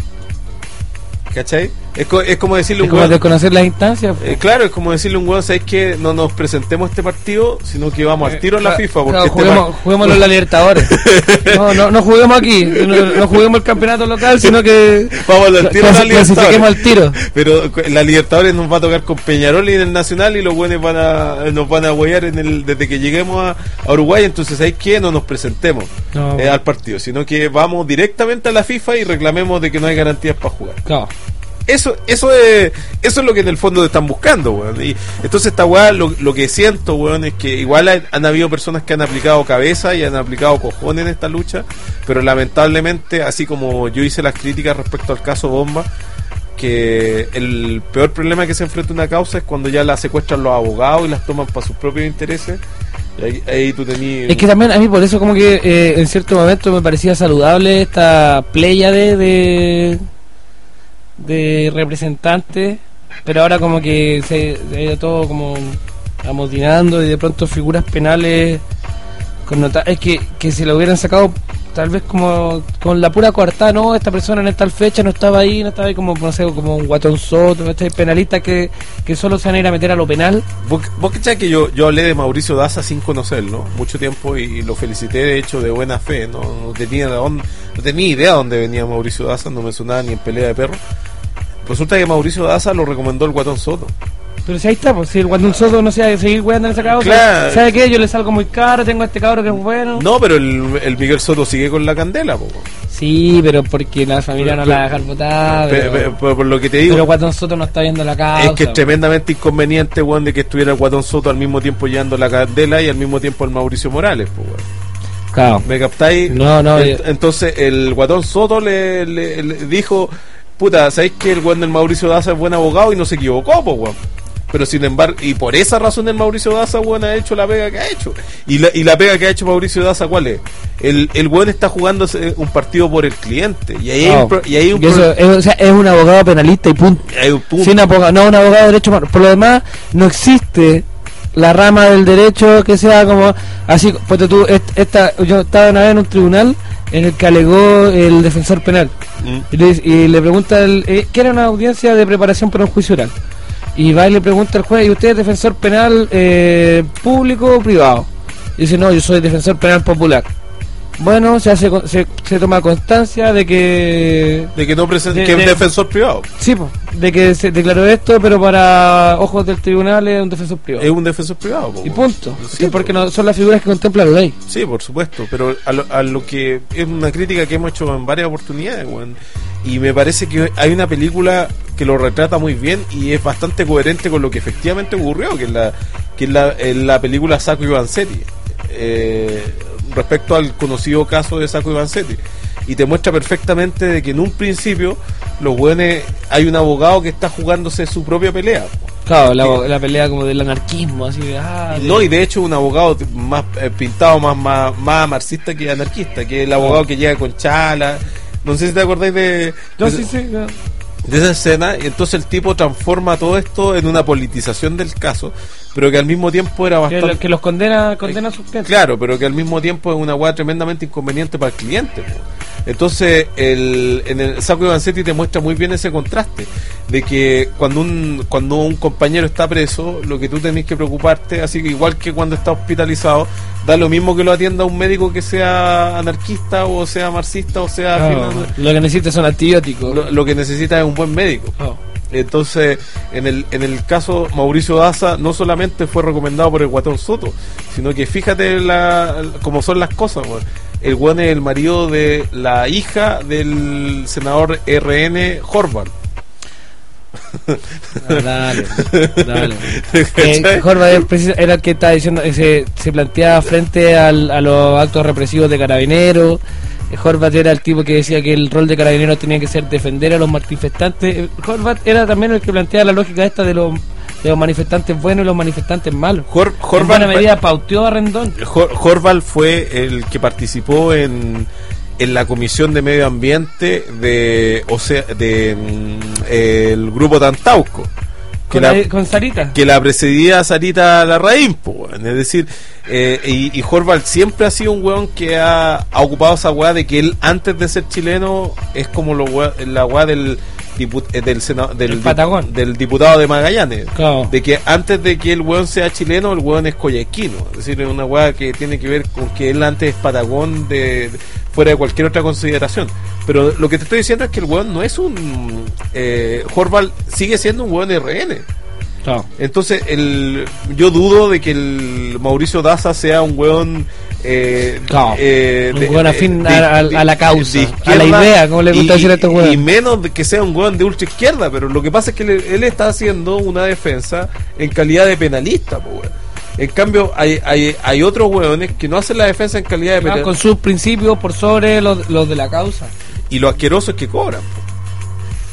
¿Cachai? Es, co- es como decirle a Es un como weón. desconocer las instancias. Eh, claro, es como decirle a un weón, ¿sabes qué? No nos presentemos a este partido, sino que vamos al tiro a la Claro, FIFA. Porque claro, este juguemos, par- juguémoslo en la Libertadores. No, no, no juguemos aquí, no, no juguemos el campeonato local, sino que Vamos al tiro a la clasi- clasifiquemos Libertadores. al tiro. Pero cu- la Libertadores nos va a tocar con Peñarol y en el Nacional, y los buenos van a, nos van a huear en el, desde que lleguemos a, a Uruguay. Entonces, ¿sabes qué? No nos presentemos No. eh, al partido, sino que vamos directamente a la FIFA y reclamemos de que no hay garantías para jugar. Claro. Eso eso es eso es lo que en el fondo están buscando, weón. Y entonces esta weá, lo, lo que siento, weón, es que igual han, han habido personas que han aplicado cabeza y han aplicado cojones en esta lucha, pero lamentablemente, así como yo hice las críticas respecto al caso Bomba, que el peor problema que se enfrenta una causa es cuando ya la secuestran los abogados y las toman para sus propios intereses. Ahí, ahí tú tenías... Es que también a mí por eso como que eh, en cierto momento me parecía saludable esta pléyade de de representantes, pero ahora como que se, se ha ido todo como amotinando y de pronto figuras penales connota- es que, que si lo hubieran sacado tal vez como con la pura coartada, no, esta persona en tal fecha no estaba ahí, no estaba ahí como, no sé, como un Guatón Soto, este penalista que, que solo se van a ir a meter a lo penal. Vos, vos cachai que yo, yo hablé de Mauricio Daza sin conocerlo mucho tiempo y lo felicité de hecho de buena fe, no, no tenía dónde, no tenía idea de dónde venía Mauricio Daza, no me sonaba ni en pelea de perros. Resulta que Mauricio Daza lo recomendó el Guatón Soto. Pero si ahí está, pues si el Guatón Soto no sé, seguir weando en esa causa, Claro. ¿sabe qué? Yo le salgo muy caro, tengo a este cabro que es bueno. No, pero el, el Miguel Soto sigue con la candela, po. Sí, pero porque la familia Pero- no la va a dejar votar. Pe- Pero, pe- pe- por lo que te digo, pero Guatón Soto no está viendo la causa. es que es tremendamente inconveniente, weón, de que estuviera el Guatón Soto al mismo tiempo llevando la candela y al mismo tiempo el Mauricio Morales, po, weón. Claro. ¿Me captáis? No, no, Ent- yo- Entonces el Guatón Soto le, le- le dijo, puta, ¿sabéis que el weón del Mauricio Daza es buen abogado? Y no se equivocó, po, weón. Pero sin embargo, y por esa razón el Mauricio Daza, weón, ha hecho la pega que ha hecho. Y la, y la pega que ha hecho Mauricio Daza, ¿cuál es? El, el weón está jugando un partido por el cliente. Y ahí hay No, un, pro- y ahí hay un y eso pro- es, o sea, es un abogado penalista y punto. hay un punto. Sin abogado, no un abogado de derecho humano. Por lo demás, no existe la rama del derecho que sea como así. Pues tú, est- esta, yo estaba una vez en un tribunal en el que alegó el defensor penal Mm. y le, y le pregunta el, eh, que era una audiencia de preparación para un juicio oral, y va y le pregunta al juez: ¿y usted es defensor penal eh, público o privado? Y dice: no, yo soy defensor penal popular. Bueno, se hace con- se, se toma constancia de que De que no presenta, de- que es un de- defensor privado. sí, po, de que se declaró esto, pero para ojos del tribunal es un defensor privado. Es un defensor privado, po, Y weón. punto. Sí, Sí, porque po. no son las figuras que contempla la ley. Sí, por supuesto, pero a lo, a lo que es una crítica que hemos hecho en varias oportunidades, weón. Y me parece que hay una película que lo retrata muy bien y es bastante coherente con lo que efectivamente ocurrió, que es la, que es la, en la película Sacco y Vanzetti, eh, respecto al conocido caso de Sacco y Vanzetti. Y te muestra perfectamente de que en un principio los weones, hay un abogado que está jugándose su propia pelea. Claro, la, la pelea como del anarquismo, así de, ah, de- No, y de hecho un abogado más eh, pintado, más, más más marxista que anarquista, que es el abogado que llega con chala. No sé si te acordáis de, No, de, sí, sí, no. de esa escena. Y entonces el tipo transforma todo esto en una politización del caso, pero que al mismo tiempo era que, bastante... lo- que los condena, condena a sus clientes. Claro, pero que al mismo tiempo es una hueá tremendamente inconveniente para el cliente, po. Entonces, el, en el Sacco y Vanzetti te muestra muy bien ese contraste de que cuando un cuando un compañero está preso, lo que tú tenés que preocuparte, así que igual que cuando está hospitalizado, da lo mismo que lo atienda un médico que sea anarquista o sea marxista o sea Claro, final- lo que necesita son antibióticos. lo, lo que necesita es un buen médico. Oh. Entonces, en el, en el caso Mauricio Daza no solamente fue recomendado por el Guatón Soto, sino que fíjate la, cómo son las cosas, weón. El weón es el marido de la hija del senador R N Horvath. Ah, dale, dale. Eh, Jorba es precis- era el que estaba diciendo, eh, se, se planteaba frente al, a los actos represivos de carabineros. Eh, Horvath era el tipo que decía que el rol de carabineros tenía que ser defender a los manifestantes. Eh, Horvath era también el que planteaba la lógica esta de los, de los manifestantes buenos y los manifestantes malos. Hor, En buena Horvath, medida pauteó a Rendón. Hor- Horvath fue el que participó en, en la comisión de medio ambiente de, o sea, de mm, el grupo Tantauco. Que Con, la- la- con Sarita. que la precedía Sarita Larraín, po, weón. Es decir, eh, y, y Horvath siempre ha sido un weón que ha, ha ocupado esa weá de que él antes de ser chileno es como lo weá- la weá del dipu- eh, del, sena- del, El di- Patagón. del diputado de Magallanes, Claro. de que antes de que el weón sea chileno, el weón es coyhaiquino. Es decir, es una weá que tiene que ver con que él antes es patagón de, de- fuera de cualquier otra consideración. Pero lo que te estoy diciendo es que el weón no es un eh, Horvath sigue siendo un weón R N. Claro. Entonces, el, yo dudo de que el Mauricio Daza sea un weón. Eh, Claro, eh, un de- weón eh, afín de- a- a- de- a la causa, de a la izquierda, idea, como le gusta y- decir a estos y, weones. y menos de que sea un weón de ultra izquierda, pero lo que pasa es que él, él está haciendo una defensa en calidad de penalista, po, weón. En cambio, hay, hay, hay otros weones que no hacen la defensa en calidad de Ah, penalista. con sus principios por sobre los, los de la causa. Y lo asqueroso es que cobran, po.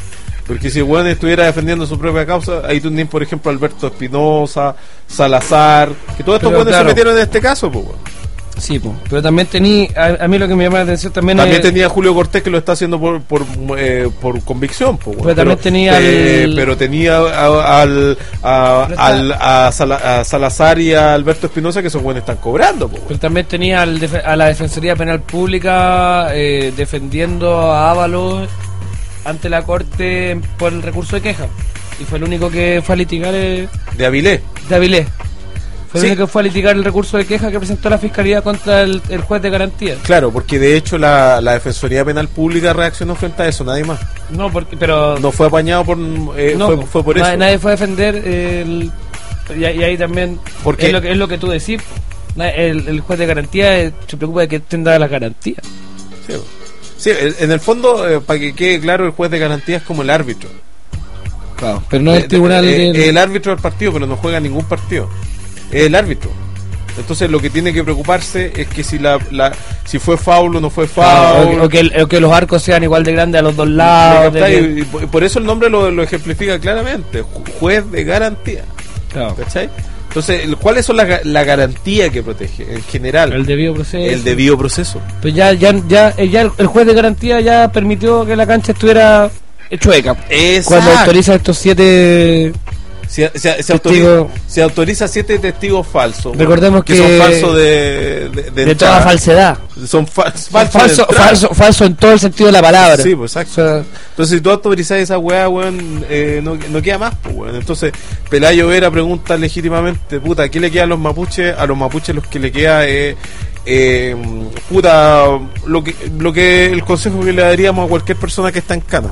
Porque si el weón estuviera defendiendo su propia causa, ahí tú tienes, por ejemplo, Alberto Espinosa, Salazar, que todos estos Pero, weones claro. se metieron en este caso, pues, weón. Sí, po. Pero también tenía, a, a mí lo que me llama la atención también, También es, tenía Julio Cortés, que lo está haciendo por por, eh, por convicción, pues, weón. Pero también tenía eh, al- pero tenía a, al, a, Pero está- al- a Sala- a Salazar y a Alberto Espinosa, que esos weones están cobrando, pues, weón. pero también tenía al defe- a la Defensoría Penal Pública eh, defendiendo a Ábalos ante la Corte por el recurso de queja. Y fue el único que fue a litigar eh, De Avilés. de Avilés. Fue Sí. el único que fue a litigar el recurso de queja que presentó la Fiscalía contra el, el juez de garantía. Claro, porque de hecho la, la Defensoría Penal Pública reaccionó frente a eso, nadie más. No, porque, pero No fue apañado por... eh, no, fue, fue por nadie, eso. nadie fue a defender el, y, y ahí también Porque- es lo que es lo que tú decís. Na- El, el juez de garantía eh, se preocupa de que tenga la garantía. Sí, sí, en en el fondo, eh, para que quede claro, el juez de garantía es como el árbitro. Claro, pero no es Eh, el tribunal eh, del- el árbitro del partido, pero no juega ningún partido. Es el árbitro. Entonces lo que tiene que preocuparse es que si la, la si fue foul o no fue Claro, foul. o, que, o que el- o que los arcos sean igual de grandes a los dos lados. ¿Me de captáis? que- Y por por eso el nombre lo, lo ejemplifica claramente, ju- juez de garantía. claro, ¿Cachai? Entonces, el- ¿cuáles son las ga- la garantía que protege en general? el debido proceso. El debido proceso. Pues ya, ya, ya, eh, ya el, el juez de garantía ya permitió que la cancha estuviera chueca. Cuando autoriza estos siete. Se, se- se Testigo. autoriza, se autoriza siete testigos falsos. Recordemos que- son falsos de, de, De, entrada. toda falsedad. Son fa- falsos. Falso, de falso, entrada. falso, falso en todo el sentido de la palabra. Sí, pues exacto. O sea, Entonces, si tú autorizas esa weá, weón, eh, no, no queda más, pues, weón. Entonces, Pelayo Vera pregunta legítimamente, puta, ¿qué le queda a los mapuches? A los mapuches los que le queda es, eh, puta, lo que, lo que el consejo que le daríamos a cualquier persona que está en cana.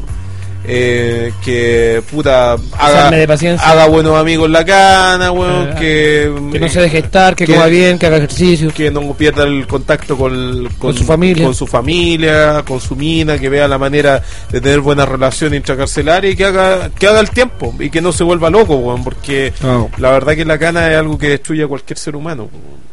Eh, que, puta, haga, arme de paciencia. haga buenos amigos en la cana, weón, Eh, que... que no se deje estar, que, que- coma bien, que haga ejercicio. que no pierda el contacto con, Con su familia. con su familia, con su mina, que vea la manera de tener buena relación intracarcelaria y que haga que haga el tiempo y que no se vuelva loco, weón, porque No. la verdad que la cana es algo que destruye a cualquier ser humano.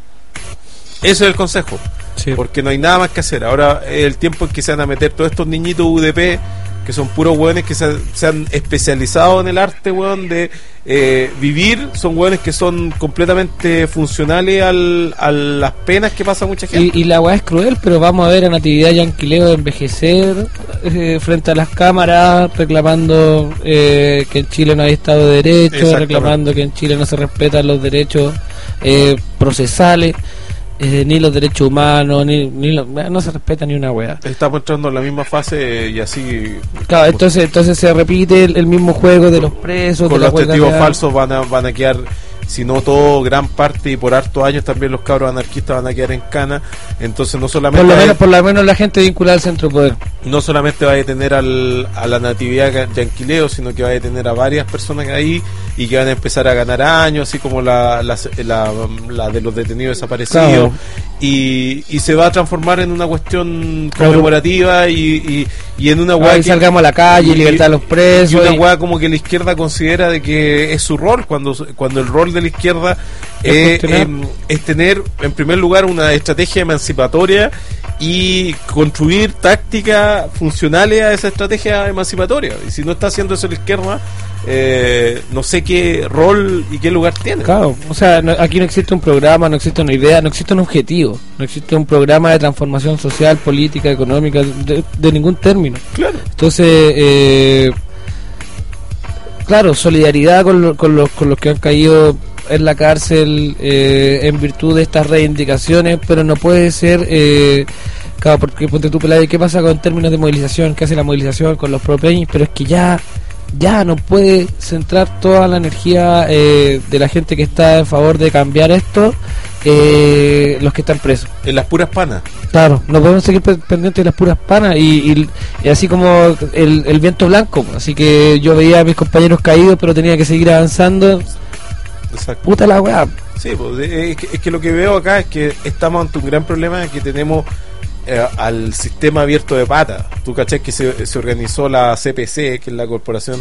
Ese es el consejo, Sí. porque no hay nada más que hacer. Ahora es el tiempo en que se van a meter todos estos niñitos U D P, que son puros hueones que se, se han especializado en el arte, weón, de eh, vivir. Son hueones que son completamente funcionales al, a las penas que pasa mucha gente. Y, y la weá es cruel, pero vamos a ver a Natividad Yanquileo envejecer eh, frente a las cámaras, reclamando eh, que en Chile no hay Estado de Derecho, Exactamente. reclamando que en Chile no se respetan los derechos eh, procesales, eh, ni los derechos humanos, ni, ni lo- no se respeta ni una weá. Estamos entrando en la misma fase eh, y así Claro, entonces, entonces se repite el, el mismo juego de los presos, con de la los huelga testigos real. falsos van a, van a quedar, si no todo, gran parte y por hartos años también los cabros anarquistas van a quedar en cana. Entonces no solamente Por lo, va a- menos, por lo menos la gente vinculada al centro de poder. no solamente va a detener al, a la natividad yanquileo, sino que va a detener a varias personas ahí y que van a empezar a ganar años, así como la, la, la, la de los detenidos desaparecidos. Claro. Y, y se va a transformar en una cuestión conmemorativa y, y, y en una weá Ahí que- salgamos a la calle, y- libertad a los y presos. una y- weá como que la izquierda considera de que es su rol, cuando, cuando el rol de la izquierda Es eh, cuestionar. em, es tener en primer lugar una estrategia emancipatoria y construir tácticas funcionales a esa estrategia emancipatoria. Y si no está haciendo eso la izquierda, eh, no sé qué rol y qué lugar tiene. Claro, o sea, no- aquí no existe un programa, no existe una idea, no existe un objetivo, no existe un programa de transformación social, política, económica, de, de ningún término. Claro. Entonces, eh, claro, solidaridad con, lo- con, los, con los que han caído en la cárcel eh, en virtud de estas reivindicaciones, pero no puede ser... Eh, claro, porque ponte tú, Pelayo, ¿qué pasa con términos de movilización? ¿Qué hace la movilización con los propeños? Pero es que ya ya no puede centrar toda la energía eh, de la gente que está en favor de cambiar esto, eh, los que están presos. En las puras panas. Claro, no podemos seguir pe- pendientes de las puras panas y, y- y así como el, el viento blanco. Así que yo veía a mis compañeros caídos, pero tenía que seguir avanzando. Exacto. Puta la weá. Sí, pues, es, que, es que lo que veo acá es que estamos ante un gran problema, que tenemos eh, al sistema abierto de pata. Tú cachás que se, se organizó la C P C, que es la Corporación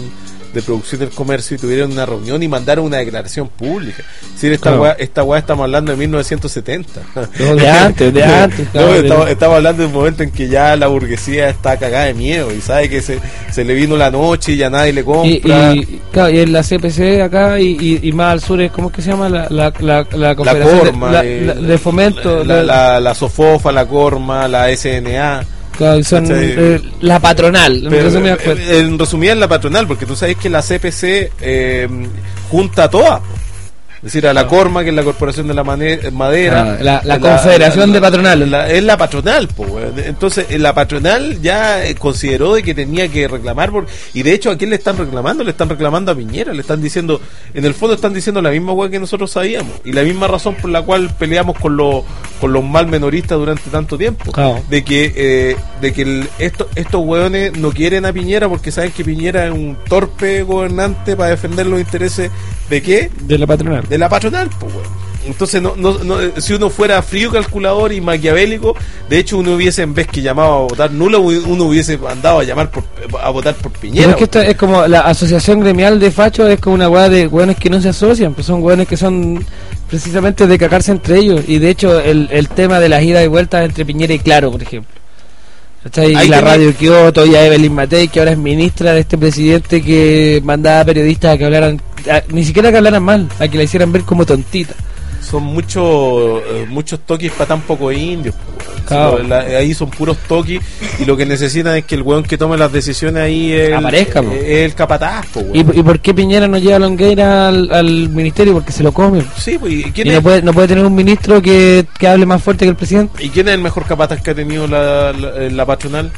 de Producción del Comercio y tuvieron una reunión y mandaron una declaración pública. Es decir, esta Claro. weá, esta weá estamos hablando de mil novecientos setenta. No, de antes, de antes, No, claro, estamos, de- estamos hablando de un momento en que ya la burguesía está cagada de miedo y sabe que se, se le vino la noche y ya nadie le Y, compra. y, claro, y en la C P C acá y, y, y más al sur es, ¿cómo es que se llama? La, la, la, la la Confederación Corma, de, la- eh, la- de Fomento. la, la- la, la Sofofa, la Corma, la S N A. claro, son ¿cachai? eh, la patronal, en Pero, resumidas eh, cuentas. en resumida en la patronal, porque tú sabes que la C P C eh, junta a todas. Es decir, a la Corma, que es la Corporación de la Mane- Madera. Ah, la- la Confederación de Patronales. la- es la patronal, po, weón. Entonces, eh, la patronal ya eh, consideró de que tenía que reclamar. Por, y de hecho, ¿a quién le están reclamando? Le están reclamando a Piñera. Le están diciendo, en el fondo están diciendo la misma weá que nosotros sabíamos. Y la misma razón por la cual peleamos con, los con los mal menoristas durante tanto tiempo. Claro. De que, eh, de que el- esto, estos weones no quieren a Piñera porque saben que Piñera es un torpe gobernante para defender los intereses de qué? De la patronal. De la patronal, pues, weón. Entonces, no, no, no, si uno fuera frío calculador y maquiavélico, de hecho, uno hubiese, en vez que llamado a votar nulo, uno hubiese mandado a llamar por, a votar por Pero Piñera. es que esto es como la asociación gremial de fachos, es como una weá de weones que no se asocian, pues son weones que son precisamente de cagarse entre ellos. Y de hecho, el, el tema de las idas y vueltas entre Piñera y Claro, por ejemplo. ¿Cachai? Ahí Y la tenía- radio Kioto y a Evelyn Matei, que ahora es ministra de este presidente que mandaba a periodistas a que hablaran, a- ni siquiera que hablaran mal, a que la hicieran ver como tontita. Son muchos eh, muchos toquis para tan pocos indios, pues, weón. Claro. Si lo- la- ahí son puros toquis y lo que necesitan es que el weón que tome las decisiones ahí es el, Aparezca, po. es el capataz, pues, ¿Y, weón. ¿Y por qué Piñera no lleva a Longueira al, al ministerio? Porque se lo come. Sí, pues, ¿y quién Y es? no puede, no puede tener un ministro que, que hable más fuerte que el presidente. ¿Y quién es el mejor capataz que ha tenido la, la, la patronal?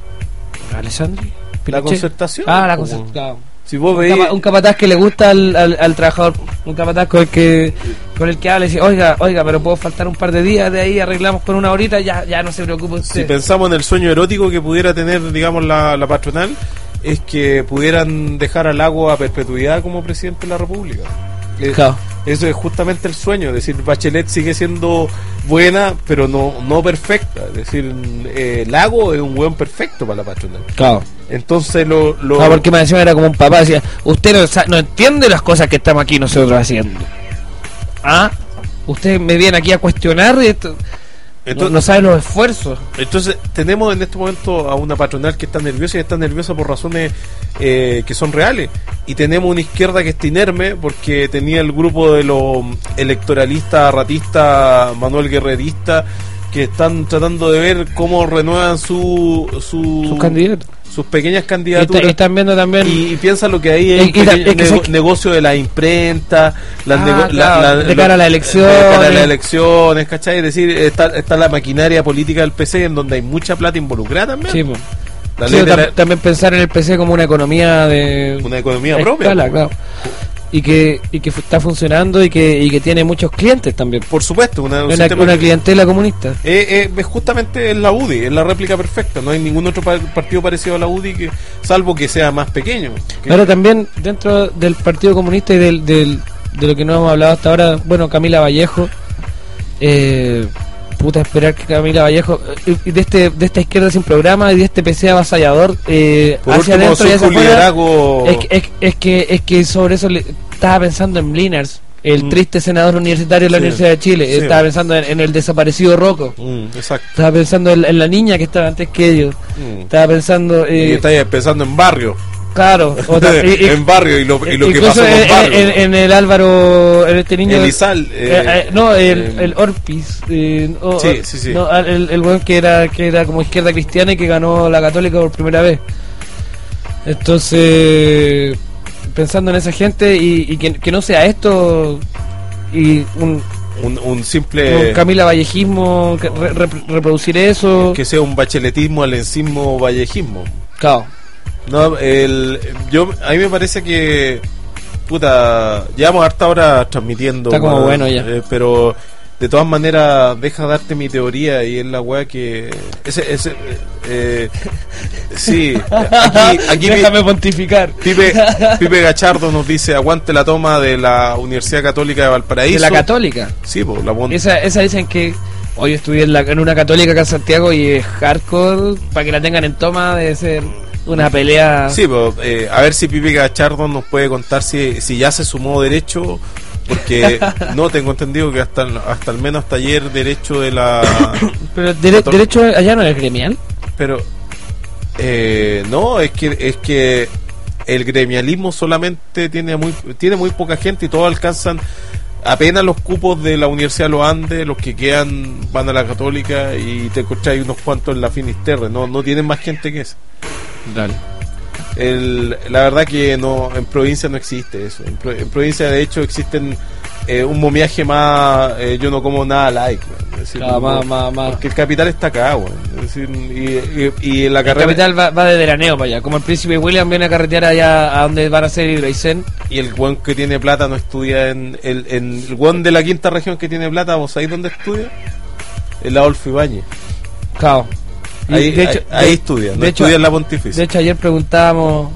Alessandri. La Pinochet. concertación. Ah, la pues, concertación. Si vos Un, veis, capa- un capataz que le gusta al, al, al trabajador, un capataz con el que con el que habla y dice, oiga, oiga, pero puedo faltar un par de días, de ahí arreglamos con una horita, ya ya no se preocupe si usted. pensamos en el sueño erótico que pudiera tener, digamos, la, la patronal, es que pudieran dejar al Lago a perpetuidad como presidente de la República. Eh, Claro. Eso es justamente el sueño, es decir, Bachelet sigue siendo buena, pero no no perfecta. Es decir, eh, Lago es un weón perfecto para la patronal. Claro. Entonces lo... lo No, porque me decía era como un papá, decía, usted no, sa- no entiende las cosas que estamos aquí nosotros haciendo. ¿Ah? Usted me viene aquí a cuestionar y esto, entonces, no, no sabe los esfuerzos. Entonces, tenemos en este momento a una patronal que está nerviosa y está nerviosa por razones eh, que son reales. Y tenemos una izquierda que está inerme porque tenía el grupo de los electoralistas, ratistas, Manuel Guerrerista, que están tratando de ver cómo renuevan su, su Sus candidatos. sus pequeñas Y, está- candidaturas. y están viendo también... Y, y piensa lo que hay es Y- un y ta- pequeño es que nego- sé- negocio de la imprenta, las Ah, nego- claro, de cara a las de elecciones. cara a las elecciones, ¿cachai? Es decir, está, está la maquinaria política del P C en donde hay mucha plata involucrada también. Sí, po. La Sí, ley de tam- la- también pensar en el P C como una economía de una economía a propia. escala, pues, claro. Y que y que fu- está funcionando y que y que tiene muchos clientes también. por supuesto, una, un Una, sistema una que- clientela comunista. eh, eh, es justamente en la U D I, es la réplica perfecta. No hay ningún otro pa- partido parecido a la U D I, que, salvo que sea más pequeño. Que- Ahora también dentro del Partido Comunista y del, del de lo que no hemos hablado hasta ahora, bueno, Camila Vallejo, eh, puta, esperar que Camila Vallejo, eh, y de este de esta izquierda sin programa y de este P C avasallador, eh, por hacia último, adentro y su hacia afuera, liderazgo. es, que- es, es que es que sobre eso le, estaba pensando en Bliners, el Mm. triste senador universitario de la Sí, Universidad de Chile, sí. estaba pensando en, en el desaparecido Rocco, Mm, exacto. estaba pensando en, en la niña que estaba antes que ellos, Mm. estaba pensando, Y eh, estáis pensando en barrio. claro, otra- y- y- en barrio y lo, y lo que incluso pasó con en, barrio. en- en el Álvaro, en este niño, Elizal, eh, eh, eh, no, el, eh, el Orpis, eh, o- Sí, sí, sí. no, el, el weón que era que era como izquierda cristiana y que ganó la Católica por primera vez. Entonces, pensando en esa gente y, y que, que no sea esto y un, un, un simple un Camila Vallejismo, que re- re- reproducir eso, que sea un bacheletismo, alensismo, vallejismo. claro. No, el, yo, a mí me parece que, puta, llevamos harta hora transmitiendo. Está como weón, bueno ya. eh, pero de todas maneras, deja darte mi teoría y es la weá que. Ese, ese, eh, sí, aquí, aquí Déjame pontificar. Pipe, Pipe Gachardo nos dice: aguante la toma de la Universidad Católica de Valparaíso. De la Católica. Sí, pues, la pon- Esa, esa dicen que hoy estudié en, la- en una católica acá en Santiago y es hardcore, para que la tengan en toma debe ser... una pelea. Sí, pues, eh, a ver si Pipe Gachardo nos puede contar si, si ya se sumó derecho, porque no tengo entendido que hasta hasta al menos hasta ayer derecho de la... Pero dere- la derecho allá no es gremial. Pero eh, no, es que es que el gremialismo solamente tiene muy tiene muy poca gente y todos alcanzan apenas los cupos de la Universidad de los Andes, los que quedan van a la Católica y te encontráis unos cuantos en la Finisterre, no no tienen más gente que eso. Dale. El, la verdad que no, en provincia no existe eso. En, pro, en provincia de hecho existen eh, un momiaje más, eh, yo no como nada like, es decir, Claro, no, más, más, más. porque el capital está acá, bueno, es decir, y, y, y en la El carrera capital va, va de veraneo para allá, como el príncipe William viene a carretear allá a donde van a ser Hidroicén. y el weón que tiene plata no estudia en el, en el weón de la quinta región que tiene plata, ¿vos sabéis dónde estudia? En la Adolfo Ibáñez. Claro. Y Ahí, de hecho- ahí, ahí de- estudia, no de hecho- estudia en la Pontificia. De hecho, ayer preguntábamos,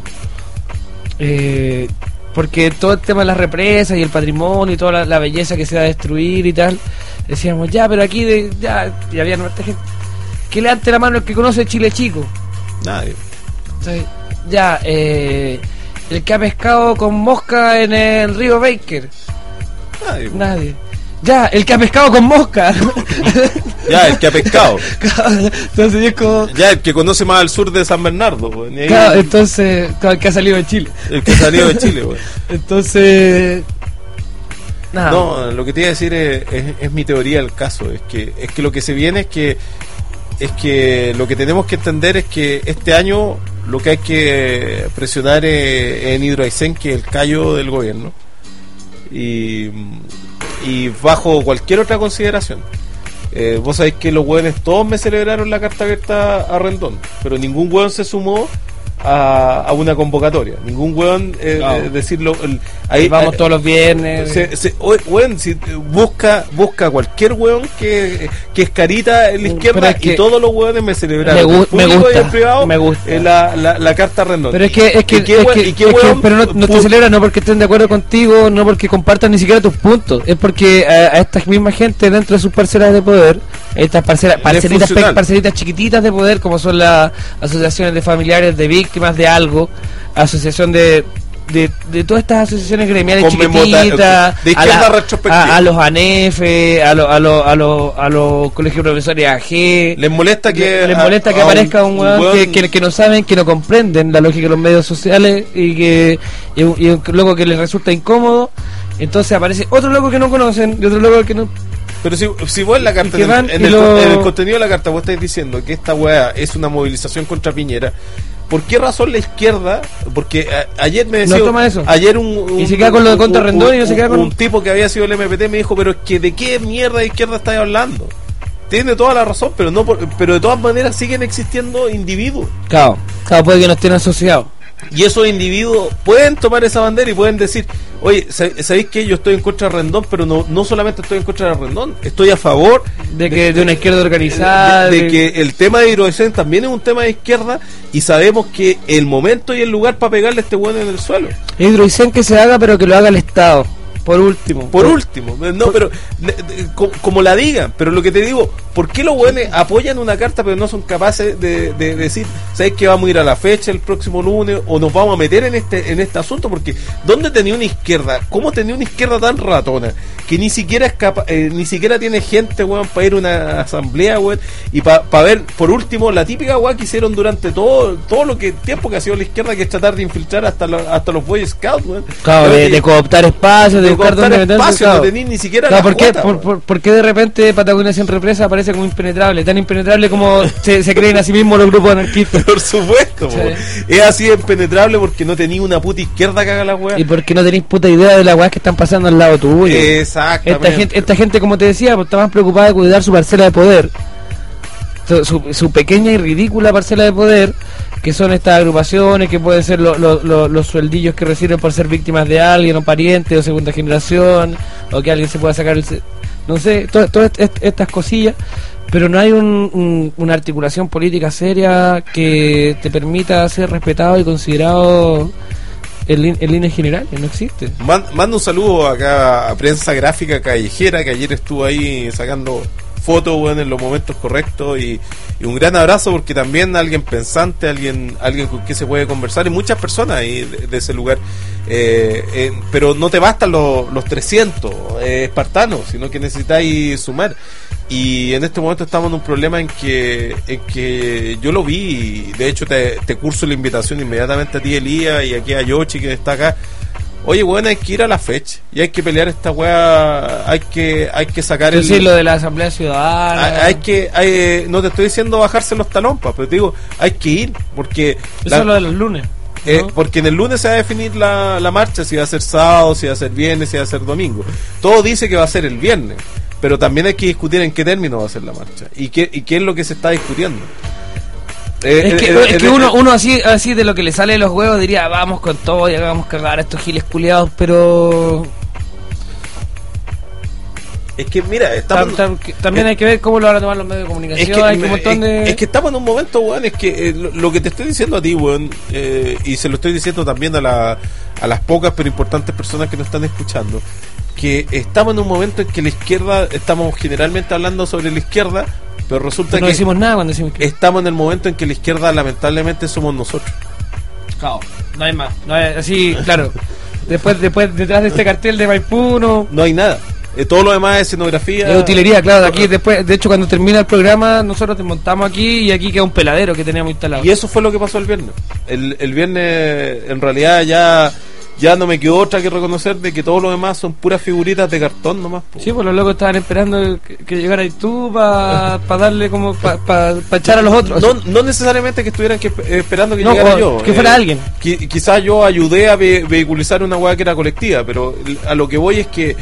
eh, porque todo el tema de las represas y el patrimonio y toda la, la belleza que se va a destruir y tal, decíamos, ya, pero aquí de, ya, y había nuestra gente, que levante la mano el que conoce Chile Chico. Nadie. Entonces, ya, eh, el que ha pescado con mosca en el río Baker. Nadie. Nadie. Ya, el que ha pescado con mosca. Ya, el que ha pescado. Entonces es como... Ya, el que conoce más al sur de San Bernardo, weón. Y ahí- Claro, entonces, claro, el que ha salido de Chile. el que salió de Chile, weón. Entonces... Nada. No, lo que te iba a decir es, es, es mi teoría del caso. Es que, es que lo que se viene es que es que lo que tenemos que entender es que este año lo que hay que presionar es, en Hidroaicén, que es el callo del gobierno. Y, y bajo cualquier otra consideración. Eh, vos sabéis que los hueones todos me celebraron la carta abierta a Rendón, pero ningún hueón se sumó a, a una convocatoria. Ningún hueón, eh, Claro. eh, decirlo. El, ahí, Vamos ahí- todos los viernes. se, se, o- weón, si, busca busca cualquier weón que, que es carita en la Pero izquierda es que y todos los weones me celebraron me gu- en público me gusta, y en privado me gusta. eh, la, la, la carta Rendón. Pero es que, es que, ¿Y qué es weón- que- y qué es que- weón pero no, no te pu- celebran no porque estén de acuerdo contigo, no porque compartan ni siquiera tus puntos, es porque a, a esta misma gente dentro de sus parcelas de poder, estas parcelas, Es parcelitas, funcional. pe- parcelitas chiquititas de poder, como son las asociaciones de familiares de víctimas de algo, asociación de de, de todas estas asociaciones gremiales Conmemora- chiquititas, de a, izquierda la- retrospectiva. a, a los ANEF, a, los a, los a, los a los colegios de profesores A G, les molesta que les a- molesta que a aparezca un weón weón- que, que, que no saben, que no comprenden la lógica de los medios sociales y que y un, y un loco que les resulta incómodo. Entonces aparece otro loco que no conocen y otro loco que no. Pero si, si vos en la carta, que en van el, en y el- lo- en el contenido de la carta, vos estáis diciendo que esta weá es una movilización contra Piñera, ¿por qué razón la izquierda? Porque a- ayer me decía. No toma eso. Ayer un. un- Y se queda con lo de un- contra un- Rendón y no se un- queda con- Un tipo que había sido el M P T me dijo, pero es que ¿de qué mierda de izquierda estáis hablando? Tiene toda la razón, pero no por- pero de todas maneras siguen existiendo individuos. Claro, claro, puede que no estén asociados. Y esos individuos pueden tomar esa bandera y pueden decir, oye, sab- ¿sabéis que yo estoy en contra de Rendón? Pero no, no solamente estoy en contra de Rendón, estoy a favor De que de una izquierda organizada. de, de que el tema de Hidroaicén también es un tema de izquierda y sabemos que el momento y el lugar para pegarle a este bueno en el suelo. Hidroicén que se haga, pero que lo haga el Estado. Por último. Por último, no, pero ne- de- co- como la digan, pero lo que te digo, ¿por qué los buenos apoyan una carta pero no son capaces de, de decir, ¿sabes que vamos a ir a la fecha el próximo lunes o nos vamos a meter en este en este asunto? Porque ¿dónde tenía una izquierda? ¿Cómo tenía una izquierda tan ratona que ni siquiera es capa- eh, ni siquiera tiene gente, weón, para ir a una asamblea, weón, y para ver, por último, la típica weón que hicieron durante todo todo lo que tiempo que ha sido la izquierda, que es tratar de infiltrar hasta la- hasta los Boy Scouts, weón. Claro, de, de cooptar espacios, de, de buscar cooptar dónde meterse, espacio, claro. no tenés ni siquiera Claro, la ¿por, qué, cuota, por, weón. por- por qué de repente Patagonia sin represa aparece como impenetrable? Tan impenetrable como se, se creen a sí mismos los grupos anarquistas. Por supuesto, Sí. po. Es así de impenetrable porque no tenía una puta izquierda que haga la weá. Y porque no tenéis puta idea de las weas que están pasando al lado tuyo. Exactamente. Esta gente, esta gente, como te decía, pues, está más preocupada de cuidar su parcela de poder, su, su, su pequeña y ridícula parcela de poder, que son estas agrupaciones, que pueden ser lo- lo- lo- los sueldillos que reciben por ser víctimas de alguien, o parientes, o segunda generación, o que alguien se pueda sacar el... se- No sé, to- todas est- estas cosillas, pero no hay un- un- una articulación política seria que te permita ser respetado y considerado en, lin- en líneas generales, no existe. Man- mando un saludo acá a Prensa Gráfica Callejera, que ayer estuvo ahí sacando fotos, weón, en los momentos correctos y, y un gran abrazo porque también alguien pensante, alguien alguien con quien se puede conversar y muchas personas ahí de, de ese lugar, eh, eh, pero no te bastan los, los trescientos eh, espartanos, sino que necesitáis sumar. Y en este momento estamos en un problema en que en que yo lo vi y de hecho te, te curso la invitación inmediatamente a ti, Elías, y aquí a Yoshi que está acá. Oye, bueno, hay que ir a la fecha y hay que pelear esta weá, hay que hay que sacar el... Sí, lo de la Asamblea Ciudadana. Hay, hay que, hay, no te estoy diciendo bajarse los talompas, pero te digo, hay que ir, porque... Eso la, es lo de los lunes. Eh, ¿no? Porque en el lunes se va a definir la, la marcha, si va a ser sábado, si va a ser viernes, si va a ser domingo. Todo dice que va a ser el viernes, pero también hay que discutir en qué término va a ser la marcha y qué, y qué es lo que se está discutiendo. Eh, es que, eh, es eh, que eh, uno, uno así, así de lo que le sale de los huevos diría vamos con todo y hagamos cagar a estos giles culiados, pero es que mira, estamos, tam, tam, también eh, hay que ver cómo lo van a tomar los medios de comunicación. Es que, hay un montón de... es que estamos en un momento, weón, es que eh, lo, lo que te estoy diciendo a ti, weón, eh, y se lo estoy diciendo también a, la, a las pocas pero importantes personas que nos están escuchando, que estamos en un momento en que la izquierda, estamos generalmente hablando sobre la izquierda, pero resulta no que decimos nada cuando decimos que... estamos en el momento en que la izquierda lamentablemente somos nosotros. Claro, no hay más, no hay, así, claro. Después, después detrás de este cartel de Maipú no, no hay nada. Eh, todo lo demás es escenografía. Es utilería, claro. Aquí después, de hecho, cuando termina el programa, nosotros desmontamos aquí y aquí queda un peladero que teníamos instalado. Y eso fue lo que pasó el viernes. El, el viernes, en realidad, ya ya no me quedó otra que reconocer de que todo lo demás son puras figuritas de cartón nomás. Po. Sí, pues los locos estaban esperando que, que llegaras tú para pa darle como para pa, pa echar a los otros. No, no necesariamente que estuvieran que, eh, esperando que no, llegara o, yo. Que fuera eh, alguien. Qui, quizás yo ayudé a ve, vehiculizar una hueá que era colectiva, pero a lo que voy es que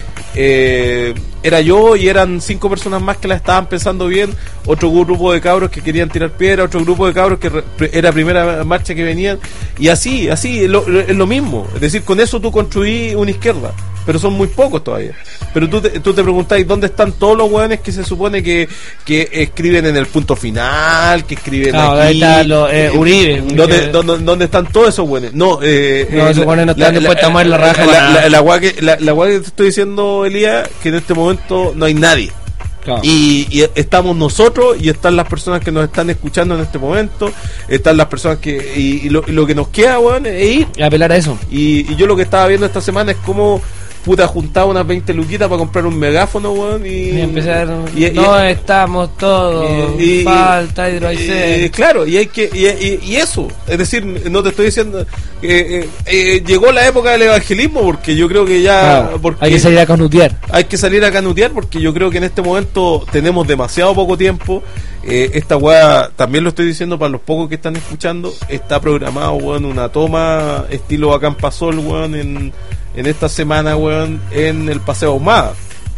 eh, era yo y eran cinco personas más que la estaban pensando bien, otro grupo de cabros que querían tirar piedra, otro grupo de cabros que re, era primera marcha que venían, y así, así, es lo, es lo mismo. Es decir, con eso tú construís una izquierda, pero son muy pocos todavía. Pero tú te, tú te preguntáis dónde están todos los hueones que se supone que, que escriben en el punto final, que escriben no, aquí. Está lo, eh, Uribe. ¿Dónde, dónde, ¿Dónde están todos esos hueones? No, eh, no, eh, esos hueones no están dispuestos a mover la raja. La, la, la, la, que, la, la que te estoy diciendo, Elías, que en este momento no hay nadie. Claro. Y, y estamos nosotros y están las personas que nos están escuchando en este momento, están las personas que y, y, lo, y lo que nos queda, weón, es ir y apelar a eso. Y, y yo lo que estaba viendo esta semana es cómo puta juntaba unas veinte luquitas para comprar un megáfono, weón, y, y empezar y, y, no y, estamos todos y, falta hidroaicén. Y, claro, y hay que y, y eso, es decir, no te estoy diciendo que eh, eh, llegó la época del evangelismo, porque yo creo que ya claro, porque hay que salir a canutear. Hay que salir a canutear porque yo creo que en este momento tenemos demasiado poco tiempo. Eh, esta weá, también lo estoy diciendo para los pocos que están escuchando, está programado, weón, una toma estilo Acampasol, weón, en en esta semana, weón, en el Paseo Ahumada.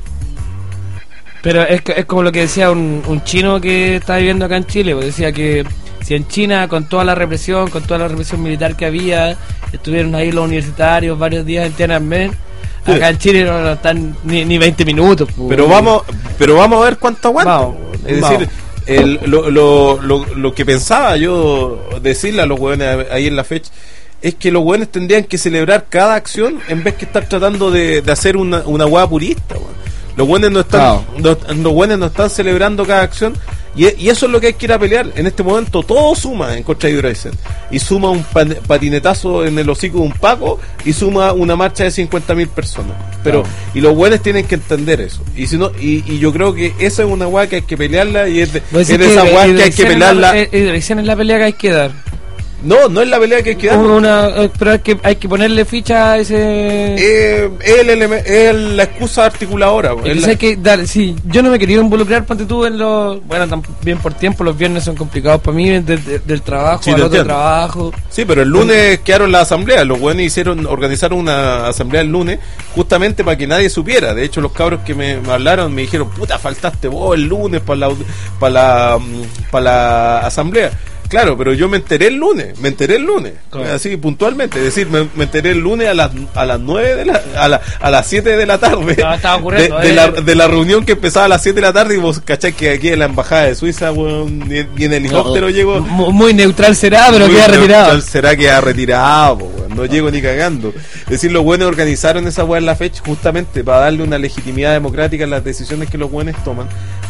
Pero es, es como lo que decía un, un chino que está viviendo acá en Chile, pues decía que si en China, con toda la represión, con toda la represión militar que había, estuvieron ahí los universitarios varios días en Tiananmen, sí. Acá en Chile no, no están ni, ni veinte minutos. Pues. Pero vamos pero vamos a ver cuánto aguanta. Vamos, es vamos. decir, el, lo, lo, lo, lo que pensaba yo decirle a los weones ahí en la fecha es que los weones tendrían que celebrar cada acción en vez que estar tratando de, de hacer una, una hueá purista, weón. Los buenos no están no. los buenos no están celebrando cada acción y, y eso es lo que hay que ir a pelear. En este momento todo suma en contra de hidroaicén y suma un pan, patinetazo en el hocico de un Paco y suma una marcha de cincuenta mil personas, pero claro. Y los buenos tienen que entender eso y si no y, y yo creo que esa es una hueá que hay que pelearla y es de, es de esa hueá que hay que pelearla. Hidroaicén es la pelea que hay que dar. No, no es la pelea que hay que dar. Una, pero hay que, hay que ponerle ficha a ese... Eh, es, el, es la excusa articuladora. Es la... hay que dar, sí, yo no me quería involucrar, ponte tú en los... Bueno, también por tiempo, los viernes son complicados para mí, de, de, del trabajo sí, al otro entiendo. trabajo. Sí, pero el lunes quedaron la asamblea, los buenos hicieron, organizaron una asamblea el lunes, justamente para que nadie supiera. De hecho, los cabros que me, me hablaron me dijeron, puta, faltaste vos el lunes para la, para la, para la asamblea. Claro, pero yo me enteré el lunes, me enteré el lunes, claro. Así puntualmente, es decir, me, me enteré el lunes a las a las nueve de la a, la, a las siete de la tarde. No, estaba ocurriendo, de, eh. de, la, de la reunión que empezaba a las siete de la tarde y vos cachai que aquí en la embajada de Suiza, weón, ni, ni en helicóptero no, llego. Muy neutral será, pero muy queda retirado. Neutral será queda retirado, weón, no llego ni cagando. Es decir, los buenos organizaron esa weá en la fecha justamente para darle una legitimidad democrática a las decisiones que los buenos toman,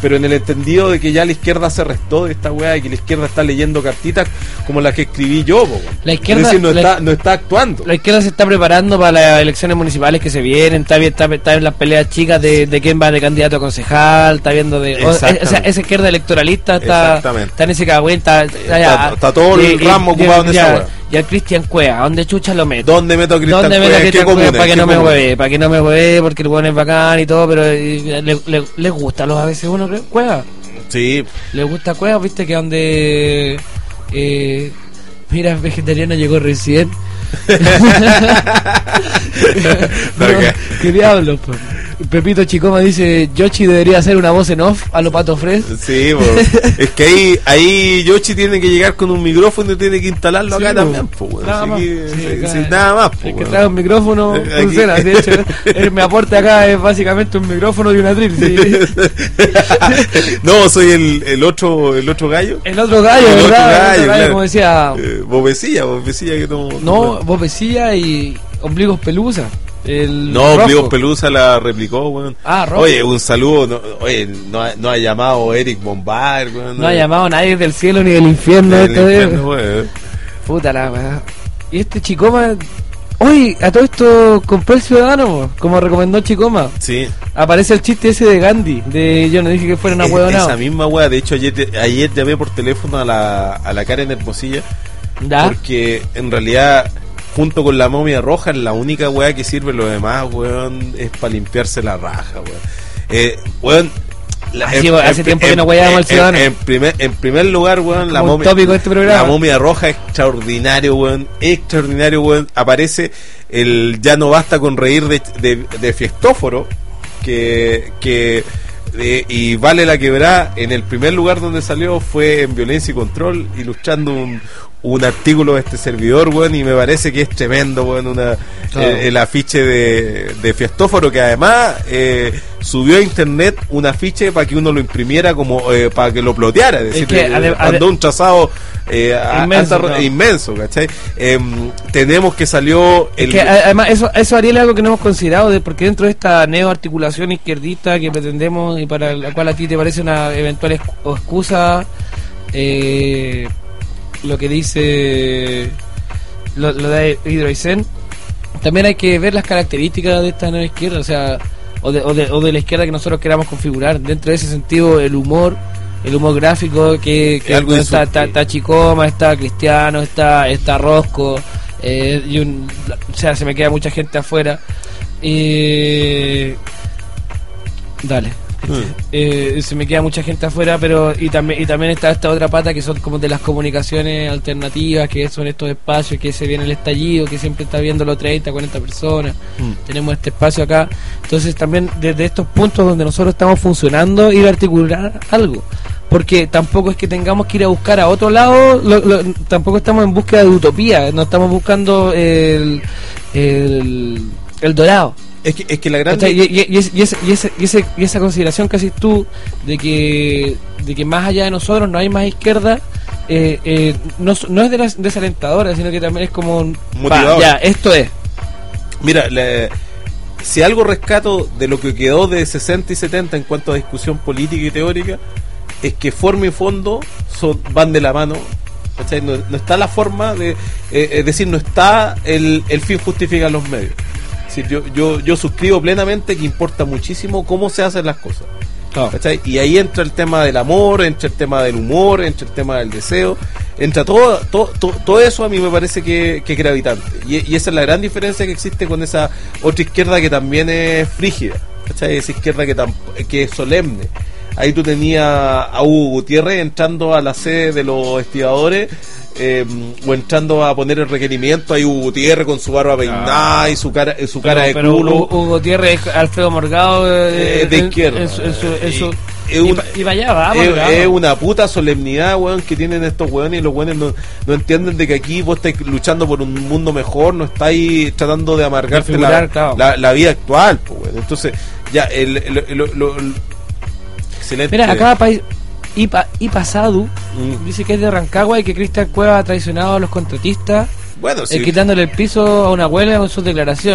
pero en el entendido de que ya la izquierda se restó de esta weá y que la izquierda está leyendo cartitas como las que escribí yo, po, la izquierda, es decir, no, la, está, no está actuando. La izquierda se está preparando para las elecciones municipales que se vienen, está, está, está en las peleas chicas de, de quién va de candidato a concejal, está viendo de... O, o sea, esa izquierda electoralista está, está en ese cagüín, está, está, está, está todo el ramo ocupado en esa weá. Y al Cristian Cueva, ¿dónde chucha lo meto? ¿Dónde meto a Cristian ¿Dónde Cueva? Meto a Cueva? Para que no me comuna? hueve, para que no me hueve, porque el weón es bacán y todo, pero y, le, le, les gusta a los A B C uno, creo, Cueva. Sí. Les gusta Cueva, viste que donde... Eh, mira, vegetariano llegó recién. No, ¿qué diablos, pues? Pepito Chicoma dice, Yoshi debería hacer una voz en off a lo Pato Fres. Sí, pues, es que ahí ahí Yoshi tiene que llegar con un micrófono y tiene que instalarlo sí, acá pues, también, pues, bueno. Nada, Así más. Que, Sí, sí, acá, sí, nada más, pues, el que bueno. trae un micrófono Aquí. funciona. De hecho, el, mi aporte acá es básicamente un micrófono y una atril. ¿Sí? No, soy el, el otro el otro gallo. El otro gallo, el ¿verdad? otro gallo, el otro gallo claro. como decía... Eh, Bobecilla, Bobecilla que no... No, Bobecilla y Ombligos Pelusa. El No, Rosco. Ombligos Pelusa la replicó, weón. Ah, Rosco. Oye, un saludo. No, oye, no ha, no ha llamado Eric Bombard, weón. No ha llamado nadie del cielo ni del infierno. Del esta vez. infierno, weón. Puta la weá. Y este Chicoma... Oye, a todo esto compró el Ciudadano, como recomendó Chicoma. Sí. Aparece el chiste ese de Gandhi, de yo no dije que fuera una Es- huevonao. Esa misma weá, de hecho ayer, ayer llamé por teléfono a la, a la Karen Hermosilla, ¿Ya? porque en realidad junto con la momia roja es la única weá que sirve, lo demás, weón, es para limpiarse la raja, weón. Eh, weón, la- Ah, sí, hace tiempo que no weábamos al Ciudadano. En, en primer, en primer lugar, weón, la Como un momia, tópico de este programa. la momia roja es extraordinario, weón, extraordinario, weón. Aparece el ya no basta con reír de, de, de Fiestóforo, que, que de- y vale la quebrada. En el primer lugar donde salió fue en Violencia y Control, ilustrando un, un artículo de este servidor, weón, y me parece que es tremendo, weón, una, Claro. el, el afiche de, de Fiestóforo, que además eh, subió a internet un afiche para que uno lo imprimiera, como eh, para que lo ploteara, es decir, que eh, ade- mandó ade- un trazado eh, a- Inmenso, alta- ¿no? inmenso, ¿cachai? Em, tenemos que salió Es el... que a- además eso, eso Ariel, es algo que no hemos considerado, de, porque dentro de esta neoarticulación izquierdista que pretendemos y para la cual a ti te parece una eventual excu- excusa, eh, lo que dice lo, lo de Hidroicén, también hay que ver las características de esta nueva izquierda, o sea, o de, o de, o de la izquierda que nosotros queramos configurar. Dentro de ese sentido, el humor, el humor gráfico, que, que Algo está, insulto. está, está Chicoma, está Cristiano, está, está Rosco, eh, y un, o sea, se me queda mucha gente afuera. Eh, dale. Eh, se me queda mucha gente afuera, pero y también y también está esta otra pata que son como de las comunicaciones alternativas, que son estos espacios que se viene el estallido, que siempre está viendo los treinta, cuarenta personas. Mm. Tenemos este espacio acá, entonces también desde estos puntos donde nosotros estamos funcionando, ir a articular algo, porque tampoco es que tengamos que ir a buscar a otro lado, lo- lo- tampoco estamos en búsqueda de utopía, no estamos buscando el el, el dorado. Es que, es que la gran... ¿Cachai? Y, y, y, es- y, ese- y, ese- y, ese- y esa consideración que haces tú de que de que más allá de nosotros no hay más izquierda, eh, eh, no, no es de las desalentadora, sino que también es como un, Motivador. pa, ya, esto es. Mira, la- si algo rescato de lo que quedó de sesenta y setenta en cuanto a discusión política y teórica, es que forma y fondo son, van de la mano. ¿Cachai? No, no está la forma de... eh, es decir, no está el, el fin justifica los medios. Es decir, yo, yo, yo suscribo plenamente que importa muchísimo cómo se hacen las cosas. ¿Cachai? Y ahí entra el tema del amor, entra el tema del humor, entra el tema del deseo, entra todo, todo, todo, todo eso. A mí me parece que, que es gravitante, y, y esa es la gran diferencia que existe con esa otra izquierda que también es frígida, ¿cachai? Esa izquierda que, tam- que es solemne. Ahí tú tenías a Hugo Gutiérrez entrando a la sede de los estibadores, eh, o entrando a poner el requerimiento. Ahí Hugo Gutiérrez con su barba peinada y su cara, su cara de pero culo. Hugo, Hugo Gutiérrez, Alfredo Morgado, eh, Eh, de en- izquierda. en su- en su- en su- Y- y, es una- pa- y para allá vamos, es, vamos. es una puta solemnidad, weón, que tienen estos weones, y los weones no, no entienden de que aquí vos estáis luchando por un mundo mejor, no estáis tratando de amargarte De figurar, la, claro. la, la vida actual, pues, weón. Entonces, ya, el, el, el- lo- lo- el- excelente. Mira, acá pa, Ipa, Ipa Sadu Mm. dice que es de Rancagua y que Cristian Cueva ha traicionado a los contratistas, Bueno, sí. eh, quitándole el piso a una abuela con sus declaraciones.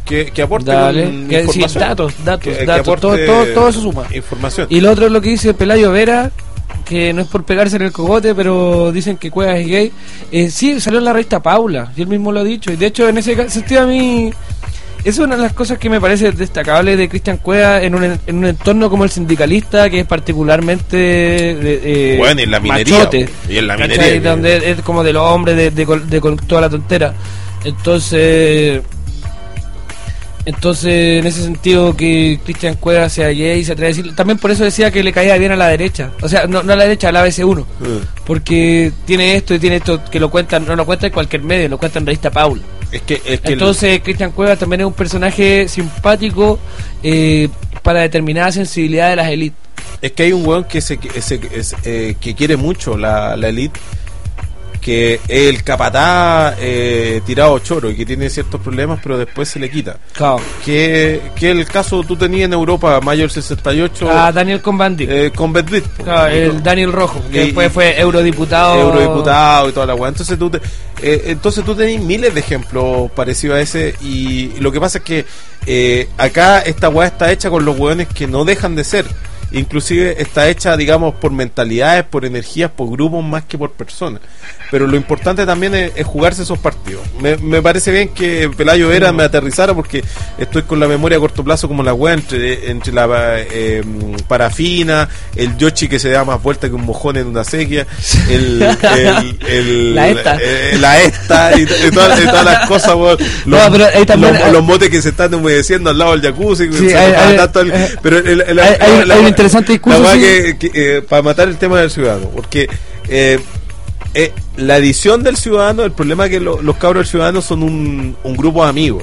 que, que aporte Dale, con que, sí, información. datos, datos, Que- que datos, aporte todo, todo, todo eso suma. Información. Y lo otro es lo que dice Pelayo Vera, que no es por pegarse en el cogote, pero dicen que Cuevas es gay. Eh, sí, salió en la revista Paula, y él mismo lo ha dicho. Y de hecho, en ese ca- sentido, a mí, es una de las cosas que me parece destacable de Cristian Cuevas en un, en un entorno como el sindicalista, que es particularmente de, eh, Bueno, y en la minería, machote, y en la ¿cachai? minería, que- donde es como de los hombres, de, de, col- de col- toda la tontera. Entonces... Entonces, en ese sentido, que Cristian Cuevas sea gay, se atreve a decir. También por eso decía que le caía bien a la derecha. O sea, no, no a la derecha, a la A B C uno. Eh. Porque tiene esto y tiene esto que lo cuentan, no lo cuenta en cualquier medio, lo cuenta en revista Paula. Es que, es que Entonces, Cristian Cuevas también es un personaje simpático eh, para determinada sensibilidad de las élites. es que hay un weón que se, que, se- es, eh, que quiere mucho la, la elite, que es el capataz eh, tirado choro y que tiene ciertos problemas, pero después se le quita. Claro. Que, que el caso tú tenías en Europa, mayo del sesenta y ocho, A Daniel Cohn-Bendit. eh, con Bedlit, Claro, el Daniel Rojo, que Y- después fue eurodiputado. eurodiputado y toda la weá. Entonces tú, te- eh, entonces tú tenés miles de ejemplos parecidos a ese, y lo que pasa es que eh, acá esta weá está hecha con los weones que no dejan de ser. Inclusive está hecha, digamos, por mentalidades, por energías, por grupos más que por personas. Pero lo importante también es, es jugarse esos partidos. Me, me parece bien que Pelayo Vera me aterrizara, porque estoy con la memoria a corto plazo como la weá entre, entre la eh, parafina, el Yoshi que se da más vuelta que un mojón en una sequía, el, el, el- La esta. eh, la esta y, y todas, y todas las cosas, weón. Los, No, pero ahí también los, hay- los motes que se están humedeciendo al lado del jacuzzi. Sí, se hay- para hay- tanto el- eh, pero el- el- hay- hay- la- hay un la- interesante discurso, la weá sí. que, que, eh, para matar el tema del ciudadano, porque eh, eh, la edición del ciudadano, el problema es que lo- los cabros del ciudadano son un, un grupo de amigos,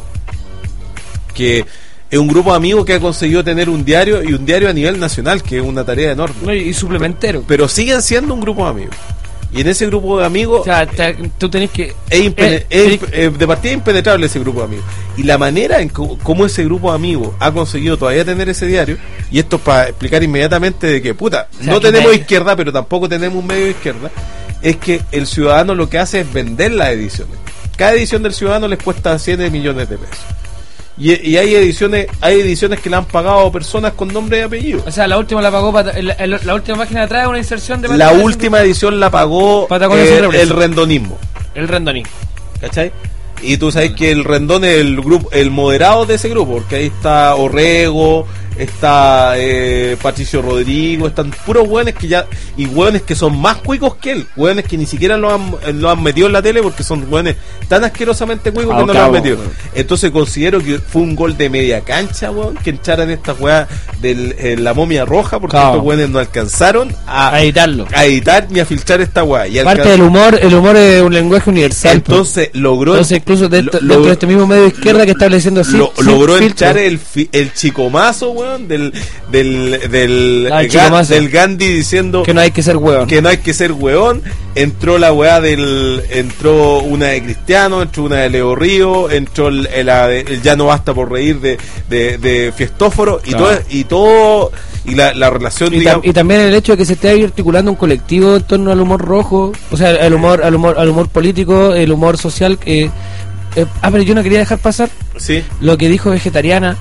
que es un grupo de amigos que ha conseguido tener un diario, y un diario a nivel nacional, que es una tarea enorme, No, y suplementero. pero siguen siendo un grupo de amigos, y en ese grupo de amigos O sea, te- tú tenés que. es, impene- eh, es, tenés- eh, de partida impenetrable ese grupo de amigos. Y la manera en co- cómo ese grupo de amigos ha conseguido todavía tener ese diario, y esto para explicar inmediatamente de que, puta, O sea, no que tenemos me- izquierda, pero tampoco tenemos un medio de izquierda, es que el ciudadano lo que hace es vender las ediciones. Cada edición del ciudadano les cuesta siete millones de pesos. Y, y hay ediciones hay ediciones que le han pagado personas con nombre y apellido. O sea, la última la pagó. Pat- la, la- la última página de atrás es una inserción de. La Patagonia última edición la pagó Patagonia eh, sin represa. el rendonismo. El Rendoní. ¿Cachai? Y tú sabes que el Rendón es el grupo, el moderado de ese grupo, porque ahí está Orrego, está eh, Patricio Rodrigo, están puros hueones que ya, y hueones que son más cuicos que él, hueones que ni siquiera lo han, lo han metido en la tele, porque son hueones tan asquerosamente cuicos Ah, que no lo cabo, han metido. weón. Entonces considero que fue un gol de media cancha, hueón, que entraran estas hueas de la momia roja, porque Cabo. estos hueones no alcanzaron a, A editarlo. a editar ni a filtrar esta hueá. Y Parte alcan- del humor, el humor es un lenguaje universal. po. entonces logró Entonces, incluso dentro, lo- dentro de este mismo medio de izquierda que está estableciendo así. lo- sin logró filtro. echar el, fi- el chicomazo, weón, del del del, Ah, el Ga- chicomazo. del Gandhi diciendo Que no hay que ser hueón. que no hay que ser weón. Entró la weá del entró una de Cristiano, entró una de Leo Río, entró el, el- la de- el ya no basta por reír de, de, de Fiestóforo, y Claro. todo y todo y la, la relación, Y, tam- digamos, y también el hecho de que se esté ahí articulando un colectivo en torno al humor rojo, o sea, el humor, al humor, al humor político, el humor social. Que, eh, ah, pero yo no quería dejar pasar sí, lo que dijo Vegetariana,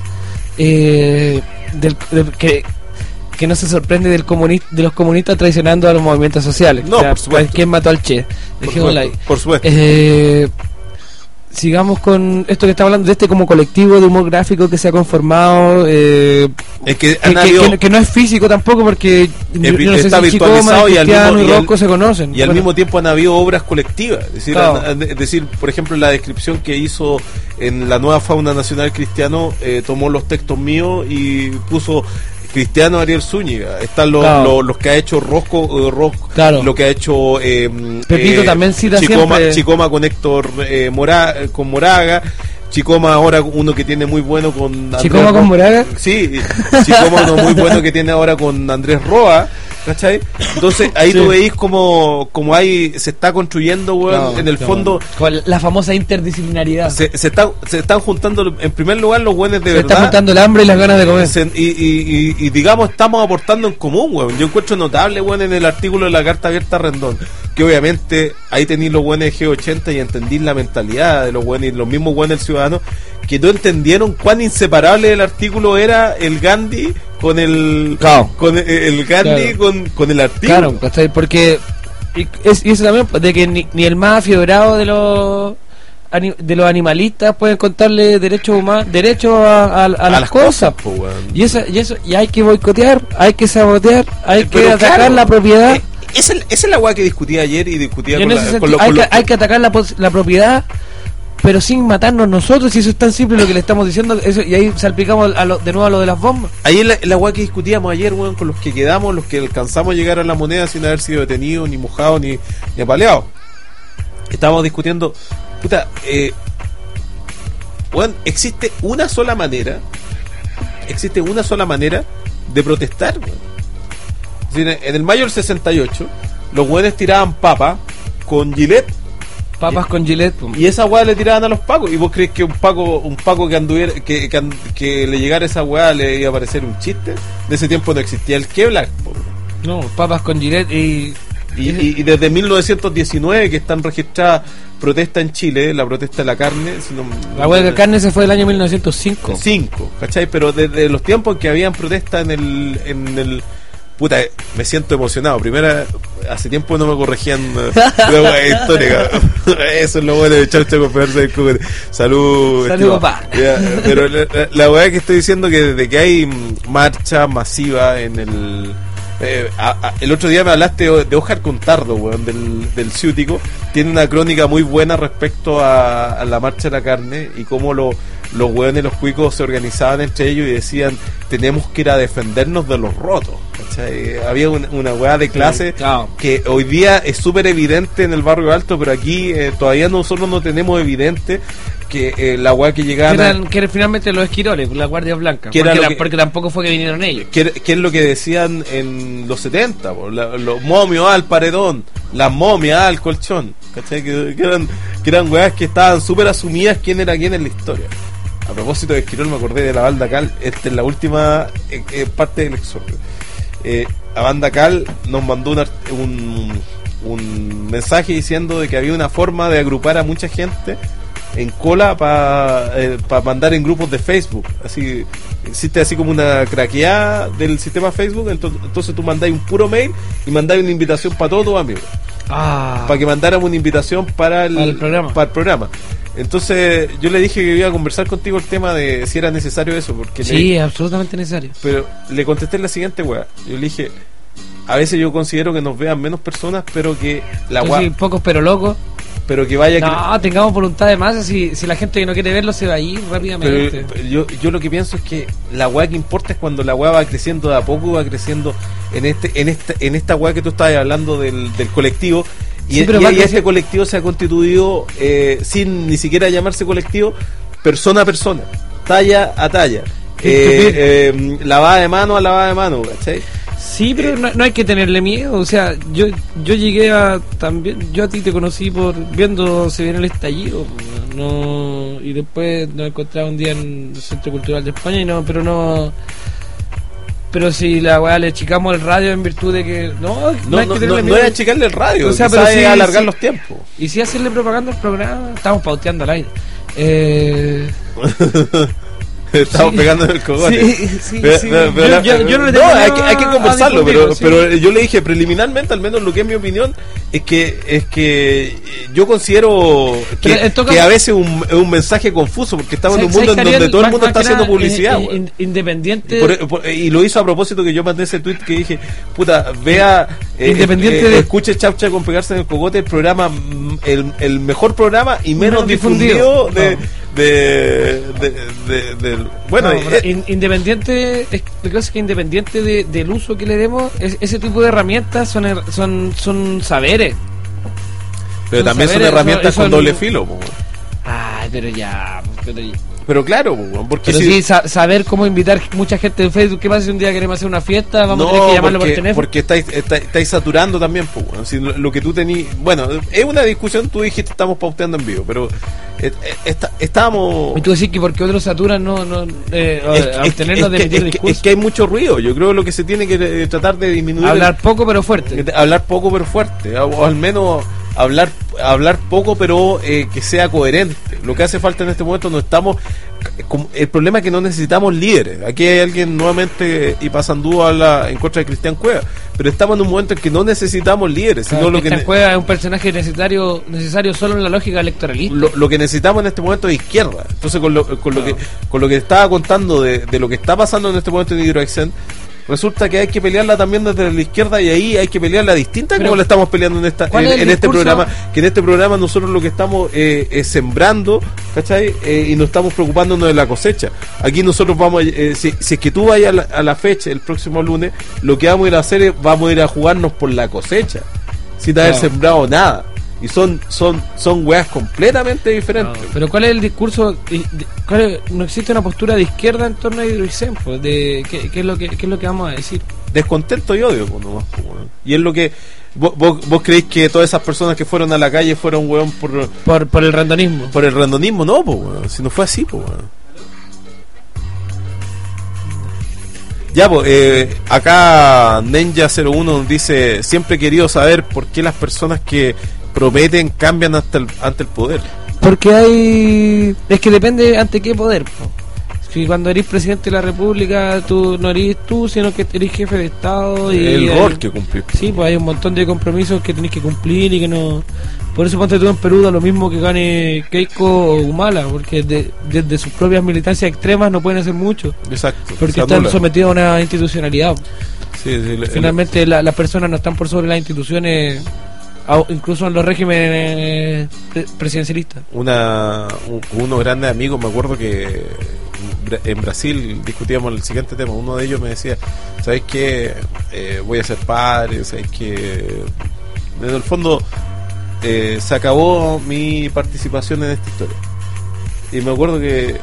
eh, del, del- que, que no se sorprende del comuni- de los comunistas traicionando a los movimientos sociales. No, por supuesto. ¿Quién mató al Che? por Dejémosla ahí. supuesto, por supuesto. Eh, sigamos con esto que está hablando de este como colectivo de humor gráfico que se ha conformado, eh, Es que que, han que- habido- que- que no es físico tampoco, porque yo, yo no sé está si virtualizado, Chicoma, y al Cristiano mismo- y y al- Rocco se conocen. Y al Bueno, mismo tiempo han habido obras colectivas. Es decir, Claro. han- han- es decir, por ejemplo, la descripción que hizo en la nueva fauna nacional Cristiano, eh, tomó los textos míos y puso Cristiano Ariel Zúñiga. Están los, Claro. los, los que ha hecho Rosco, eh, Rosco, Claro. lo que ha hecho eh, Pepito eh, también cita Chicoma, siempre- Chicoma con Héctor eh, Mora, eh, con Moraga. Chicoma ahora uno que tiene muy bueno con Andrés Chicoma Ro- con Moraga. Sí, Chicoma uno muy bueno que tiene ahora con Andrés Roa, ¿cachai? Entonces ahí Sí. tú veis como, como hay, se está construyendo, weón, No, en el no. fondo Con la famosa interdisciplinaridad. Se, se, se, está, se están juntando, en primer lugar, los buenos de está verdad. juntando el hambre y las ganas de comer. Se- y, y, y, y digamos, estamos aportando en común, weón. Yo encuentro notable, weón, en el artículo de la Carta Abierta Rendón, que obviamente ahí tenéis los buenos de G ochenta y entendís la mentalidad de los buenos y los mismos buenos del ciudadano, que no entendieron cuán inseparable el artículo era el Gandhi con el Claro. con el, el Gandhi Claro. con, con el artículo. Claro, ¿cachai? Porque y, es, y eso también, de que ni, ni el más afiebrado de los ani- de los animalistas pueden contarle derechos humanos, derechos a, a, a las, a las cosas. cosas, po, weón. Y eso, y eso, y hay que boicotear, hay que sabotear, hay Pero que atacar claro, la propiedad. eh, esa, es- esa es la weá que discutía ayer y discutía Y en con, ese la, sentido, con, lo- hay, con que, los- hay que atacar la, pos- la propiedad, pero sin matarnos nosotros. Y eso es tan simple lo que le estamos diciendo. Eso, y ahí salpicamos a lo, de nuevo a lo de las bombas. Ahí es la, la weá que discutíamos ayer, weón, con los que quedamos, los que alcanzamos a llegar a la moneda sin haber sido detenidos, ni mojados, ni, ni apaleados. Estábamos discutiendo, puta, eh, weón, existe una sola manera, existe una sola manera de protestar, weón. Es decir, en el mayo del sesenta y ocho, los weones tiraban papa con Gillette. Papas con Gillette. pum. Y esa weá le tiraban a los pacos. ¿Y vos crees que un paco un paco que anduviera que, que, and- que le llegara esa weá le iba a parecer un chiste? De ese tiempo no existía el Kevlar. po. No, papas con Gillette y... Y, y, y desde mil novecientos diecinueve que están registradas protestas en Chile, la protesta de la carne. Si no- La huelga de carne se fue el año mil novecientos cinco. Cinco, ¿cachai? Pero desde los tiempos en que habían protestas en el... En el puta, me siento emocionado. Primera, hace tiempo no me corregían eh, la weá histórica. Eso es lo bueno de Chaucha con pegarse del cogote. Salud, Salud, estimado. papá. Ya, pero la, la, la weá que estoy diciendo que desde que hay mm, marcha masiva en el... Eh, a- a- el otro día me hablaste de de Óscar Contardo, weón, del, del Ciútico. Tiene una crónica muy buena respecto a, a la marcha de la carne y cómo lo, los weones, los cuicos se organizaban entre ellos y decían: tenemos que ir a defendernos de los rotos. ¿Cachai? Había una, una weá de clase Sí, claro. que hoy día es súper evidente en el barrio alto, pero aquí eh, todavía nosotros no tenemos evidente que eh, la weá que Que llegaban a- eran, que eran finalmente los esquiroles, la Guardia Blanca. Que era Porque, lo la- que- porque tampoco fue que vinieron ellos. ¿Qué, qué es lo que decían en los setenta? po? La- los momios al paredón, las momias al colchón, ¿cachai? Que, que eran, que eran weas que estaban súper asumidas quién era quién en la historia. A propósito de Esquirol, me acordé de la banda Cal. Esta es la última eh, eh, parte del exordio. Eh, la banda Cal nos mandó un, art- un, un mensaje diciendo de que había una forma de agrupar a mucha gente en cola para eh, pa mandar en grupos de Facebook. Así existe así como una craqueada del sistema Facebook. Entonces, entonces tú mandáis un puro mail y mandáis una invitación para todos tus amigos, Ah, para que mandáramos una invitación para el, Para el programa. para el programa. Entonces yo le dije que iba a conversar contigo el tema de si era necesario eso, porque le- sí, es absolutamente necesario. pero le contesté la siguiente weá. Yo le dije: a veces yo considero que nos vean menos personas, pero que la Entonces, weá, sí, pocos pero locos. pero que vaya cre- No, tengamos voluntad de masa. Si, si la gente que no quiere verlo se va a ir rápidamente. Pero yo, yo lo que pienso es que la weá que importa es cuando la weá va creciendo de a poco, va creciendo en este en este en esta weá que tú estabas hablando del, del colectivo. Y, Sí, pero y- va y creci- este colectivo se ha constituido eh, sin ni siquiera llamarse colectivo, persona a persona, talla a talla, eh, eh, lavada de mano a lavada de mano, ¿cachai? Sí, pero no, no hay que tenerle miedo. O sea, yo yo llegué a también, yo a ti te conocí por viendo Se Viene el Estallido, no, y después nos encontraba un día en el Centro Cultural de España y no, pero no. Pero si la weá le chicamos el radio en virtud de que no, no, No, hay no, que no, tenerle no miedo. es achicarle el radio, O sea, quizás pero es sí, alargar sí. los tiempos. Y si hacerle propaganda al programa, estamos pauteando al aire. Eh, Estamos Sí. pegando en el cogote. Sí, sí, Pero- sí. pero- pero Yo- la- yo- yo no le tengo hay miedo que, hay que a- conversarlo, a pero, discutirlo, pero yo le dije preliminarmente, al menos lo que es mi opinión, es que es que yo considero que, Pero en todo que caso- a veces es un, es un mensaje confuso, porque estamos en un ¿sabes- mundo en sabes, donde Ariel? todo el Más- mundo más está que haciendo nada, publicidad. in- weón. in- independiente. Por- por- y lo hizo a propósito que yo mandé ese tweet que dije: puta, vea, eh, Independiente eh, de- escuche Chaucha con pegarse en el cogote, el programa, mm, el, el mejor programa y menos, Menos difundido, difundido. de, No. de, de, de- del- bueno, No, pero eh, in- independiente, es, lo que pasa es que independiente de- del uso que le demos, es- ese tipo de herramientas son her- son son saberes. pero son también son saberes, herramientas son- con son- doble filo, po, weón. Ay, pero ya, pero, ya. Pero claro, po, weón, porque Pero si- sí, sa- saber cómo invitar mucha gente en Facebook. ¿Qué pasa si un día queremos hacer una fiesta? Vamos a tener que llamarlo porque, por teléfono. porque estáis, estáis, estáis saturando también, po, weón. Si lo, lo que tú tenías, bueno, es una discusión, tú dijiste estamos pauteando en vivo, pero eh, eh, está- estábamos Y tú decís que porque otros saturan, no, no eh, es, es- abstenernos es de que, emitir es que- discursos. es que hay mucho ruido. Yo creo que lo que se tiene que eh, tratar de disminuir Hablar poco pero fuerte. es- hablar poco pero fuerte, o, o al menos hablar hablar poco pero eh, que sea coherente. Lo que hace falta en este momento, no estamos, el problema es que no necesitamos líderes. Aquí hay alguien nuevamente, y Pasandú habla en contra de Cristian Cueva, pero estamos en un momento en que no necesitamos líderes, Claro, sino lo que Cristian ne- Cueva es un personaje necesario necesario solo en la lógica electoralista. lo, lo que necesitamos en este momento es izquierda. Entonces con lo, con lo que con lo que estaba contando de, de lo que está pasando en este momento en Hidroexen, resulta que hay que pelearla también desde la izquierda, y ahí hay que pelearla distinta Pero, como la estamos peleando en esta ¿cuál en, es el en este discurso? programa, que en este programa nosotros lo que estamos eh, es sembrando, ¿cachai? Eh, y no estamos preocupándonos de la cosecha. Aquí nosotros vamos a, eh, si, si es que tú vayas a la, a la fecha el próximo lunes, lo que vamos a ir a hacer es vamos a ir a jugarnos por la cosecha, sin haber Claro. sembrado nada. Y son son son weas completamente diferentes. No, pero ¿cuál es el discurso? y- de- cuál es- no existe una postura de izquierda en torno a Hidroixen, pues, de ¿qué, qué es lo que qué es lo que vamos a decir? Descontento y odio, pues, nomás, pues, weón. Y es lo que vos, vos, vos creéis que todas esas personas que fueron a la calle fueron, weón, por, Por por el randonismo. por el randonismo. No, pues, weón, si no fue así, pues, weón. Ya, pues, eh, acá Ninja cero uno nos dice: siempre he querido saber por qué las personas que prometen cambian hasta el, ante el poder. Porque hay... Es que depende ante qué poder, po. Si cuando eres presidente de la república, tú no eres tú, sino que eres jefe de estado y... El hay- rol que cumplís. Sí, pues hay un montón de compromisos que tenés que cumplir y que no... Por eso ponte tú en Perú da lo mismo que gane Keiko o Humala, porque de- desde sus propias militancias extremas no pueden hacer mucho, Exacto. porque se están anula. sometidos a una institucionalidad. Sí, sí, el- el- Finalmente la- las personas no están por sobre las instituciones, au- incluso en los regímenes pre- presidencialistas. una un- unos grandes amigos, me acuerdo que Bra- en Brasil discutíamos el siguiente tema. Uno de ellos me decía: ¿sabes qué? Eh, voy a ser padre, ¿sabes qué? Desde el fondo eh, se acabó mi participación en esta historia. Y me acuerdo que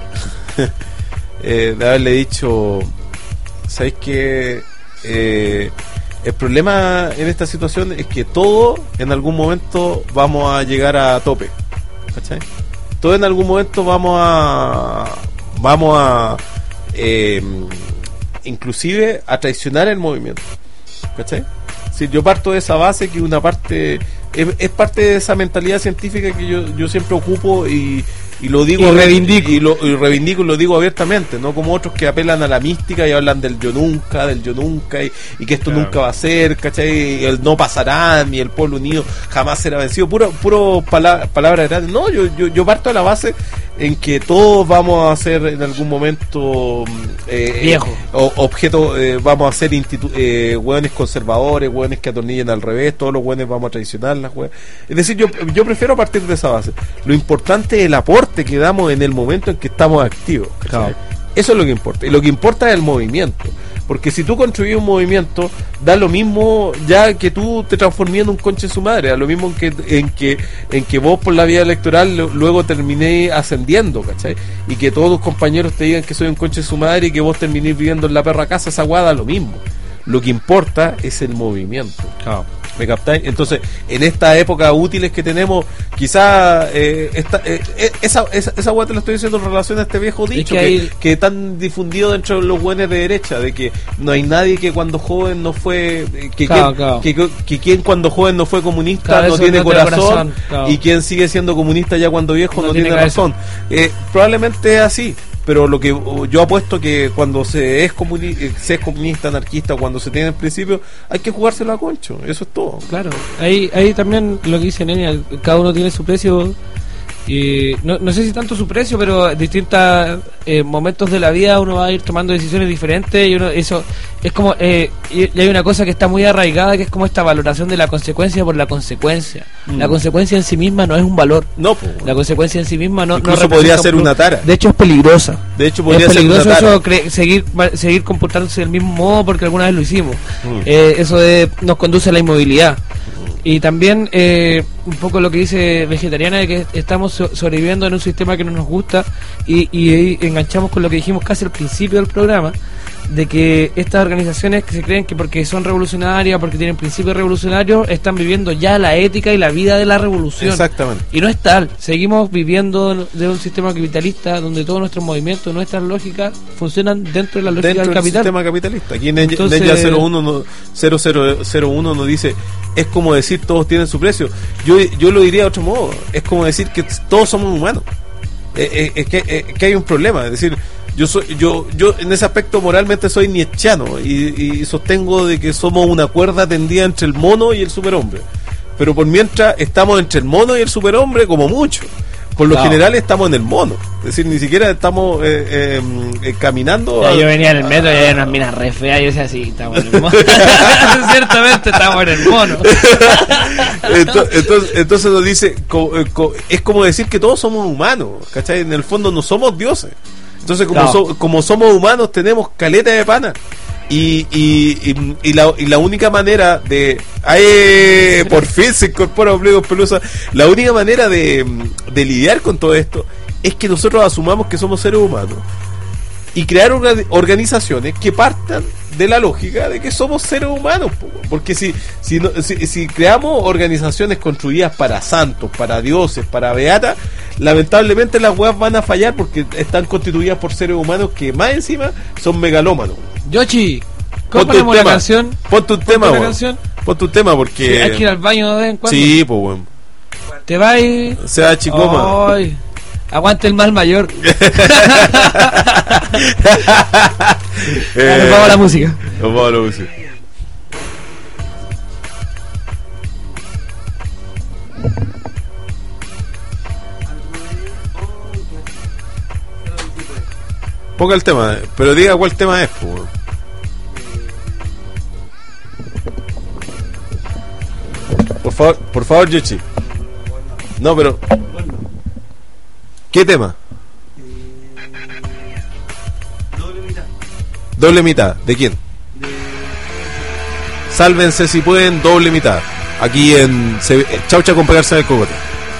eh, de haberle dicho: ¿sabes qué? Eh, el problema en esta situación es que todo en algún momento vamos a llegar a tope, ¿cachai? Todo en algún momento vamos a vamos a eh, inclusive a traicionar el movimiento, ¿cachai? Si yo parto de esa base, que una parte es, es parte de esa mentalidad científica que yo, yo siempre ocupo y, y lo digo Y reivindico. y lo, y reivindico y lo digo abiertamente, no como otros que apelan a la mística y hablan del yo nunca, del yo nunca y, y que esto Claro. nunca va a ser, ¿cachai? Y el no pasará, ni el pueblo unido jamás será vencido, puro, puro pala- palabras grandes. No, yo, yo, yo parto de la base en que todos vamos a ser en algún momento eh, Viejo. o, objeto, eh, vamos a ser institu eh, hueones conservadores, hueones que atornillen al revés, todos los hueones vamos a traicionar las hueones. Es decir, yo, yo prefiero partir de esa base. Lo importante es el aporte que damos en el momento en que estamos activos, ¿cachai? Claro. Eso es lo que importa. Y lo que importa es el movimiento. Porque si tú construyes un movimiento, da lo mismo ya que tú te transformías en un conche de su madre, da lo mismo en que, en que, en que vos por la vía electoral lo- luego terminé ascendiendo, ¿cachai? Y que todos tus compañeros te digan que soy un conche de su madre y que vos terminés viviendo en la perra casa, esa guada, da lo mismo. Lo que importa es el movimiento. ¿Me captáis? Entonces, en esta época útiles que tenemos, quizá eh, esta, eh, eh, esa, esa, esa hueá te la estoy diciendo en relación a este viejo dicho que que, hay- que tan difundido dentro de los buenos de derecha, de que no hay nadie que cuando joven no fue, eh, que, Claro, quien, claro. que, que quien cuando joven no fue comunista Claro, no eso tiene no tiene corazón, corazón, claro. y quien sigue siendo comunista ya cuando viejo no, No tiene, tiene cabeza. razón. Eh, probablemente es así. Pero lo que yo apuesto que cuando se es, comuni eh, se es comunista, anarquista, cuando se tiene el principio, hay que jugárselo a concho, eso es todo. Claro, ahí, ahí también lo que dice Nenia, cada uno tiene su precio. Y no, no sé si tanto su precio, pero en distintos eh, momentos de la vida uno va a ir tomando decisiones diferentes y uno, eso es como eh, y, y hay una cosa que está muy arraigada, que es como esta valoración de la consecuencia por la consecuencia. Mm. La consecuencia en sí misma no es un valor. No, pues, La consecuencia en sí misma no, no incluso representa podría un ser plus. una tara. De hecho es peligrosa. De hecho podría Es ser una peligroso tara. eso, cre- seguir va- seguir comportándose del mismo modo porque alguna vez lo hicimos. Mm. Eh, eso de- nos conduce a la inmovilidad. Y también eh, un poco lo que dice Vegetariana, de que estamos so- sobreviviendo en un sistema que no nos gusta y, y ahí enganchamos con lo que dijimos casi al principio del programa, de que estas organizaciones que se creen que porque son revolucionarias, porque tienen principios revolucionarios, están viviendo ya la ética y la vida de la revolución. Exactamente. Y no es tal, seguimos viviendo de un sistema capitalista donde todos nuestros movimientos, nuestras lógicas funcionan dentro de la lógica Dentro del del capital. sistema capitalista. Aquí en Ninja Entonces- cero uno no- cero cero cero uno nos dice: es como decir todos tienen su precio. Yo, yo lo diría de otro modo: es como decir que todos somos humanos. eh, eh, es, que, eh, que hay un problema, es decir, yo soy yo yo en ese aspecto moralmente soy nietzscheano y, y sostengo de que somos una cuerda tendida entre el mono y el superhombre, pero por mientras estamos entre el mono y el superhombre como mucho. Por lo Claro. general estamos en el mono, es decir, ni siquiera estamos eh, eh, eh, caminando. Ya, a- yo venía en el metro y había unas minas re feas y yo decía, sí, estamos en el mono. Ciertamente estamos en el mono. Ento- entonces, entonces nos dice, co- eh, co- es como decir que todos somos humanos, ¿cachai? En el fondo no somos dioses. Entonces, como, Claro. so- como somos humanos, tenemos caleta de pana. Y, y, y, y la, y la única manera de... ¡Ay! Por fin se incorpora Ombligos Pelusa. La única manera de, de lidiar con todo esto es que nosotros asumamos que somos seres humanos y crear orga- organizaciones que partan de la lógica de que somos seres humanos, po, porque si si, no- si si creamos organizaciones construidas para santos, para dioses, para beatas, lamentablemente las weas van a fallar porque están constituidas por seres humanos que más encima son megalómanos. Yoshi, ¿cómo Ponte un ponemos la tema, canción? Ponte un Ponte tema, una weón. canción. Ponte un tema porque Hay que ir al baño de vez en cuando. sí, pues weón. Te vas y... Sea chicoma. Ay, aguante el mal mayor. Eh, Ya, nos vamos a la música. Nos vamos a la música. Ponga el tema, pero diga cuál tema es, po, weón. Por favor, por favor, Yoshi. No, pero ¿qué tema? Doble mitad. ¿De quién? Sálvense si pueden, doble mitad. Aquí en Se- Chaucha con pegarse del cogote.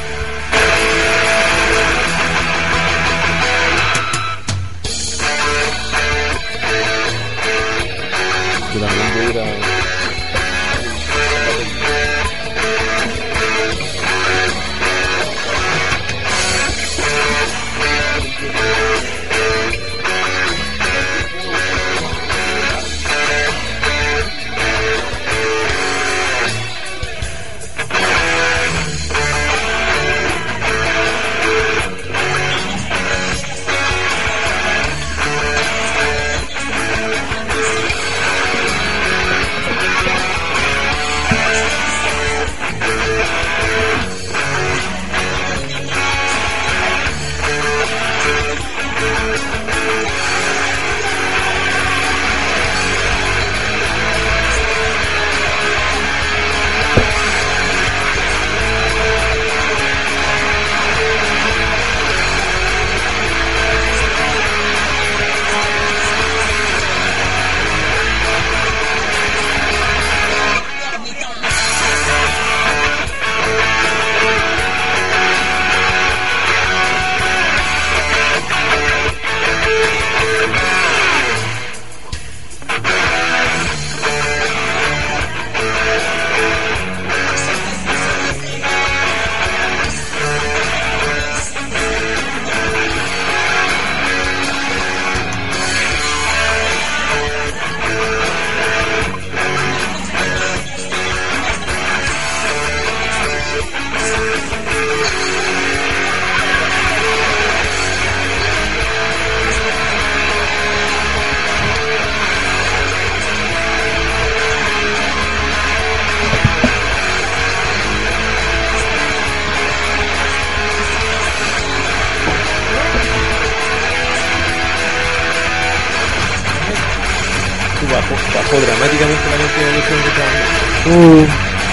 Bajó, bajó dramáticamente la cantidad de elecciones que estaban. Uh,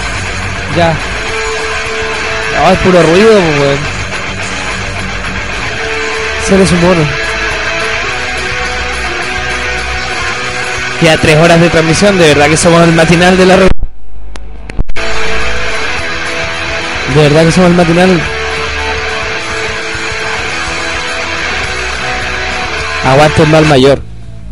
ya. No, es puro ruido, pues, weón. Seres humanos. Ya tres horas de transmisión, de verdad que somos el matinal de la re... De verdad que somos el matinal. Aguante el mal mayor.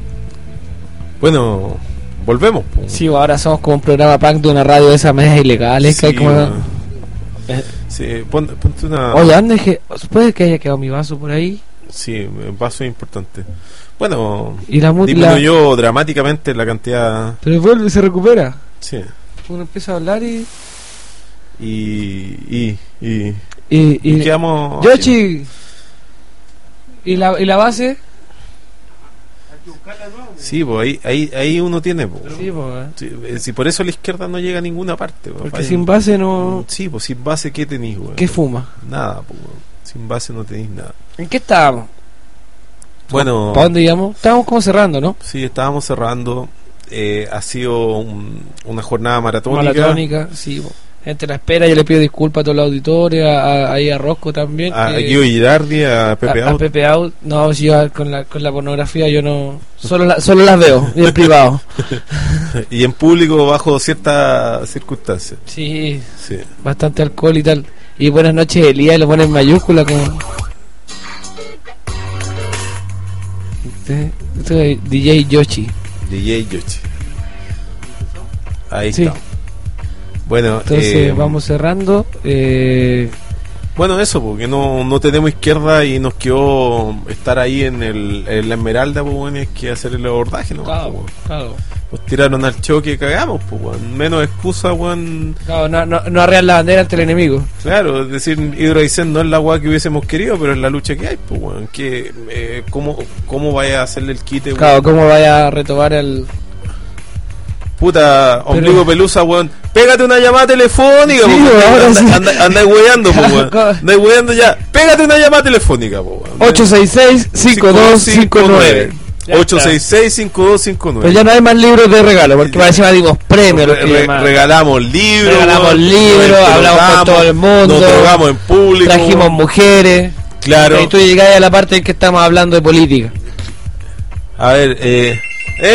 Bueno, volvemos. po. Sí, ahora somos como un programa punk de una radio de esas medias ilegales que hay Sí, como... bueno. Sí, pon- ponte una. Oye, ¿dónde dejé? ¿Puede que haya quedado mi vaso por ahí? Sí, el paso es importante. Bueno, Y la música... disminuyó dramáticamente la cantidad. Pero vuelve y se recupera. Sí. Uno empieza a hablar y... Y. Y. Y. Y, y... y quedamos. Yoshi, ¿Y la, y la base? Sí, pues ahí, ahí, ahí uno tiene, pues. Sí, pues. Sí, eh, si por eso la izquierda no llega a ninguna parte, pues. Porque Hay- sin base no... Sí, pues sin base, ¿qué tenéis, weón? ¿Qué fuma? Nada, pues, weón. Sin base no tenéis nada. ¿En qué estábamos? Bueno, ¿Para dónde íbamos? Estábamos como cerrando, ¿no? sí, estábamos cerrando. Eh, ha sido un- una jornada maratónica. Maratónica, sí. Po. Gente la espera, yo le pido disculpas a todos los auditores, a, a, ahí a Rosco también. A, a que- Guido Girardi, a Pepe a, a Out. Pepe Out. No, si yo con la, con la pornografía yo no... Solo, la, solo las veo, y en privado. Y en público bajo ciertas circunstancias. Sí, Sí. bastante alcohol y tal. Y buenas noches, Elías, lo pone en mayúscula como... Este, este es D J Yoshi. D J Yoshi. Ahí Sí. está. Bueno, Entonces eh, vamos cerrando. Eh, bueno, eso, porque no, no tenemos izquierda y nos quedó estar ahí en, el, en la Esmeralda, pues bueno, es que hacer el abordaje, ¿no? claro, Pues, claro, nos tiraron al choque, cagamos, pues bueno. Menos excusa, weón. claro, no, no, no arrear la bandera ante el enemigo. Claro, es decir, Hidroaicén no es la weá que hubiésemos querido, pero es la lucha que hay, pues weón. Que, eh, ¿cómo, ¿Cómo vaya a hacerle el quite, weón? Claro, ¿cómo vaya a retomar el... Puta, ombligo pelusa, weón. Pégate una llamada telefónica, Sí, po, weón. ahora Anda, sí. anda, anda weando, po, weón. Claro. Anda weando ya. Pégate una llamada telefónica, po, weón. ocho seis seis, cinco dos cinco nueve. ocho seis seis, cinco dos cinco nueve. Pues ya no hay más libros de regalo, porque para encima dimos premios. los Re- que re- llaman. regalamos libros, Regalamos weón. libros, Nos hablamos con drogamos, todo el mundo. Nos drogamos en público. Trajimos mujeres. Claro. Y tú llegás a la parte en que estamos hablando de política. A ver, eh. ¡Eh!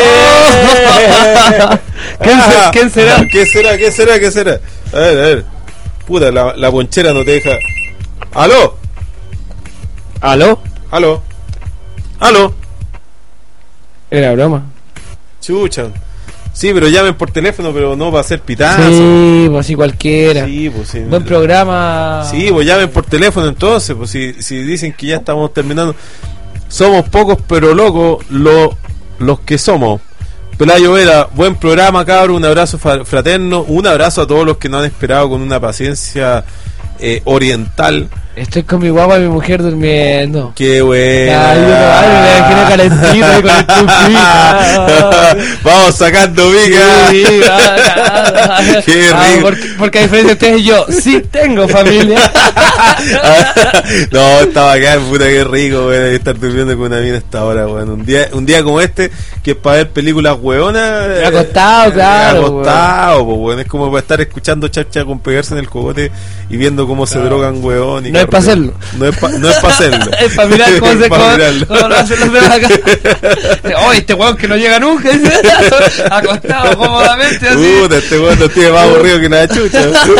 ¿Quién se- Ah, quién será? ¿Qué será? ¿Qué será? ¿Qué será? A ver, a ver. Puta, la, la ponchera no te deja. ¡Aló! ¿Aló? ¡Aló! ¡Aló! Era broma. Chucha. Sí, pero llamen por teléfono, pero no va a ser pitazo. Sí, pues así cualquiera. Sí, pues sí. Buen programa. Sí, pues llamen por teléfono entonces, pues si, si dicen que ya estamos terminando. Somos pocos pero locos lo, los que somos. Pelayo Vera, buen programa, cabrón, un abrazo fa- fraterno, un abrazo a todos los que nos han esperado con una paciencia eh, oriental. Estoy con mi guagua y mi mujer durmiendo. Qué buena. Ay, yo no, ay, me imagino calentito ahí con el tupita. Vamos sacando mica. Sí, ah, ah, ah. Qué Ah, rico. porque, porque a diferencia de ustedes y yo, sí tengo familia. No, está bacán, puta, qué rico, weón, estar durmiendo con una mina a esta hora, weón. Un día, un día como este, que es para ver películas weonas. eh, Acostado, eh, claro, Acostado, po, weón. Es como para estar escuchando chacha con pegarse en el cogote y viendo cómo se drogan, weón. y No es pa' carretean. hacerlo. No es para no es pa hacerlo. Es para mirar cómo se Es pa' cómo, mirarlo. cómo lo hacen los demás acá. Oh, este weón que no llega nunca. Acostado cómodamente así. Puta, este weón no tiene más aburrido que la chucha.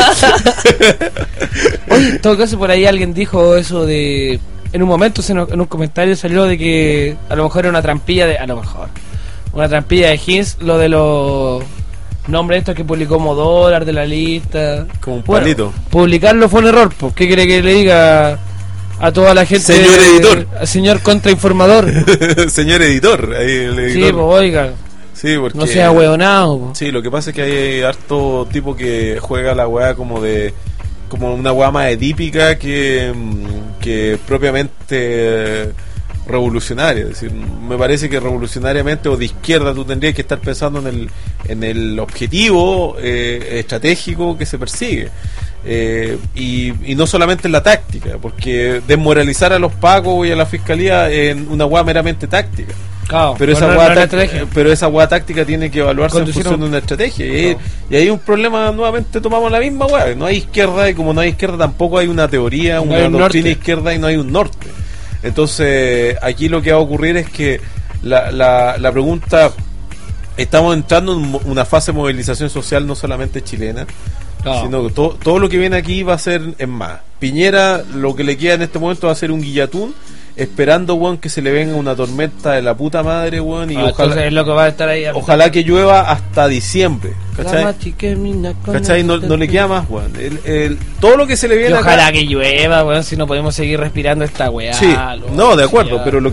Oye, en todo caso, por ahí alguien dijo eso de... En un momento, se nos- en un comentario salió de que a lo mejor era una trampilla de... A lo mejor. Una trampilla de Hinz, lo de los nombres estos que publicó Modólar de la lista. Como un Bueno, palito. publicarlo fue un error, pues. ¿Qué quiere que le diga a toda la gente? Señor editor. Al señor contrainformador. Señor editor. Ahí el Sí, editor. pues oiga, Sí, porque... no sea hueonado, po. Sí, lo que pasa es que hay harto tipo que juega la weá como de como una weá más edípica que, mm, que propiamente revolucionaria. Es decir, me parece que revolucionariamente o de izquierda tú tendrías que estar pensando en el, en el objetivo eh, estratégico que se persigue. Eh, y, y no solamente en la táctica, porque desmoralizar a los pacos y a la fiscalía en una weá meramente táctica. Claro, Pero esa, no- hueá no era táct- estrategia. pero esa hueá táctica tiene que evaluarse en Conducir función un- de una estrategia. Y, ahí- Claro. y ahí un problema, nuevamente tomamos la misma hueá. No hay izquierda, y como no hay izquierda, tampoco hay una teoría, No una hay un doctrina norte. izquierda y no hay un norte. Entonces, aquí lo que va a ocurrir es que la, la, la pregunta: estamos entrando en mo- una fase de movilización social no solamente chilena, Claro. sino que todo, todo lo que viene aquí va a ser en más. Piñera, lo que le queda en este momento va a ser un guillatún, esperando, weón, que se le venga una tormenta de la puta madre, weón, y Ah, entonces ojalá, es lo que va a estar ahí. ojalá que llueva hasta diciembre, La ¿cachai? machi que mina con ¿Cachai? el- No, no le queda más, weón. El, el- todo lo que se le Y viene ojalá acá, que llueva, weón, si no podemos seguir respirando esta weá. sí, lo- no, de acuerdo, ya. pero lo que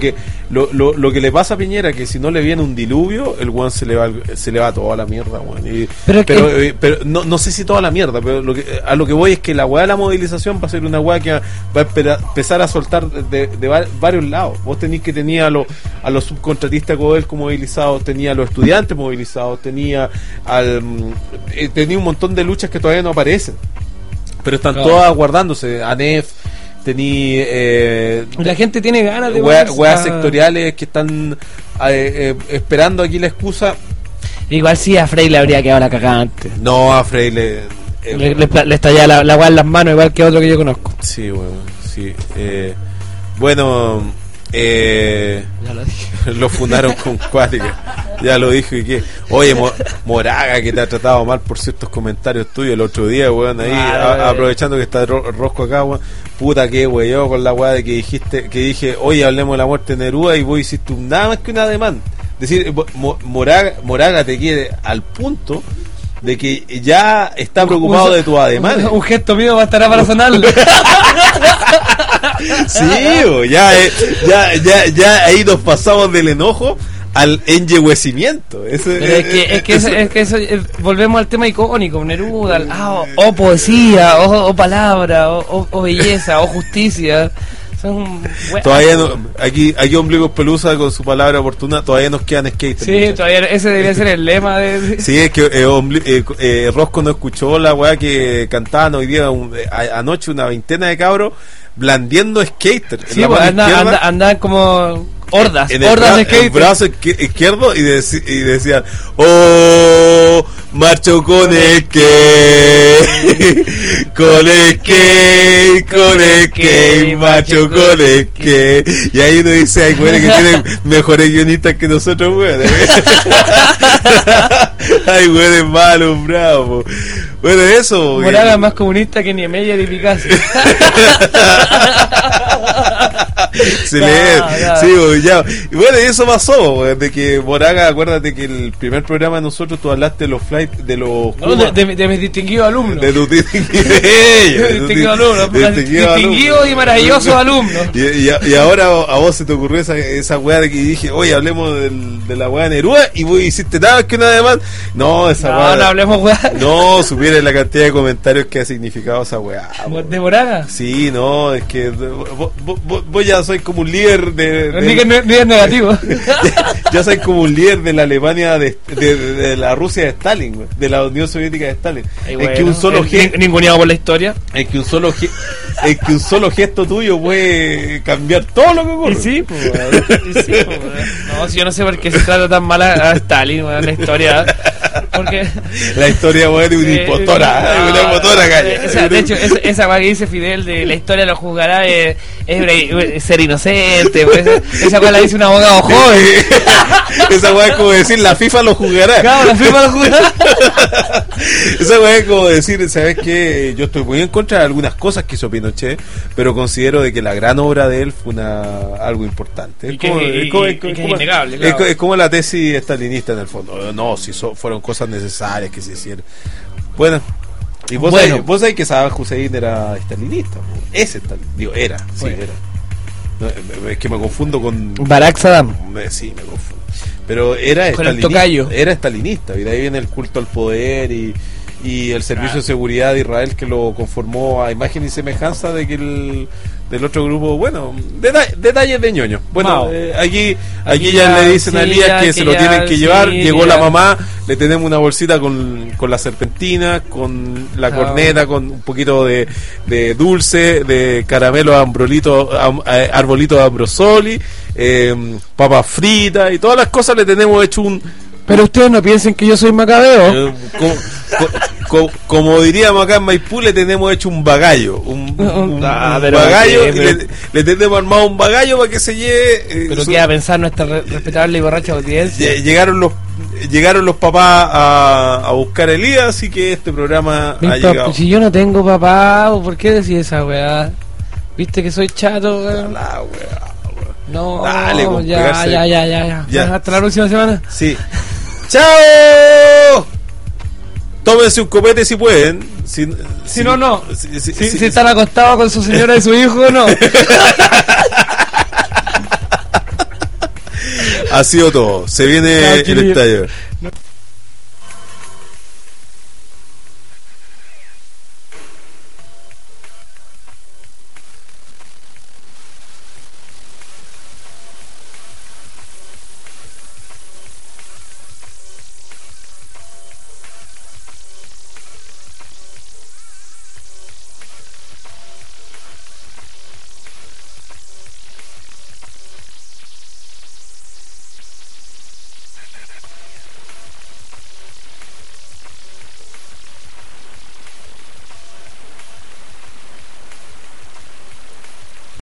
lo, lo, lo que le pasa a Piñera, que si no le viene un diluvio, el weón se le va se le va toda la mierda, weón. Y, pero pero, que... eh, pero no, no sé si toda la mierda, pero lo que, a lo que voy es que la weá de la movilización va a ser una weá que va a espera, empezar a soltar de, de va, varios lados. Vos tenés que tenía a, lo, a los subcontratistas Codelco movilizados, tenía a los estudiantes movilizados, tenía al eh, tenía un montón de luchas que todavía no aparecen, pero están claro. todas guardándose. A N E F, tení eh, la gente tiene ganas de weas, weas sectoriales que están eh, eh, esperando aquí la excusa. Igual sí, a Frey le habría quedado la cagada antes. No, a Frey le eh, le, le, le estallaba la, la wea en las manos, igual que otro que yo conozco. Sí, bueno, sí eh, bueno eh, ya lo dije. Lo fundaron con Cuática. Ya lo dijo y que, oye, Mo, Moraga, que te ha tratado mal por ciertos comentarios tuyos el otro día, weón, ahí a, aprovechando que está ro, Rosco acá, weón. Puta que wey, yo con la weá de que dijiste, que dije, oye, hablemos de la muerte de Neruda, y vos hiciste un, nada más que una demanda. Es decir, Mo, Moraga, Moraga te quiere al punto de que ya está preocupado un, de tu ademán. Un, un gesto mío bastará para sonarlo. Sí, bo, ya, eh, ya, ya, ya ahí nos pasamos del enojo al enyehuecimiento. Eso, Pero es que, es que, eso, es que eso, eh, volvemos al tema icónico, Neruda, al, ah, o, o poesía, o, o palabra, o, o, o belleza, o justicia. Son todavía no, aquí, aquí Ombligos Pelusa con su palabra oportuna, todavía nos quedan skaters. Sí, muchachos. Todavía ese debería ser el lema de... Sí, es que eh, Ombli, eh, eh, Rosco no escuchó la weá que cantaban hoy día un, a, anoche una veintena de cabros blandiendo skaters. Sí, pues andan anda, anda como hordas, en hordas bra- de skaters. El brazo izquierdo y, dec- y decían, oh, marcho con el skate, con el skate, con el skate, marcho con el skate. Y ahí uno dice, ay, güey, que tienen mejores guionistas que nosotros, güey. Ay, güey, es malo, bravo. Bueno, eso. Moraga más comunista que Niemeyer y Picasso. Se lee, sí, ya. Y bueno, y eso pasó, güey, de que Moraga, acuérdate que el primer programa de nosotros tú hablaste de los flights, de los no, de, de, de mis distinguidos alumnos. De tus distinguidos alumnos, distinguidos y maravillosos alumnos. Y, y, y ahora a vos se te ocurrió esa, esa weá de que dije, oye, hablemos del, de la weá de Neruda, y vos hiciste nada que nada más. No, esa no, weá. No, hablemos weá. No, supiera la cantidad de comentarios que ha significado esa weá. ¿De Moraga? Sí, no, es que vos, vos, vos ya sois como un líder de... de líder, líder negativo. ya, ya sois como un líder de la Alemania, de, de, de, de la Rusia de Stalin, güey, de la Unión Soviética de Stalin. Ay, es bueno, que un solo gesto... Ninguneado por la historia. Es que un solo ge- es que un solo gesto tuyo puede cambiar todo lo que ocurre. Y sí, pues, y sí, pues, no, si yo no sé por qué se trata tan mal a, a Stalin, bueno, la historia. Porque la historia, güey, de una eh, impostora, no, una impostora, eh, o sea, de hecho, esa, esa cosa que dice Fidel de la historia lo juzgará es, es, es ser inocente, pues, esa cosa la dice un abogado joven. Esa weá es como decir la FIFA lo juzgará. Claro, la FIFA lo juzgará. Esa weá es como decir, ¿sabes qué? Yo estoy muy en contra de algunas cosas que hizo Pinochet, pero considero de que la gran obra de él fue una algo importante. Es como, que, es como, y, es como, y que es innegable, es, claro. es como la tesis estalinista en el fondo. No, si so, fueron cosas necesarias que se hicieron. Bueno, y vos, bueno. sabés, vos sabés que Saddam Hussein era estalinista. Ese Stalin, digo, era, sí, bueno. era. No, es que me confundo con Barack Saddam. Sí, me confundo. Pero era con el estalinista, era estalinista, y de ahí viene el culto al poder y, y el servicio claro. de seguridad de Israel que lo conformó a imagen y semejanza de que el del otro grupo, bueno, deta- detalles de ñoño. Bueno, no. eh, aquí, aquí aquí ya, ya le dicen sí, a Elías que, que se lo tienen que sí, llevar, llegó ya. la mamá, le tenemos una bolsita con, con la serpentina, con la claro. corneta, con un poquito de, de dulce, de caramelo ambrolito, am, eh, arbolito de ambrosoli, eh, papas fritas y todas las cosas le tenemos hecho un... Pero ustedes no piensen que yo soy Macabeo. Eh, como, como, como diríamos acá en Maipú, le tenemos hecho un bagallo. Un, un, ah, un pero bagallo. qué, pero... Le, le tenemos armado un bagallo para que se lleve. Eh, pero su... qué va a pensar nuestra re- respetable y borracha audiencia. Llegaron los llegaron los papás a, a buscar a Elías, así que este programa Mi ha papá, llegado. Si yo no tengo papá, ¿por qué decís esa weá? ¿Viste que soy chato? Weá? La weá. No, Dale, ya, ya, ya, ya, ya, ya. Hasta la próxima semana. Sí. ¡Chao! Tómense un copete si pueden. Si, si, si no, no. Si, si, si, si, si están acostados con su señora y su hijo, no. Ha sido todo. Se viene Chao, el chiquillos. estallido.